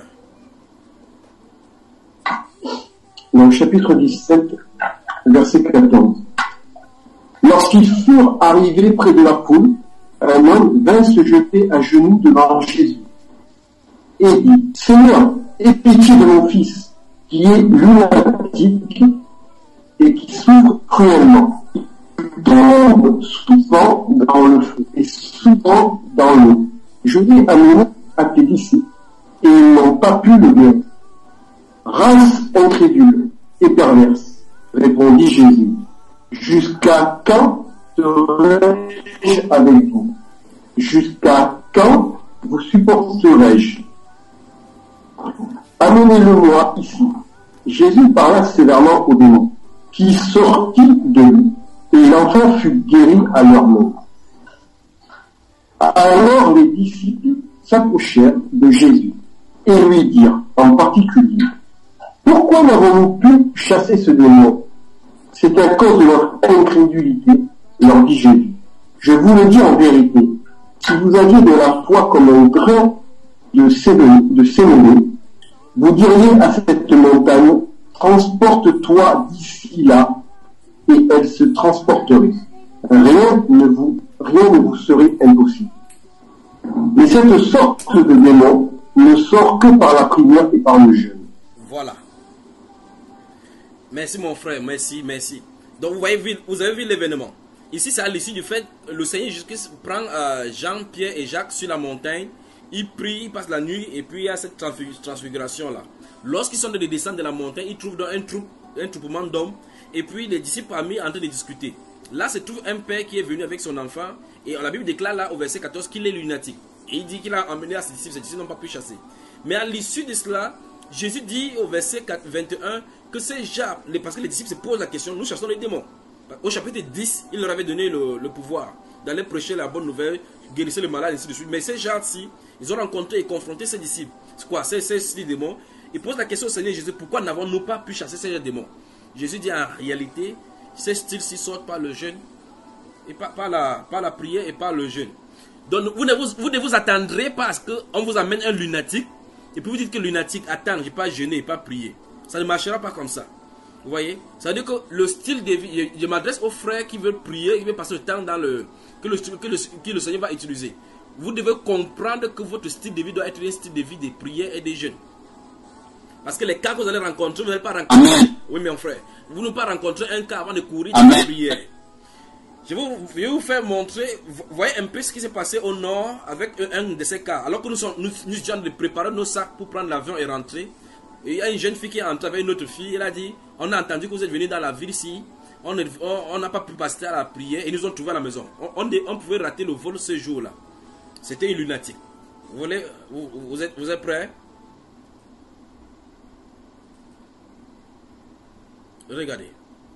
un. Donc, chapitre dix-sept, verset quatorze. Lorsqu'ils furent arrivés près de la foule, un homme vint se jeter à genoux devant Jésus et dit, Seigneur, aie pitié de mon fils, qui est lunatique et qui souffre cruellement. Il tombe souvent dans le feu et souvent dans l'eau. Je l'ai amené à tes disciples, et ils n'ont pas pu le guérir. Race incrédule et perverse, répondit Jésus. Jusqu'à quand serai-je avec vous? Jusqu'à quand vous supporterai-je? Amenez-le-moi ici. Jésus parla sévèrement au démon, qui sortit de lui, et l'enfant fut guéri à leur nom. Alors les disciples s'approchèrent de Jésus et lui dirent en particulier, pourquoi n'avons-nous pu chasser ce démon? C'est à cause de leur incrédulité, leur dit Jésus. Je vous le dis en vérité, si vous aviez de la foi comme un grain de sénévé, vous diriez à cette montagne, transporte-toi d'ici là, et elle se transporterait. Rien ne vous, rien ne vous serait impossible. Mais cette sorte de démon ne sort que par la prière et par le jeûne. Voilà. Merci mon frère, merci, merci. Donc vous, voyez, vous avez vu l'événement. Ici c'est à l'issue du fait, le Seigneur Jésus prend euh, Jean, Pierre et Jacques sur la montagne. Il prie, il passe la nuit et puis il y a cette transfiguration là. Lorsqu'ils sont de descendre de la montagne, ils trouvent dans un, troupe, un troupement d'hommes. Et puis les disciples parmi en train de discuter. Là se trouve un père qui est venu avec son enfant. Et la Bible déclare là au verset quatorze qu'il est lunatique. Et il dit qu'il a emmené à ses disciples, ses disciples n'ont pas pu chasser. Mais à l'issue de cela, Jésus dit au verset vingt et un que c'est Jacques, parce que les disciples se posent la question, nous chassons les démons. Au chapitre dix, il leur avait donné le, le pouvoir d'aller prêcher la bonne nouvelle, guérir les malades, et ainsi de suite. Mais ces Jacques-ci, ils ont rencontré et confronté ces disciples. C'est quoi? Ces, ces, ces démons. Ils posent la question au Seigneur Jésus, pourquoi n'avons-nous pas pu chasser ces démons? Jésus dit en réalité, ces styles-ci sortent par le jeûne, et par, par, la, par la prière et par le jeûne. Donc vous ne vous, vous ne vous attendrez pas à ce qu'on vous amène un lunatique et puis vous dites que le lunatique, attends, je n'ai pas jeûné et pas prié. Ça ne marchera pas comme ça. Vous voyez? Ça veut dire que le style de vie, je, je m'adresse aux frères qui veulent prier, qui veulent passer le temps dans le que le, que le, que le Seigneur va utiliser. Vous devez comprendre que votre style de vie doit être un style de vie de prière et de jeûne. Parce que les cas que vous allez rencontrer, vous n'allez pas rencontrer. Amen. Oui, mon frère. Vous ne pouvez pas rencontrer un cas avant de courir dans la prière. Je vais, vous, je vais vous faire montrer, vous voyez un peu ce qui s'est passé au nord avec un de ces cas. Alors que nous sommes nous, nous sommes de préparer nos sacs pour prendre l'avion et rentrer. Et il y a une jeune fille qui est entrée avec une autre fille. Elle a dit, on a entendu que vous êtes venus dans la ville ici. On n'a on, on pas pu passer à la prière et nous ont trouvé à la maison. On, on, on pouvait rater le vol ce jour-là. C'était une lunatique. Vous, voulez, vous, vous, êtes, vous êtes prêts? Regardez.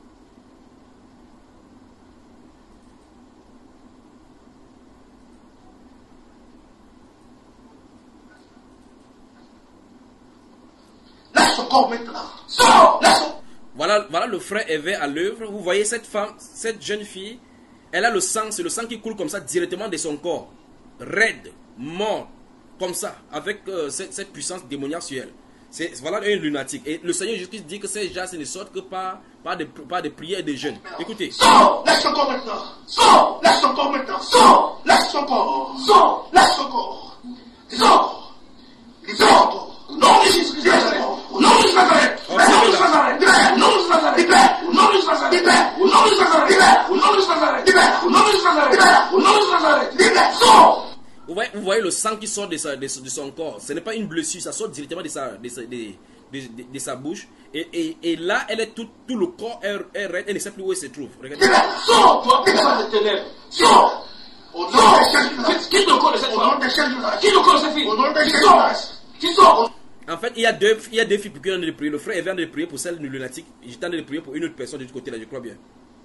Laisse ton corps maintenant. Sors. Voilà, voilà le frère Hervé à l'œuvre. Vous voyez cette femme, cette jeune fille, elle a le sang, c'est le sang qui coule comme ça directement de son corps. Raide, mort, comme ça, avec euh, cette, cette puissance démoniaque sur elle. C'est voilà un lunatique. Et le Seigneur Jésus-Christ dit que ces gens ne sortent que par, par, des, par des prières et des jeûnes. Écoutez. Sors. Laisse ton corps maintenant. Sors. Laisse ton corps maintenant. Sors. Laisse ton corps. Sors. Laisse ton corps. Sors. Sors. Non, Jésus, Nazareth. Non, Jésus, Nazareth. Non, Jésus, Nazareth. Non, Jésus, Nazareth. Non, Jésus, Nazareth. Non, Jésus, Nazareth. Non, Jésus, Nazareth. Non, Jésus, Nazareth. Non, Jésus, Nazareth. Sors. Vous voyez, vous voyez le sang qui sort de, sa, de, de son corps. Ce n'est pas une blessure, ça sort directement de sa, de sa, de, de, de, de sa bouche. Et, et, et là, elle est tout, tout le corps est, est raide, elle ne sait plus où elle se trouve. Regardez. Sors, toi, personne de ténèbres. Sors. Au nom de Jésus. Qui te connaît cette femme? Qui te connaît cette fille? Au nom de Jésus. Qui sort? En fait, il y a deux, il y a deux filles pour qui on est de prier. Le frère vient de prier pour celle du lunatique. J'étais en train de prier pour une autre personne de ce côté-là, je crois bien.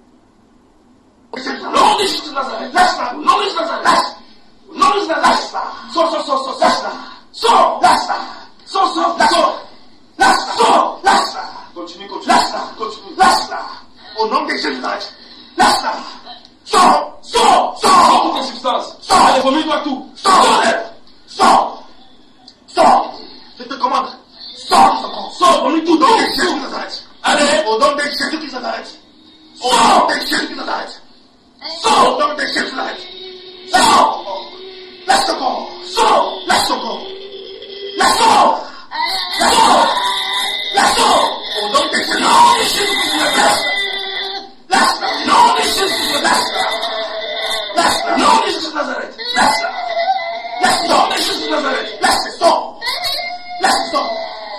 Non, de Jésus de Nazareth. Laisse-la. Non, de Jésus de Nazareth. Non, de Jésus de Nazareth. Sors, sors, sors, sors, laisse-la. Sors, laisse-la. Sors, sors, laisse-la. Laisse-la. Sors, laisse-la. Continue, continue. Laisse-la. Continue. Laisse-la. Au nom de Jésus de Nazareth. Laisse-la. Sors, sors, sors. Sors toutes tes substances. Sors. Allez, vomis-toi tout. Sors. Sors. Sors. Je te commande. Sors. Sors. Vomis tout. Au nom de Jésus de Nazareth. Allez. Au nom de Jésus de Nazareth. Au nom de Jésus de Nazareth. Sors. Au nom de Jésus de Nazareth. Sors. Laisse ton corps. Sors. Laisse ton corps. Laisse ton corps. Laisse ton corps. Laisse ton corps. Au nom de Jésus de Nazareth. Laisse-la. Non de Jésus de Nazareth. Laisse-la. Non de Jésus de Nazareth. Laisse-la. Laisse-la. Non de Jésus de Nazareth. Laisse-la. Sors. Laisse-la. Sors.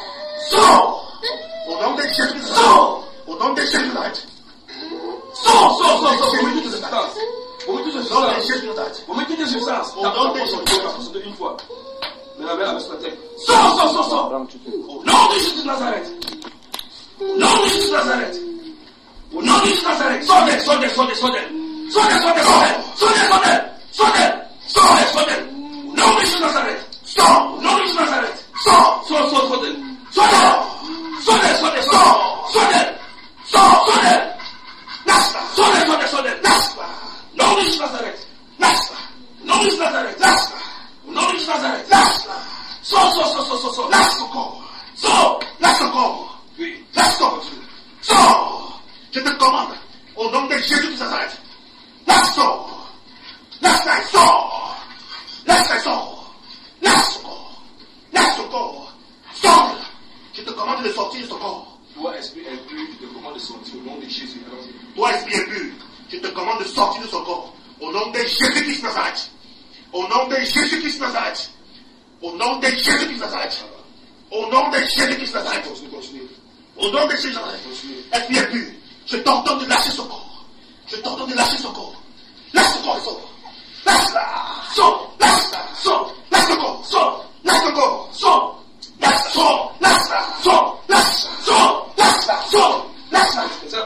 Sors. Au nom de Jésus de Nazareth. Sors. Au nom de Jésus de Nazareth. Sors. Sors. Sors. Sors. Vous mettez toutes les substances. Vous mettez toutes les substances. Vous mettez toutes les substances. Au nom de Jésus de Nazareth. Une fois. Mais la mère sur la tête. Sors. Sors. Sors. Sors. Au nom de Jésus de Nazareth. Au nom de Jésus de Nazareth. Au nom de Jésus de Nazareth. Sortez, sortez, sortez, sortez. Sortez, sortez, sortez. Sortez, sortez. Sortez. Sortez, sortez. Au nom de Jésus de Nazareth. Sors. Au nom de Jésus de Nazareth. Sors. Sors, sors, sortez. Sortez. Sortez, sortez, sors. Sortez. Sors, sortez. Laisse-la. Sortez, sortez, sortez. Laisse-la. Au nom de Jésus de Nazareth. Laisse-la. Au nom de Jésus de Nazareth. Laisse-la. Au nom de Jésus de Nazareth. Laisse-la. Sors, sors, sors, sors, sors. Laisse ton corps. Sors. Laisse ton corps. Oui. Laisse ton corps. Sors. Je te commande, au nom de Jésus de Nazareth, laisse-toi, laisse-la, sors, laisse-la, sors, laisse ton corps, laisse ton corps, sors, je te commande de sortir de ton corps. Toi, esprit impur, je te commande de sortir au nom de Jésus. Toi, esprit impur, je te commande de sortir de son corps, au nom de Jésus-Christ de Nazareth, au nom de Jésus-Christ de Nazareth, au nom de Jésus-Christ de Nazareth, au nom de Jésus-Christ de Nazareth, au nom de Jésus de Nazareth, esprit impur. Je t'ordonne de lâcher son corps. Je t'ordonne de lâcher son corps. Lâche son corps et sors. Lâche-la. Sors. Lâche-la. Sors. Lâche son corps. Sors. Lâche son corps. Sors. Lâche-la. Sors. Lâche-la. Sors. Lâche-la. Sors. Lâche-la. Sors. Lâche-la.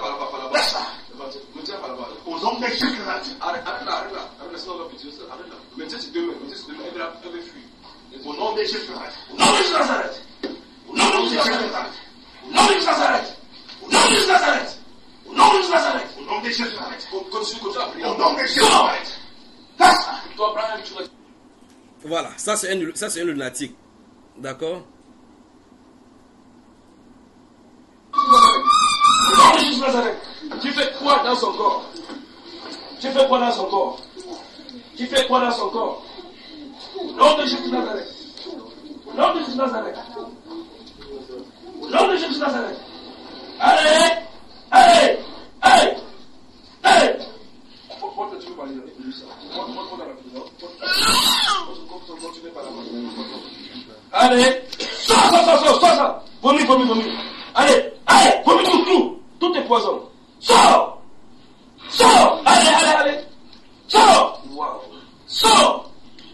Lâche-la. Au nom de Jésus. Arrête là. Arrête là. Arrête là. Arrête là. Maintenant, c'est deux mains. Maintenant, c'est deux mains. Elle va fuir. Au nom de Jésus. Au nom de Jésus Nazareth. Au nom de Jésus Nazareth. Au nom de Jésus Nazareth. Au nom de Jésus Nazareth. Au nom de Jésus Nazareth. Au nom de Jésus Nazareth. Continue, continue à prier. Au nom de Jésus Nazareth. Laisse-la. Toi, Abraham, tu vas. Voilà, ça c'est un, ça c'est un lunatique. D'accord? Non, Jésus de Nazareth. Tu fais quoi dans son corps? Tu fais quoi dans son corps? Tu fais quoi dans son corps? Au nom de Jésus de Nazareth. Au nom de Jésus de Nazareth. Au nom de Jésus de Nazareth. Allez! Allez! Allez! Allez! Allez! Sors, sors, sors, sors, sors, sors! Vomis, vomis, vomis! Allez! Allez! Vomis tout, tout! Tout est poison! Sors! Sors! Allez, allez, allez! Sors! Sors!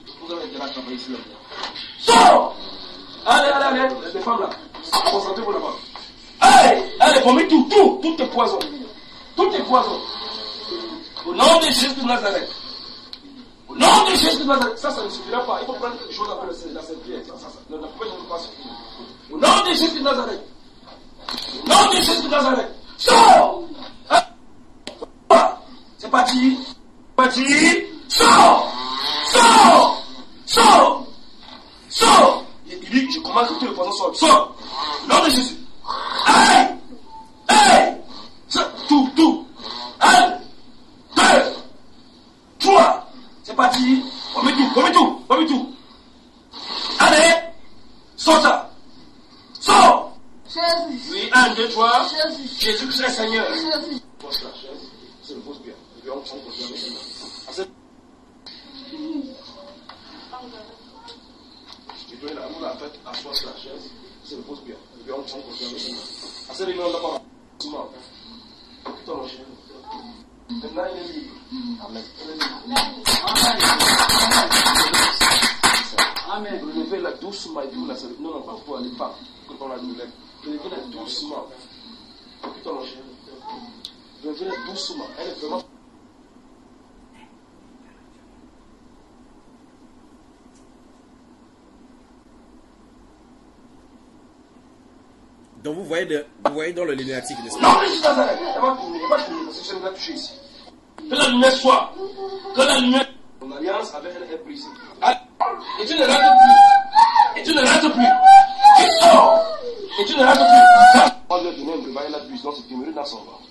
Sors! Allez, allez, allez! Les femmes là! Concentrez-vous là-bas! Allez! Allez, vomis tout, tout! Tout est poison! Tout est poison! Au nom de Jésus de Nazareth! Au nom de Jésus de Nazareth! Ça, ça ne suffira pas. Il faut prendre quelque chose après la Sainte-Pierre. Ça, ça, ça. La poubelle ne peut pas suffire. Au nom de Jésus de Nazareth! Au nom de Jésus de Nazareth! Sors! C'est parti! C'est parti! Sors! Sors! Sors! Sors! Il dit, je commande que tous les poisons sortent. Sors! Au nom de Jésus! Allez! Allez! Tout, tout! Un, deux, trois! C'est parti! Remets tout, remets tout, remets tout! Allez! Sors ça! Sors! Oui, un, deux, trois! Jésus-Christ est Seigneur! Pose la chaise, c'est le pose bien. Le verrons qu'on continue avec ça. Tu dois l'amour la tête, asseoir sur la chaise, c'est le pose bien. Le verrons qu'on continue avec ça. Assez les mains là-bas. Souvent. Putain, mon chien. Maintenant, il est libre. Amen. Amen. Relevez-la doucement et tout. Non, non, pas pour aller pas. Quand on la relève. Relevez-la doucement. Putain, mon chien. Relevez-la doucement. Elle est vraiment. Donc vous voyez, de, vous voyez dans le lunatique, n'est-ce pas? Non, mais c'est Nazareth. Elle va tourner, elle va tourner parce que je ne vais toucher ici. Que la lumière soit. Que la lumière. Mon alliance avec elle est brisée. Et tu ne rates plus. Et tu ne rates plus. Tu sors. Et tu ne rates plus. On lui a donné un brevet, elle a puissance, c'est demeuré dans son ventre.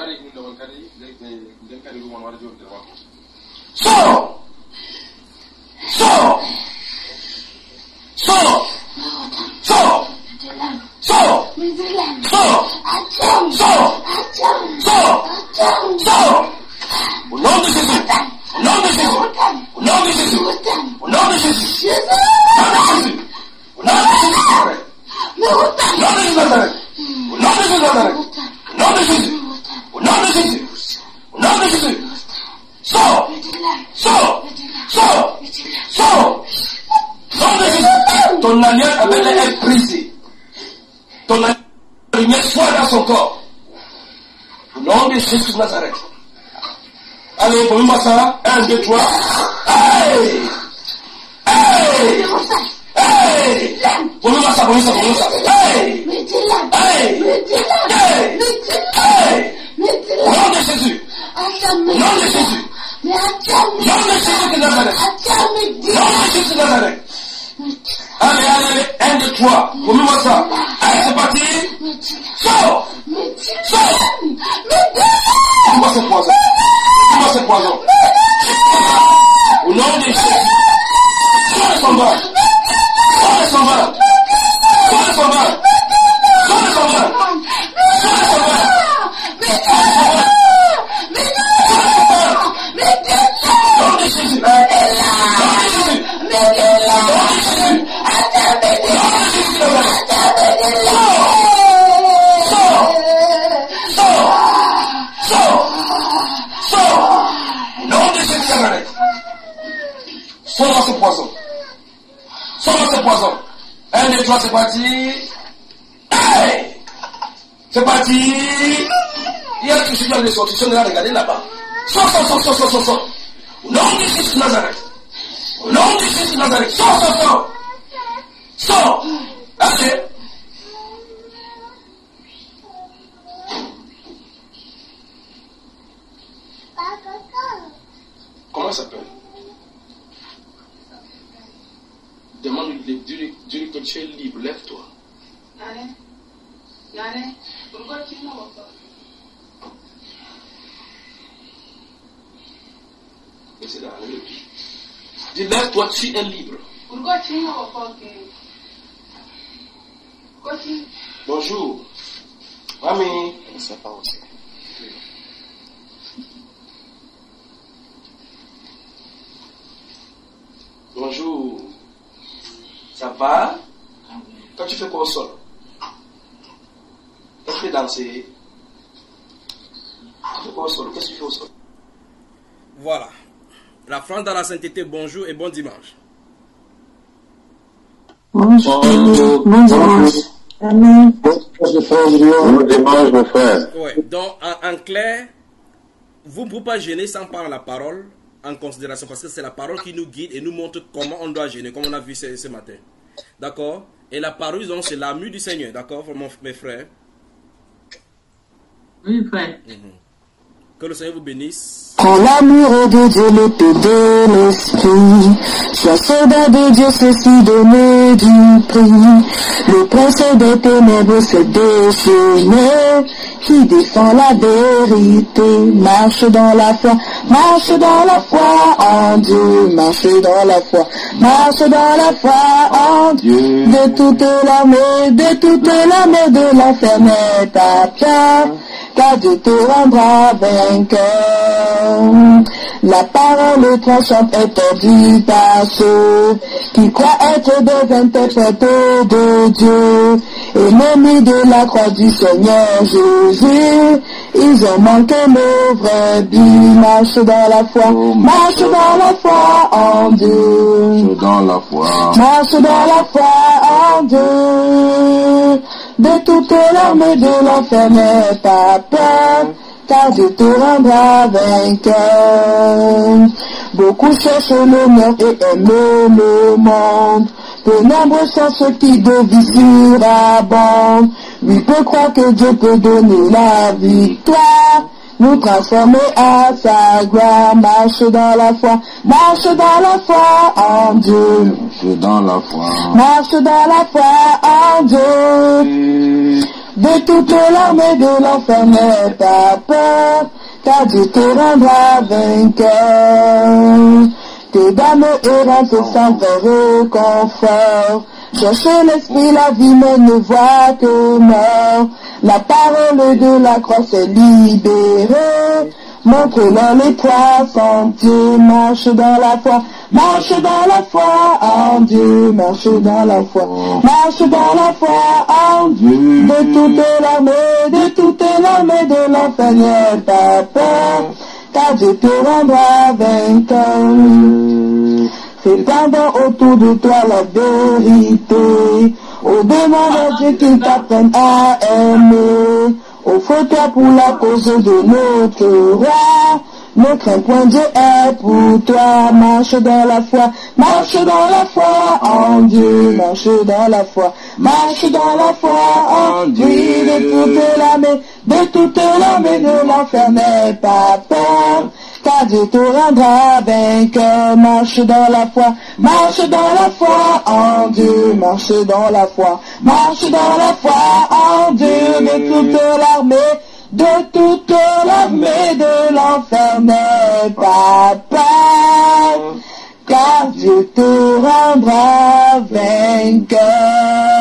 Sors. Sors. Sors. Sors. Sors! Sors! Sors! Sors! Sors! Au nom de Jésus! Au nom de Jésus! Au nom de Jésus! Au nom de Jésus! Au nom de Jésus! Au nom de Jésus! Au nom de Jésus Nazareth! Au nom de Jésus Nazareth! Au nom de Jésus! Au nom de Jésus! Au nom de Jésus! Sors! Sors! Sors! Sors! Au nom de Jésus! Ton alliance avec elle est brisée. Ton lumière soit dans son corps. Au nom de Jésus de Nazareth. Allez, pour ça. Un, deux, trois. Hey! Hey! Hey! Pour ça, pour ça, pour ça. Hey! Hey! Hey! Hey! Au nom de Jésus. Au nom de Jésus. Au nom de Jésus de Nazareth. Au nom de Jésus de Nazareth. Allez, allez, allez, un, deux, trois, remets-moi ça. Allez, c'est parti. Sors. Sors. Dis-moi ce poison. Dis-moi ce poison. Au nom de Jésus. Sors le sombrage. Sors le sombrage. Sors le sombrage. Sors le sombrage. Sors le sombrage. Nom de Jésus. Nom de Jésus. Nom de Jésus. Sors. Sors. Sors. Sors. Nom de Jésus Nazareth. Sors dans ce poison. Sors dans ce poison. Un, deux, trois, c'est parti. Hey! C'est parti. Il y a quelque chose dans les sorties. Je vais regarder là-bas. Sors, sors, sors, sors, sors, sors, sors. Au nom de Jésus de Nazareth. Au nom de Jésus de Nazareth. Sors, sors, sors. Sors. Allez. Comment ça s'appelle? Dis, lève-toi, tu es libre. Bonjour. Mamie. Je ne sais pas aussi. Bonjour. Ça va? Quand tu fais quoi au sol? Quand tu fais danser? Tu fais quoi au sol? Qu'est-ce que tu fais au sol? Voilà. La France dans la sainteté, bonjour et bon dimanche. Bonjour. Bon dimanche. Amen. Bon dimanche, mon frère. Ouais. Donc, en, en clair, vous ne pouvez pas gêner sans prendre la parole en considération, parce que c'est la parole qui nous guide et nous montre comment on doit gêner, comme on a vu ce, ce matin. D'accord? Et la parole, donc, c'est l'amour du Seigneur. D'accord, mes frères? Oui, frère. Mm-hmm. Que le Seigneur vous bénisse. Quand l'amour de Dieu, l'épée de l'esprit, sois soldat de Dieu, ceci donner du prix. Le prince des ténèbres s'est déchaîné, qui défend la vérité, marche dans la foi, marche dans la foi en Dieu, marche dans la foi, marche dans la foi en Dieu. De toute l'armée, de toute l'armée de l'enfer n'est pas peur, car Dieu te rendra vainqueur. La parole tranchante est hors du passé, qui croit être des interprètes de Dieu. Et l'ennemi de la croix du Seigneur Jésus, ils ont manqué le vrai but. Marche dans la foi, marche dans la foi en Dieu. Marche dans la foi. Marche dans la foi en Dieu. De toute l'armée de l'enfer n'aie pas peur, car Dieu te rendra vainqueur. Beaucoup cherchent l'honneur et aiment le monde. Peu nombreux sont ceux qui de vie surabondent. Lui peut croire que Dieu peut donner la victoire, nous transformer à sa gloire. Marche dans la foi, marche dans la foi en Dieu. Marche dans la foi. Marche dans la foi en Dieu. De toute l'armée de l'enfer n'aie pas peur, car Dieu te rendra vainqueur. Tes dames errantes sans vrai réconfort, cherchez l'esprit, la vie, mais ne voit que mort. La parole de la croix s'est libérée, montre-leur les poissons, Dieu marche dans la foi, marche dans la foi en Dieu, marche dans la foi, marche dans la foi en Dieu. De toute l'armée, de toute l'armée de l'enfer n'aie pas peur, car Dieu te rendra vainqueur. Répandant autour de toi la vérité, au demande à Dieu qu'il t'apprenne à aimer. Offre-toi pour la cause de notre roi, ne crains point, Dieu est pour toi. Marche dans la foi, marche dans la foi en Dieu, marche dans la foi, marche dans la foi en Dieu. De toute l'armée, de toute l'armée de l'enfer n'aie pas peur, car Dieu te rendra vainqueur. Marche dans la foi, marche dans la foi en Dieu, marche dans la foi, marche dans la foi en Dieu. De toute l'armée, de toute l'armée de l'enfer n'aie pas peur, car Dieu te rendra vainqueur.